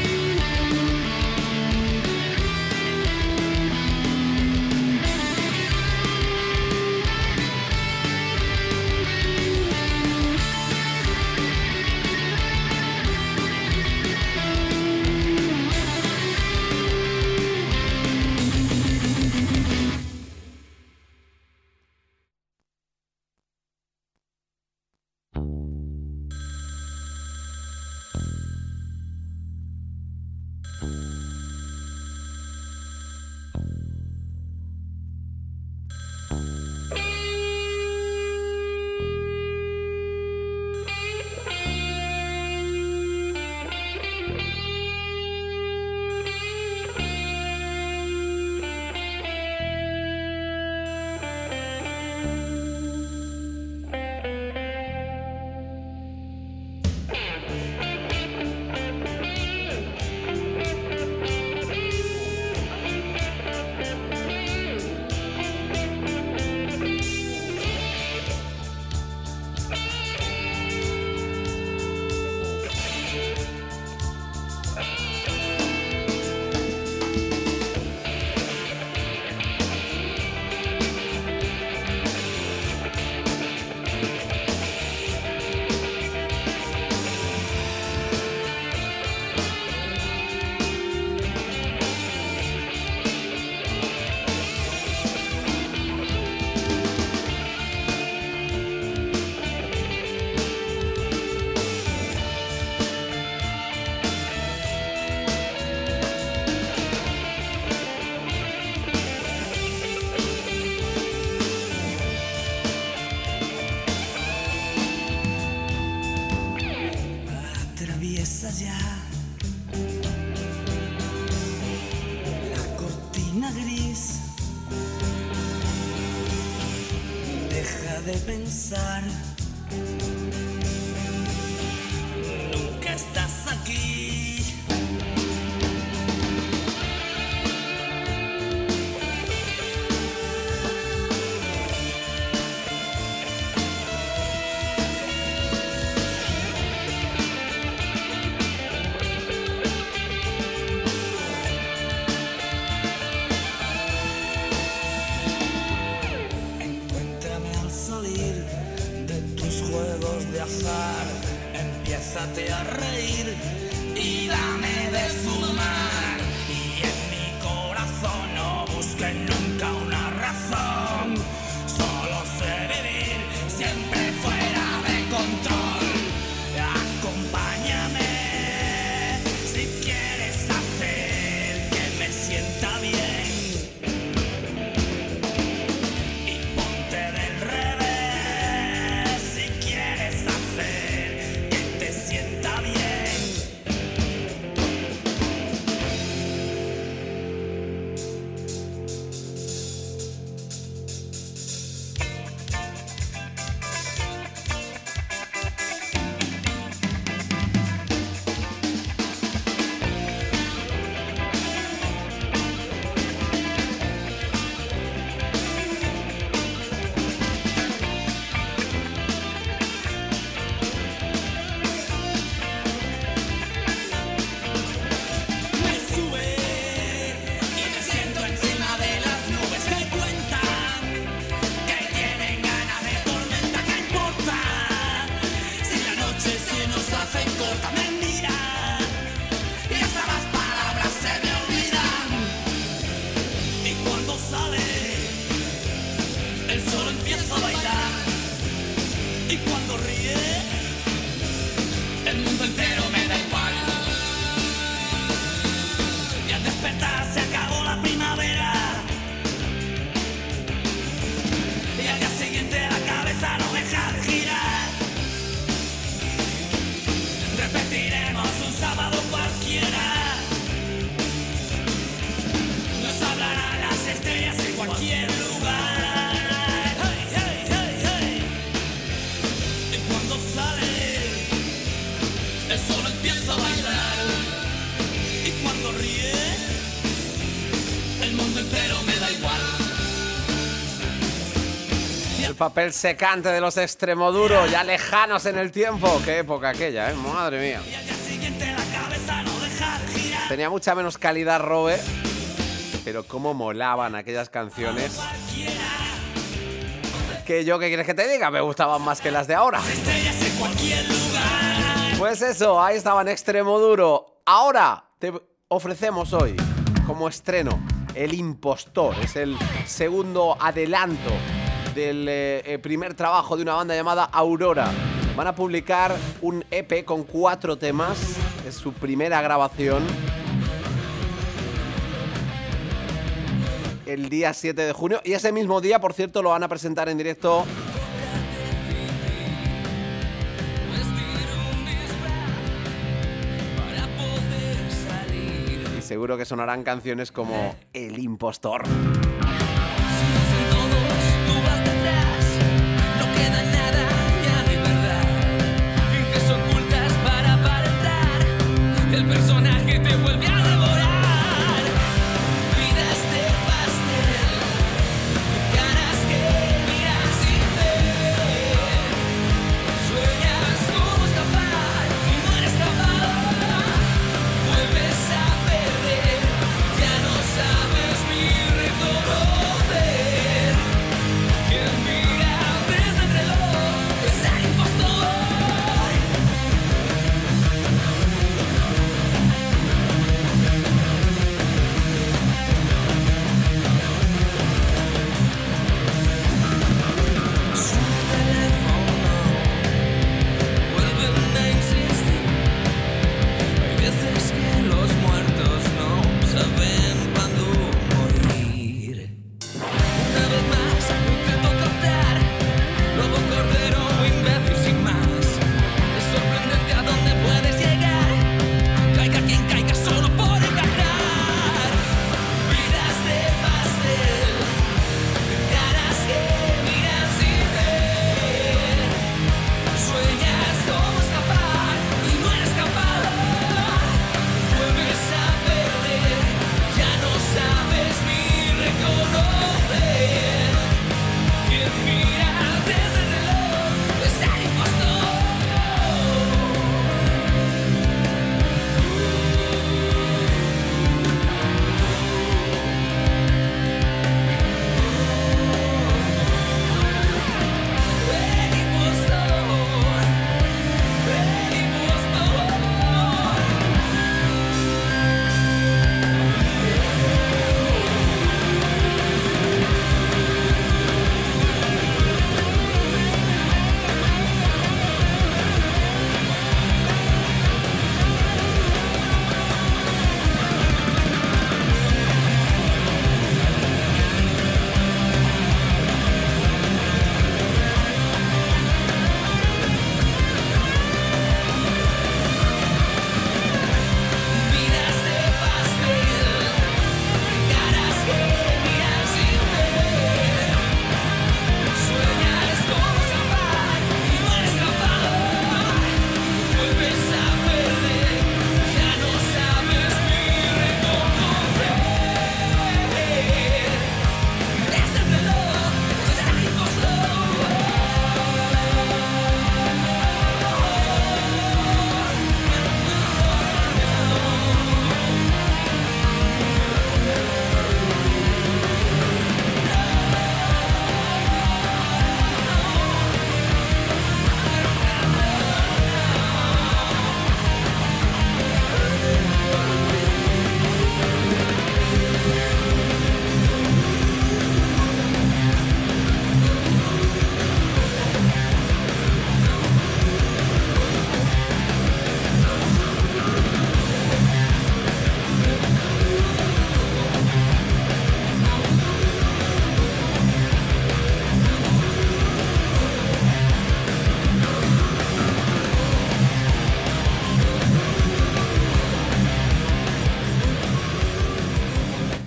H: Atraviesas ya la cortina gris. Deja de pensar. Nunca estás aquí. Encuéntrame al salir de tus juegos de azar. Empiézate a reír y dame de fumar. Y en mi corazón no busques nunca una razón. Solo sé vivir siempre fuera de control. Acompáñame si quieres hacer que me sienta bien. Y ponte del revés si quieres hacer que te sienta bien. Me sube y me siento encima de las nubes. Me cuentan que tienen ganas de tormenta. ¿Qué importa si la noche se nos hace corta? Me miran y hasta las palabras se me olvidan. Y cuando sale el sol empieza a bailar. Y cuando ríe el mundo entero me da igual. Y al despertar se acabó la primavera. Y al día siguiente la cabeza no deja de girar. Repetiremos un sábado cualquiera. Nos hablarán las estrellas en cualquier lugar. Hey, hey, hey, hey. Y cuando sale el sol empieza a bailar. Y cuando ríe el mundo entero me da igual.
A: El papel secante de los Extremoduro, ya lejanos en el tiempo. Qué época aquella, ¿eh? Madre mía.
H: Y al día siguiente la cabeza no deja de girar.
A: Tenía mucha menos calidad Robe, pero cómo molaban aquellas canciones. Que yo, ¿qué quieres que te diga? Me gustaban más que las de ahora.
H: Estrellas en cualquier lugar.
A: Pues eso, ahí estaban Extremoduro. Ahora te ofrecemos hoy, como estreno, El Impostor. Es el segundo adelanto del primer trabajo de una banda llamada Aurora. Van a publicar un EP con 4 temas. Es su primera grabación. El día 7 de junio. Y ese mismo día, por cierto, lo van a presentar en directo y seguro que sonarán canciones como El Impostor.
H: Dicen todos, tú vas detrás. No queda nada ya de verdad. Finges ocultas para aparentar. El personaje te vuelve a devorar. Vidas de pastel. Caras que miras sin ver. Sueñas como escapar y no eres capaz. Vuelves a perder. Ya no sabes mi retorno.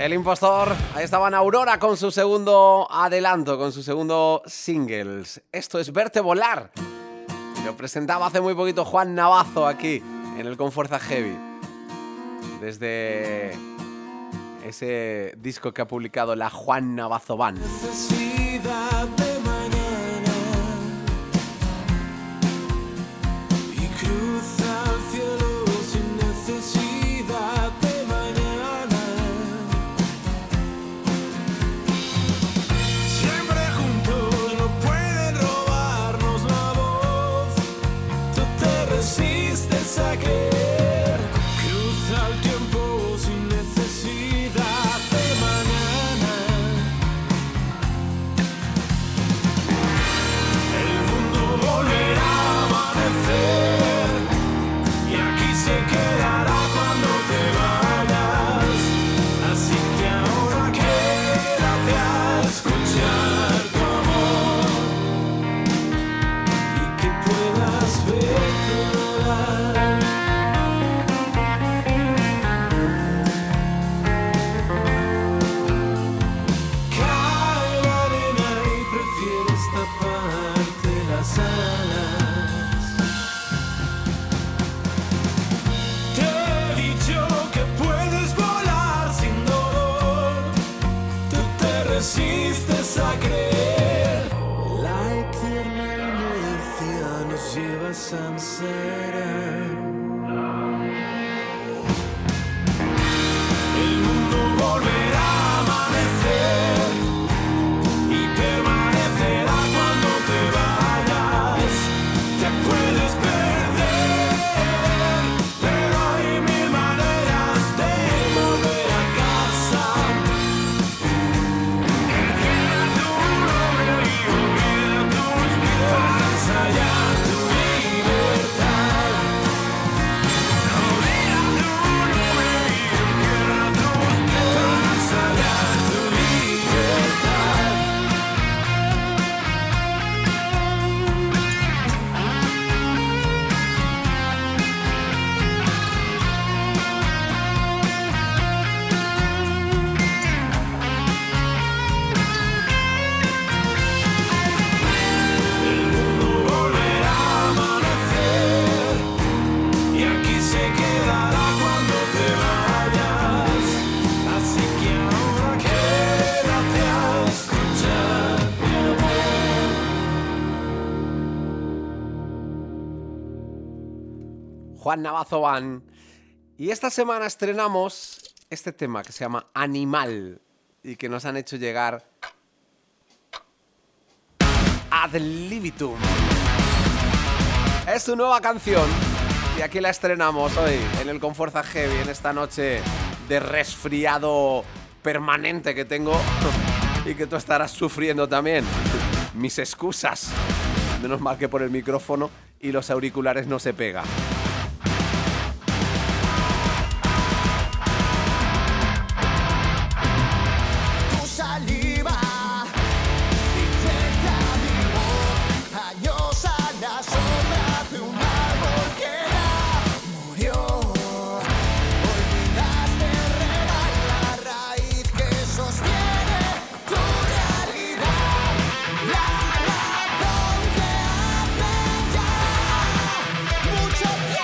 A: El Impostor. Ahí estaban Aurora con su segundo adelanto, con su segundo singles. Esto es Verte Volar. Lo presentaba hace muy poquito Juan Navazo aquí, en el Con Fuerza Heavy. Desde ese disco que ha publicado la Juan Navazo Band.
E: Necesidad de mañana y cruza el cielo sin necesidad de mañana. Siempre juntos no pueden robarnos la voz. Tú te resistes a creer. Cruza el tiempo sin necesidad de mañana. El mundo volverá a amanecer y aquí se quedará cuando te vayas. Así que ahora quédate a escuchar tu amor y que puedas verte volar. Cae la arena y prefieres taparte las alas. Te he dicho que puedes volar sin dolor. Tú te resistes a creer. La eterna inercia nos lleva a Samsara. El mundo volverá a amanecer y permanecerá cuando te vayas. Te puedes perder, pero hay mil maneras de volver a casa. Queda tu nombre y olvida tus pies. Ensayar tu libertad. Olvida tu nombre y olvida tus pies. Ensayar tu libertad. El mundo volverá a amanecer y aquí se quedará cuando te vayas. Así que ahora quédate a escuchar mi amor.
A: Juan Navazo Band. Y esta semana estrenamos este tema que se llama Animal y que nos han hecho llegar Ad Libitum. Es su nueva canción y aquí la estrenamos hoy en el Con Fuerza Heavy, en esta noche de resfriado permanente que tengo y que tú estarás sufriendo también. Mis excusas. Menos mal que por el micrófono y los auriculares no se pega.
D: Tu saliva infecta mi voz, años a la sombra de un árbol que ya murió. Olvidaste regar la raíz que sostiene tu realidad, la razón que hace ya mucho tiempo.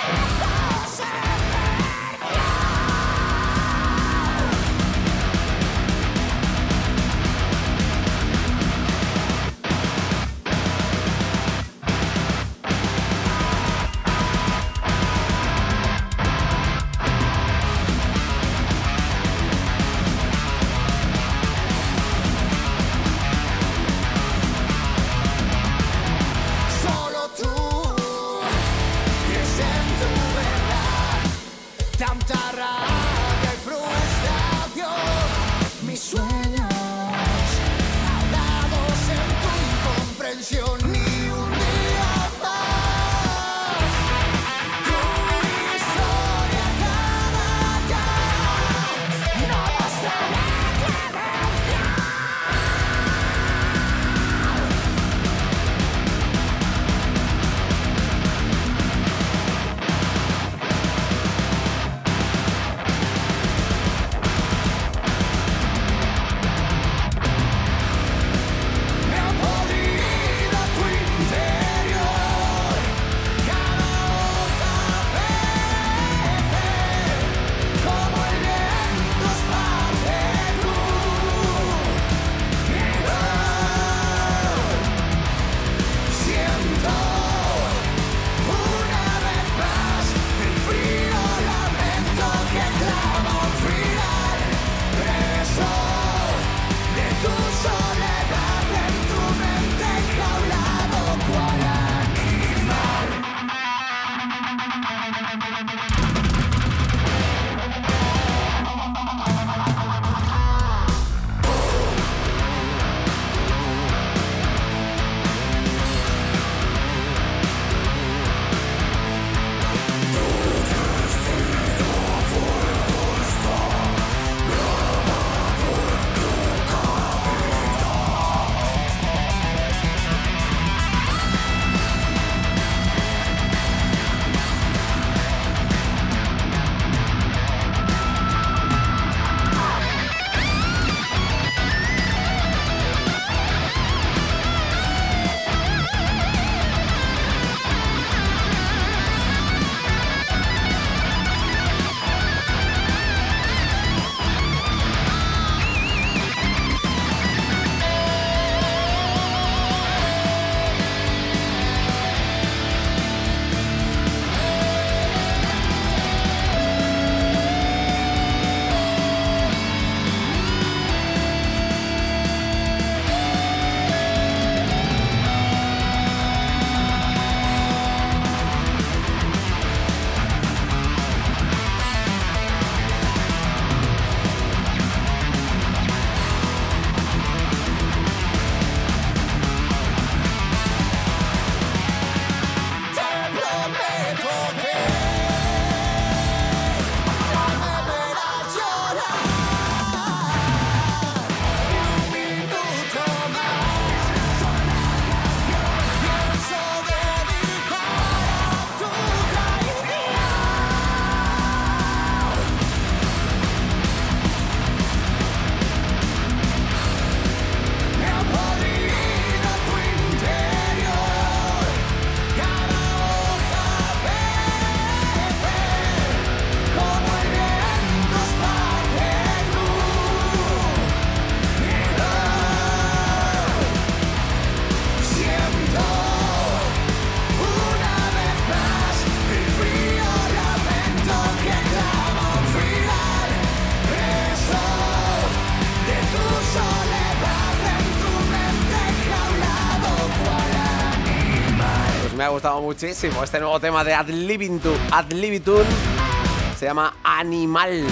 A: me ha gustado muchísimo este nuevo tema de Ad Libitum. Se llama Animal.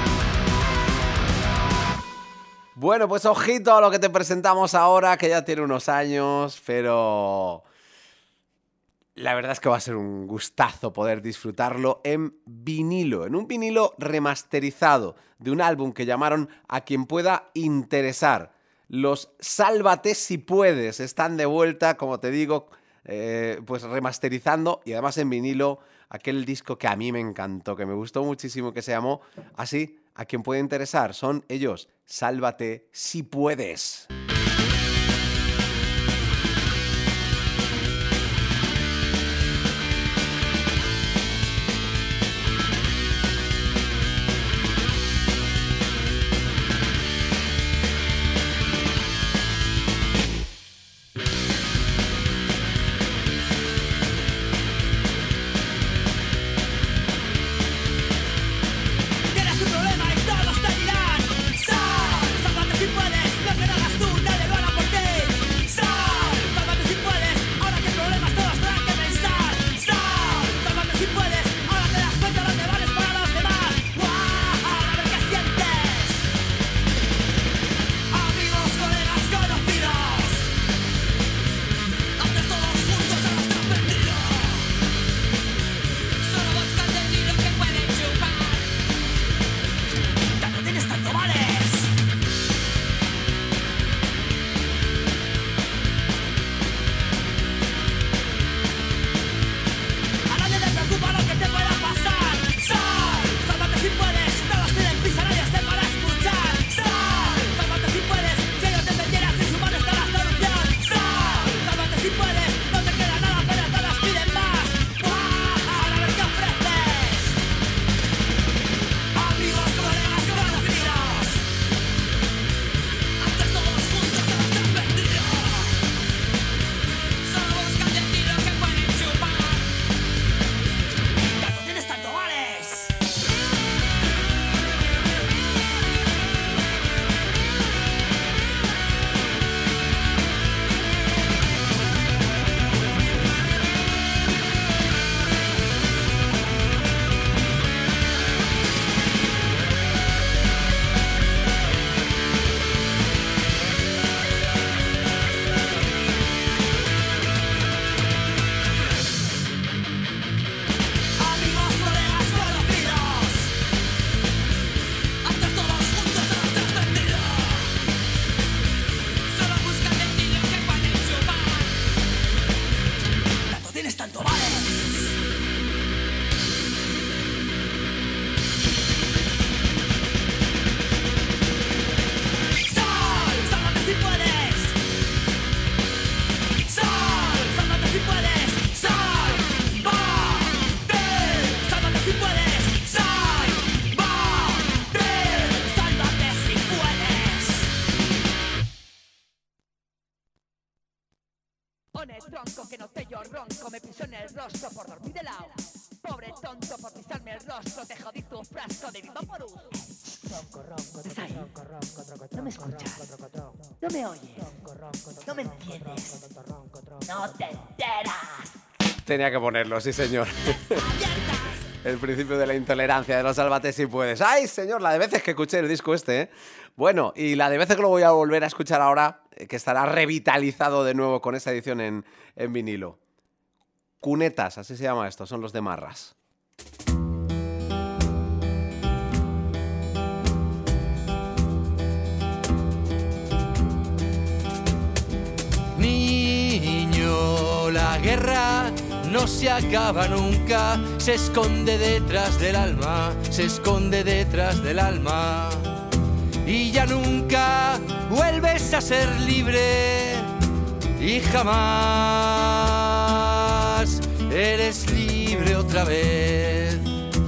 A: Bueno, pues ojito a lo que te presentamos ahora, que ya tiene unos años, pero la verdad es que va a ser un gustazo poder disfrutarlo en vinilo, en un vinilo remasterizado de un álbum que llamaron A Quien Pueda Interesar. Los Sálvate Si Puedes están de vuelta, como te digo, pues remasterizando y además en vinilo aquel disco que a mí me encantó, que me gustó muchísimo, que se llamó así, A Quien Pueda Interesar. Son ellos, Sálvate Si Puedes.
H: Tienes un problema y todos te dirán: sal, sálvate si puedes, lo que no hagas tú nadie lo hará por ti. Sal, sálvate si puedes, ahora que problemas todos tendrán que pensar. Sal, sálvate si puedes, ahora te das cuenta de lo que vales para los demás. ¡Guau! A ver qué sientes. Amigos, colegas, conocidos, antes todos juntos a nuestra perdido. Solo buscan del hilo que pueden chupar. Ya no tienes tanto vales. A nadie le preocupa lo que te pueda pasar. Sal, sálvate si puedes. Todos tienen prisa, nadie esté para escuchar. Sal, sálvate si puedes. Si ellos te vendieran sin su mano está la solución. Sal, sálvate si puedes. No te queda nada, pero todos piden más. Ahora a ver qué ofreces. Amigos, colegas, conocidos, antes todos juntos a nuestros perdidos. Solo buscan del hilo que pueden chupar. Ya no tienes tanto vales. Amigos, colegas, conocidos, antes todos juntos a nuestros perdidos. Solo buscan del hilo que pueden chupar. Ya no tienes tanto vales. Sal, sálvate si puedes. Sal, sálvate si puedes. Sálvate, sálvate si puedes. Sálvate, sálvate si puedes.
I: Pone tronco que no te yo ronco, me piso en el rostro por dormir de lado. Pobre tonto por pisarme el rostro, te jodí tu frasco de Vivaporus. ¿Estás ahí? No me escuchas, no me oyes, no me entiendes, no te enteras.
A: Tenía que ponerlo, sí señor. El principio de la intolerancia de los Sálvate Si Puedes. ¡Ay, señor! La de veces que escuché el disco este, ¿eh? Bueno, y la de veces que lo voy a volver a escuchar ahora, que estará revitalizado de nuevo con esa edición en vinilo. Cunetas, así se llama esto, son los de Marras.
E: Niño, la guerra no se acaba nunca, se esconde detrás del alma, se esconde detrás del alma. Y ya nunca vuelves a ser libre y jamás eres libre otra vez.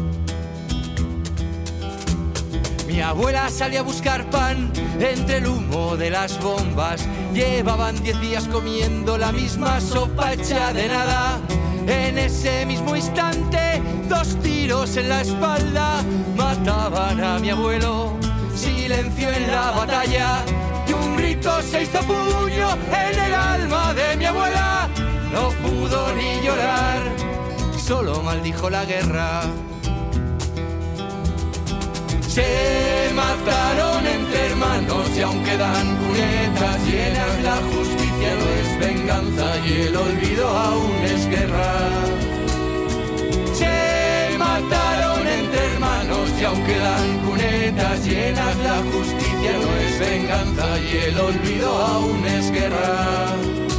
E: Mi abuela salía a buscar pan entre el humo de las bombas. Llevaban 10 días comiendo la misma sopa hecha de nada. En ese mismo instante, 2 tiros en la espalda mataban a mi abuelo. Silencio en la batalla y un grito se hizo puño en el alma de mi abuela. No pudo ni solo maldijo la guerra. Se mataron entre hermanos y aún quedan cunetas llenas, la justicia no es venganza y el olvido aún es guerra. Se mataron entre hermanos y aún quedan cunetas llenas, la justicia no es venganza y el olvido aún es guerra.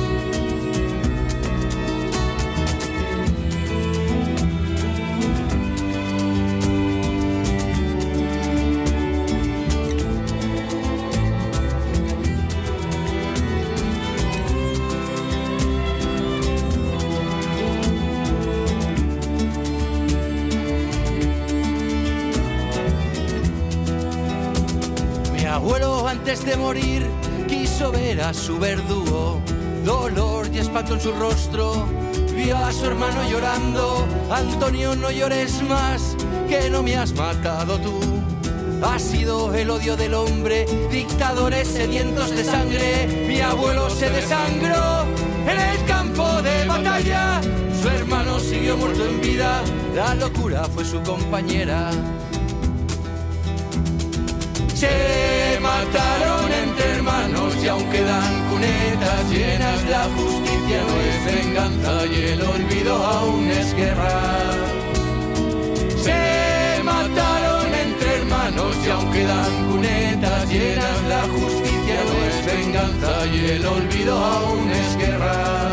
E: Abuelo antes de morir quiso ver a su verdugo, dolor y espanto en su rostro, vio a su hermano llorando. Antonio, no llores más, que no me has matado tú. Has sido el odio del hombre, dictadores sedientos de sangre. Mi abuelo se desangró en el campo de batalla, su hermano siguió muerto en vida, la locura fue su compañera. Se mataron entre hermanos y aún quedan cunetas llenas, la justicia no es venganza y el olvido aún es guerra. Se mataron entre hermanos y aún quedan cunetas llenas, la justicia no es venganza y el olvido aún es guerra.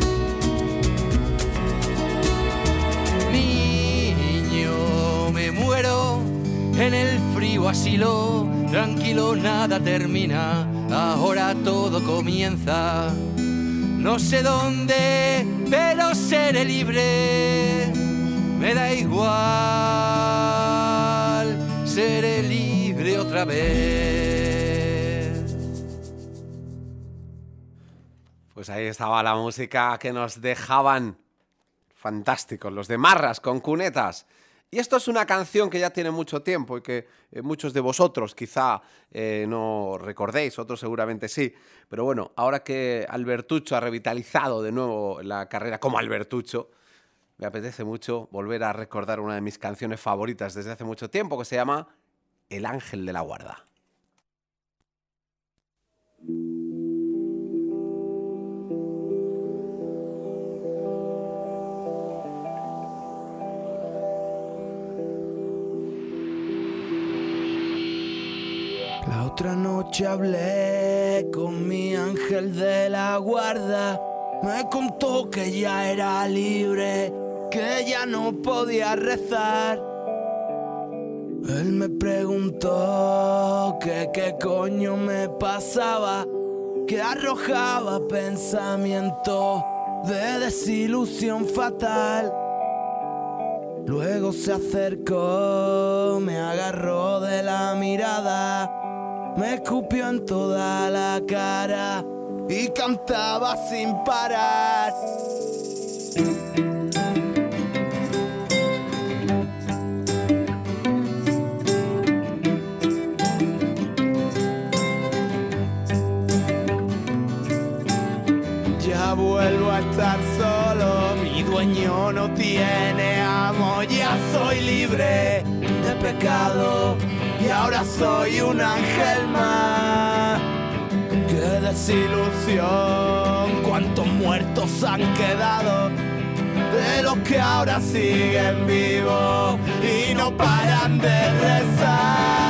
E: Niño, me muero en el frío asilo, tranquilo, nada termina, ahora todo comienza. No sé dónde, pero seré libre, me da igual, seré libre otra vez.
A: Pues ahí estaba la música que nos dejaban fantásticos, los de Marras con Cunetas. Y esto es una canción que ya tiene mucho tiempo y que muchos de vosotros quizá no recordéis, otros seguramente sí. Pero bueno, ahora que Albertucho ha revitalizado de nuevo la carrera como Albertucho, me apetece mucho volver a recordar una de mis canciones favoritas desde hace mucho tiempo, que se llama El Ángel de la Guarda.
E: La otra noche hablé con mi ángel de la guarda, me contó que ya era libre, que ya no podía rezar. Él me preguntó que qué coño me pasaba, que arrojaba pensamientos de desilusión fatal. Luego se acercó, me agarró de la mirada, me escupió en toda la cara y cantaba sin parar. Ya vuelvo a estar solo, mi dueño no tiene amo, ya soy libre de pecado y ahora soy un ángel más. Qué desilusión, cuántos muertos han quedado de los que ahora siguen vivos y no paran de rezar.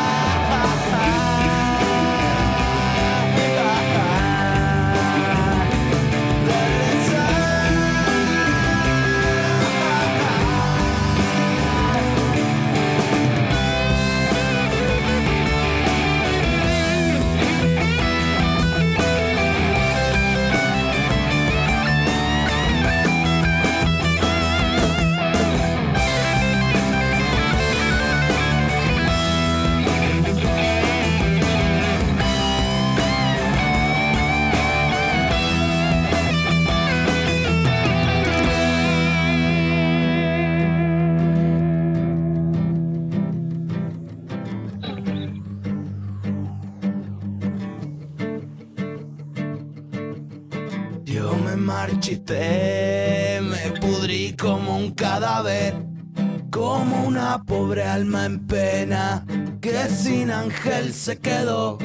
E: Marchité, me pude podrí como un cadáver, como una pobre alma en pena que sin ángel se quedó.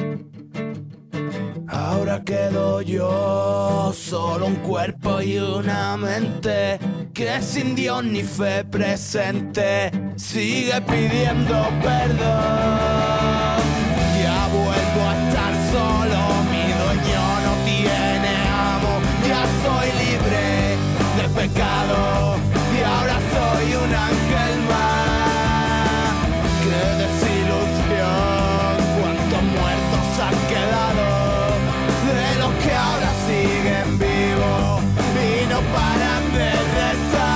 E: Ahora quedo yo, solo un cuerpo y una mente que sin Dios ni fe presente sigue pidiendo perdón. Ya vuelvo a estar solo, mi dueño no tiene amo, ya soy libre de pecado y ahora soy un ángel más. ¡Qué desilusión! ¿Cuántos muertos han quedado de los que ahora siguen vivos y no paran de rezar?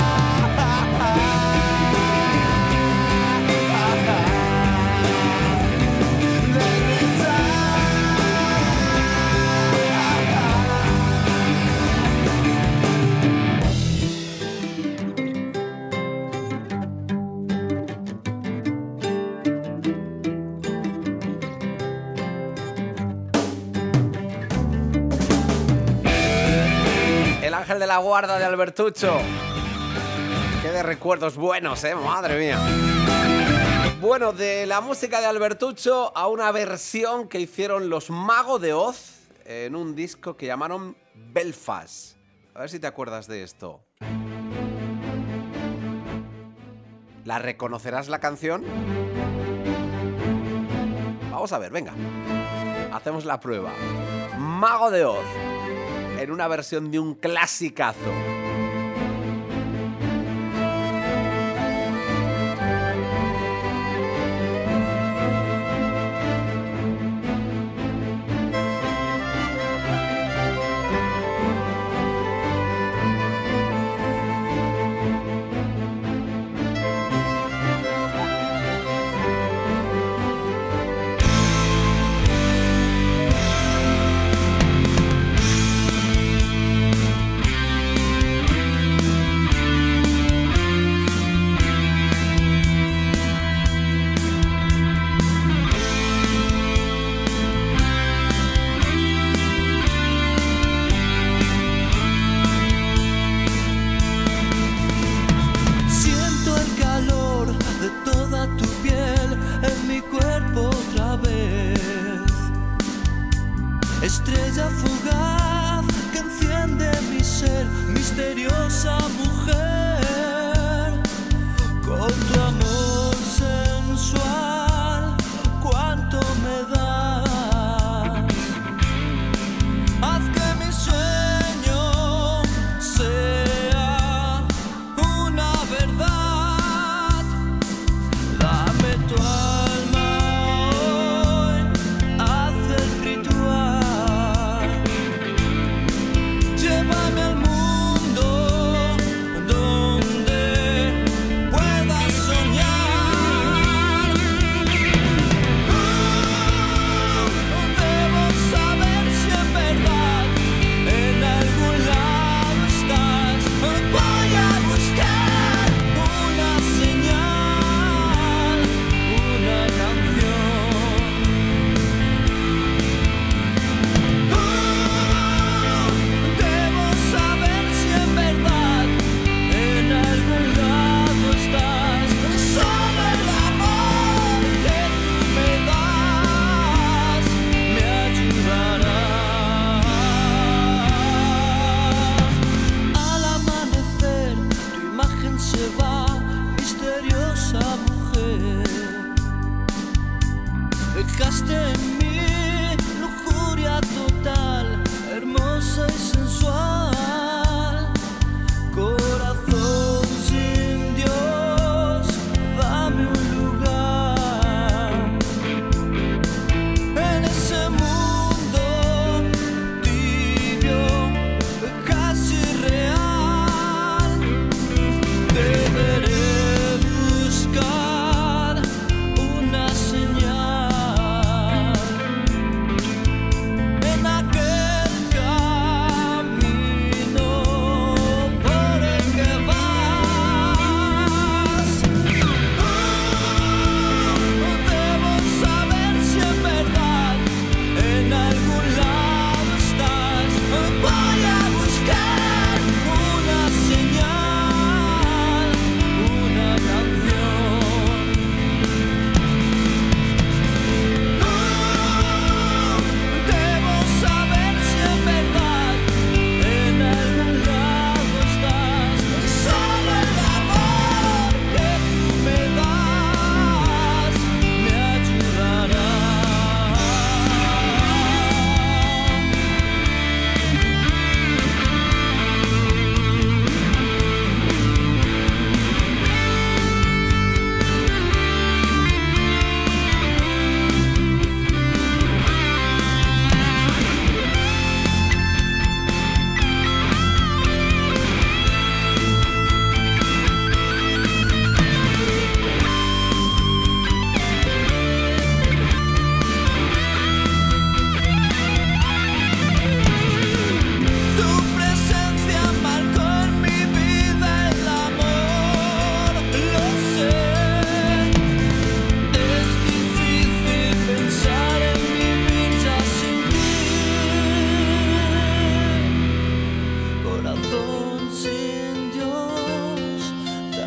A: El ángel de la guarda de Albertucho. Qué de recuerdos buenos, madre mía. Bueno, de la música de Albertucho a una versión que hicieron los Mago de Oz en un disco que llamaron Belfast. A ver si te acuerdas de esto. ¿La reconocerás la canción? Vamos a ver, venga. Hacemos la prueba. Mago de Oz en una versión de un clasicazo.
E: Estrella fugaz que enciende mi ser, misteriosa mujer, con tu amor sensual, ¿cuánto me das? Haz que mi sueño sea una verdad, dame tu alma hoy, haz el ritual. Llévame al mundo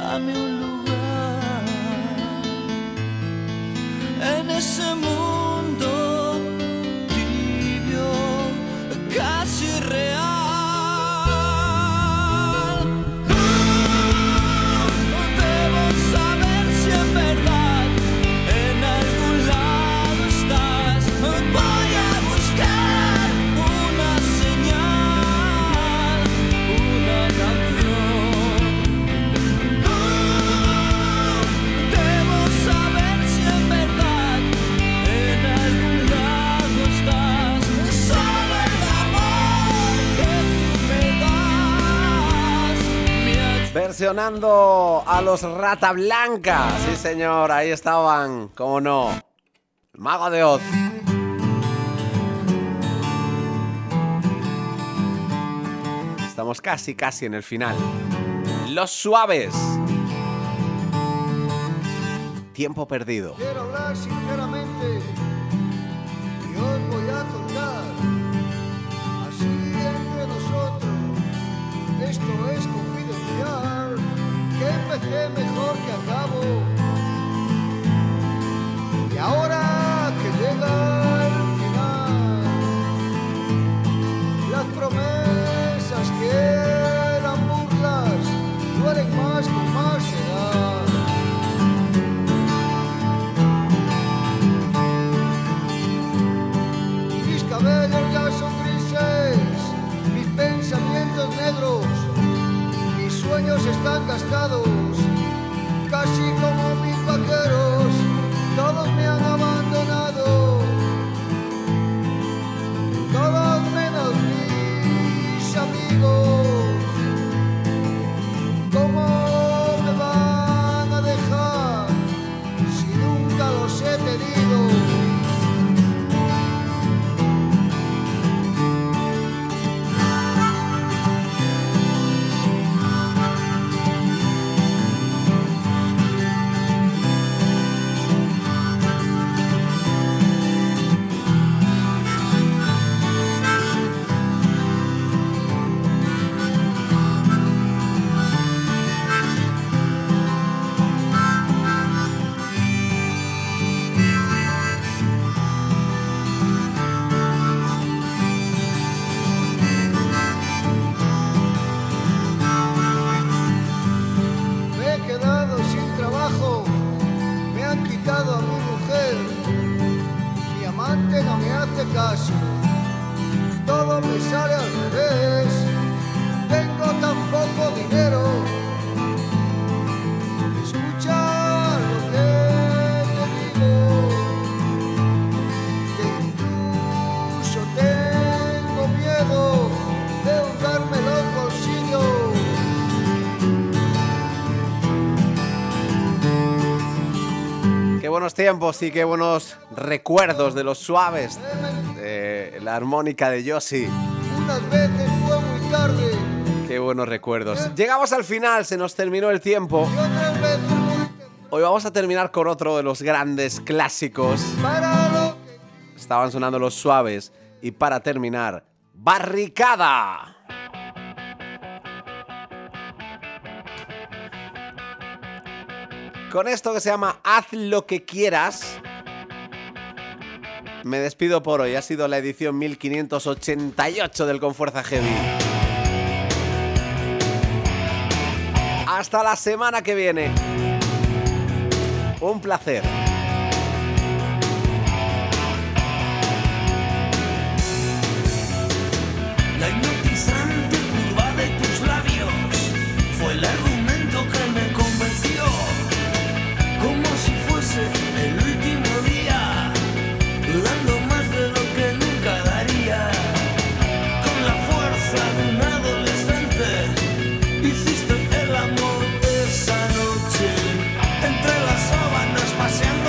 E: dame un lugar en ese mundo tibio, casi real. Debo saber si en verdad en algún lado estás. Voy a buscar una señal, una canción. Debo saber si en verdad en algún lado estás. Solo el amor que tú me das me ha
A: Versionando a los Rata Blanca. Sí, señor, ahí estaban, cómo no. El Mago de Oz. Estamos casi en el final. Los Suaves. Tiempo perdido.
J: Quiero hablar sinceramente y os voy a contar, así entre nosotros, esto es confidencial, que empecé mejor que acabo, y ahora que llega el final, las promesas que eran burlas duelen más con más edad. Mis cabellos ya son grises, mis pensamientos negros, mis sueños están gastados, casi como mis vaqueros, todos me han abandonado, todos menos mis amigos. ¿Cómo me van a dejar si nunca los he pedido? Me he quedado sin trabajo, me han quitado a mi mujer, mi amante no me hace caso, todo me sale al revés, tengo tan poco dinero. Escucha lo que te digo, que incluso tengo miedo de hurgarme los bolsillos.
A: Qué buenos tiempos y qué buenos recuerdos de los Suaves. De la armónica de Yossi.
J: Unas veces fue muy tarde
A: Qué buenos recuerdos. Llegamos al final, se nos terminó el tiempo.
J: y otras veces muy temprano.
A: Hoy vamos a terminar con otro de los grandes clásicos.
J: Para lo que
A: Estaban sonando los Suaves. Y para terminar, Barricada. Con esto que se llama Haz lo que quieras, me despido por hoy. Ha sido la edición 1588 del Con Fuerza Heavy. Hasta la semana que viene. Un placer.
E: La hipnotizante curva de tus labios fue el argumento que me convenció, como si fuese el último día, dando más de lo que nunca daría. Con la fuerza de un adolescente hiciste el amor esa noche, entre las sábanas paseando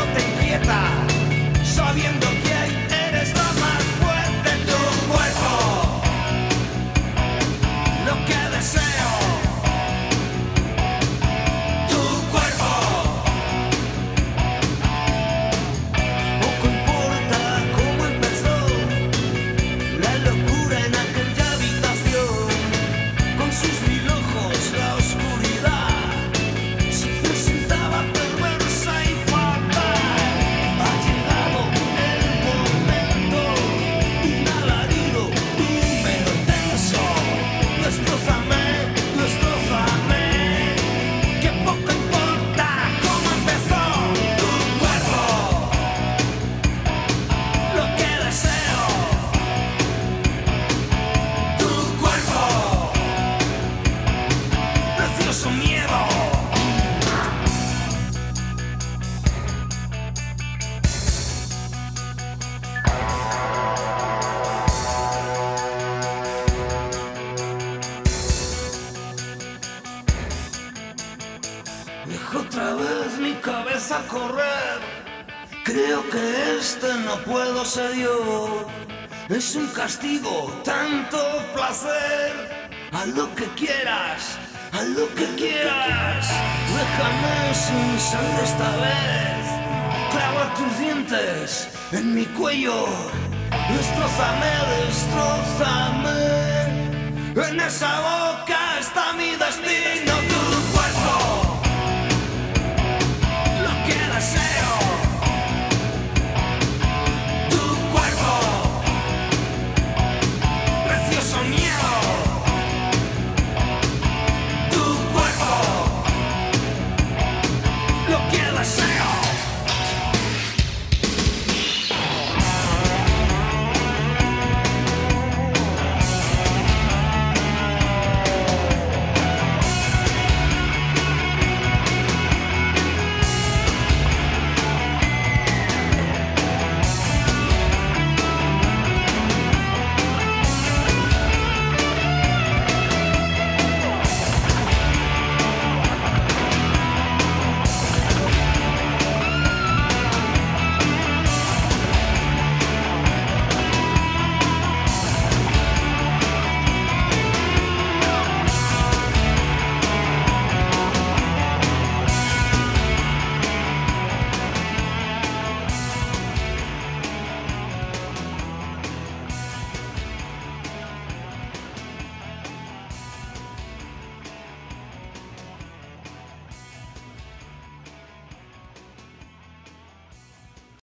D: Dejo otra vez mi cabeza correr. Creo que no puedo ser yo. Es un castigo, tanto placer. Haz lo que quieras, haz lo que quieras. Déjame sin sangre esta vez. Clava tus dientes en mi cuello. Destrózame, destrózame en esa voz.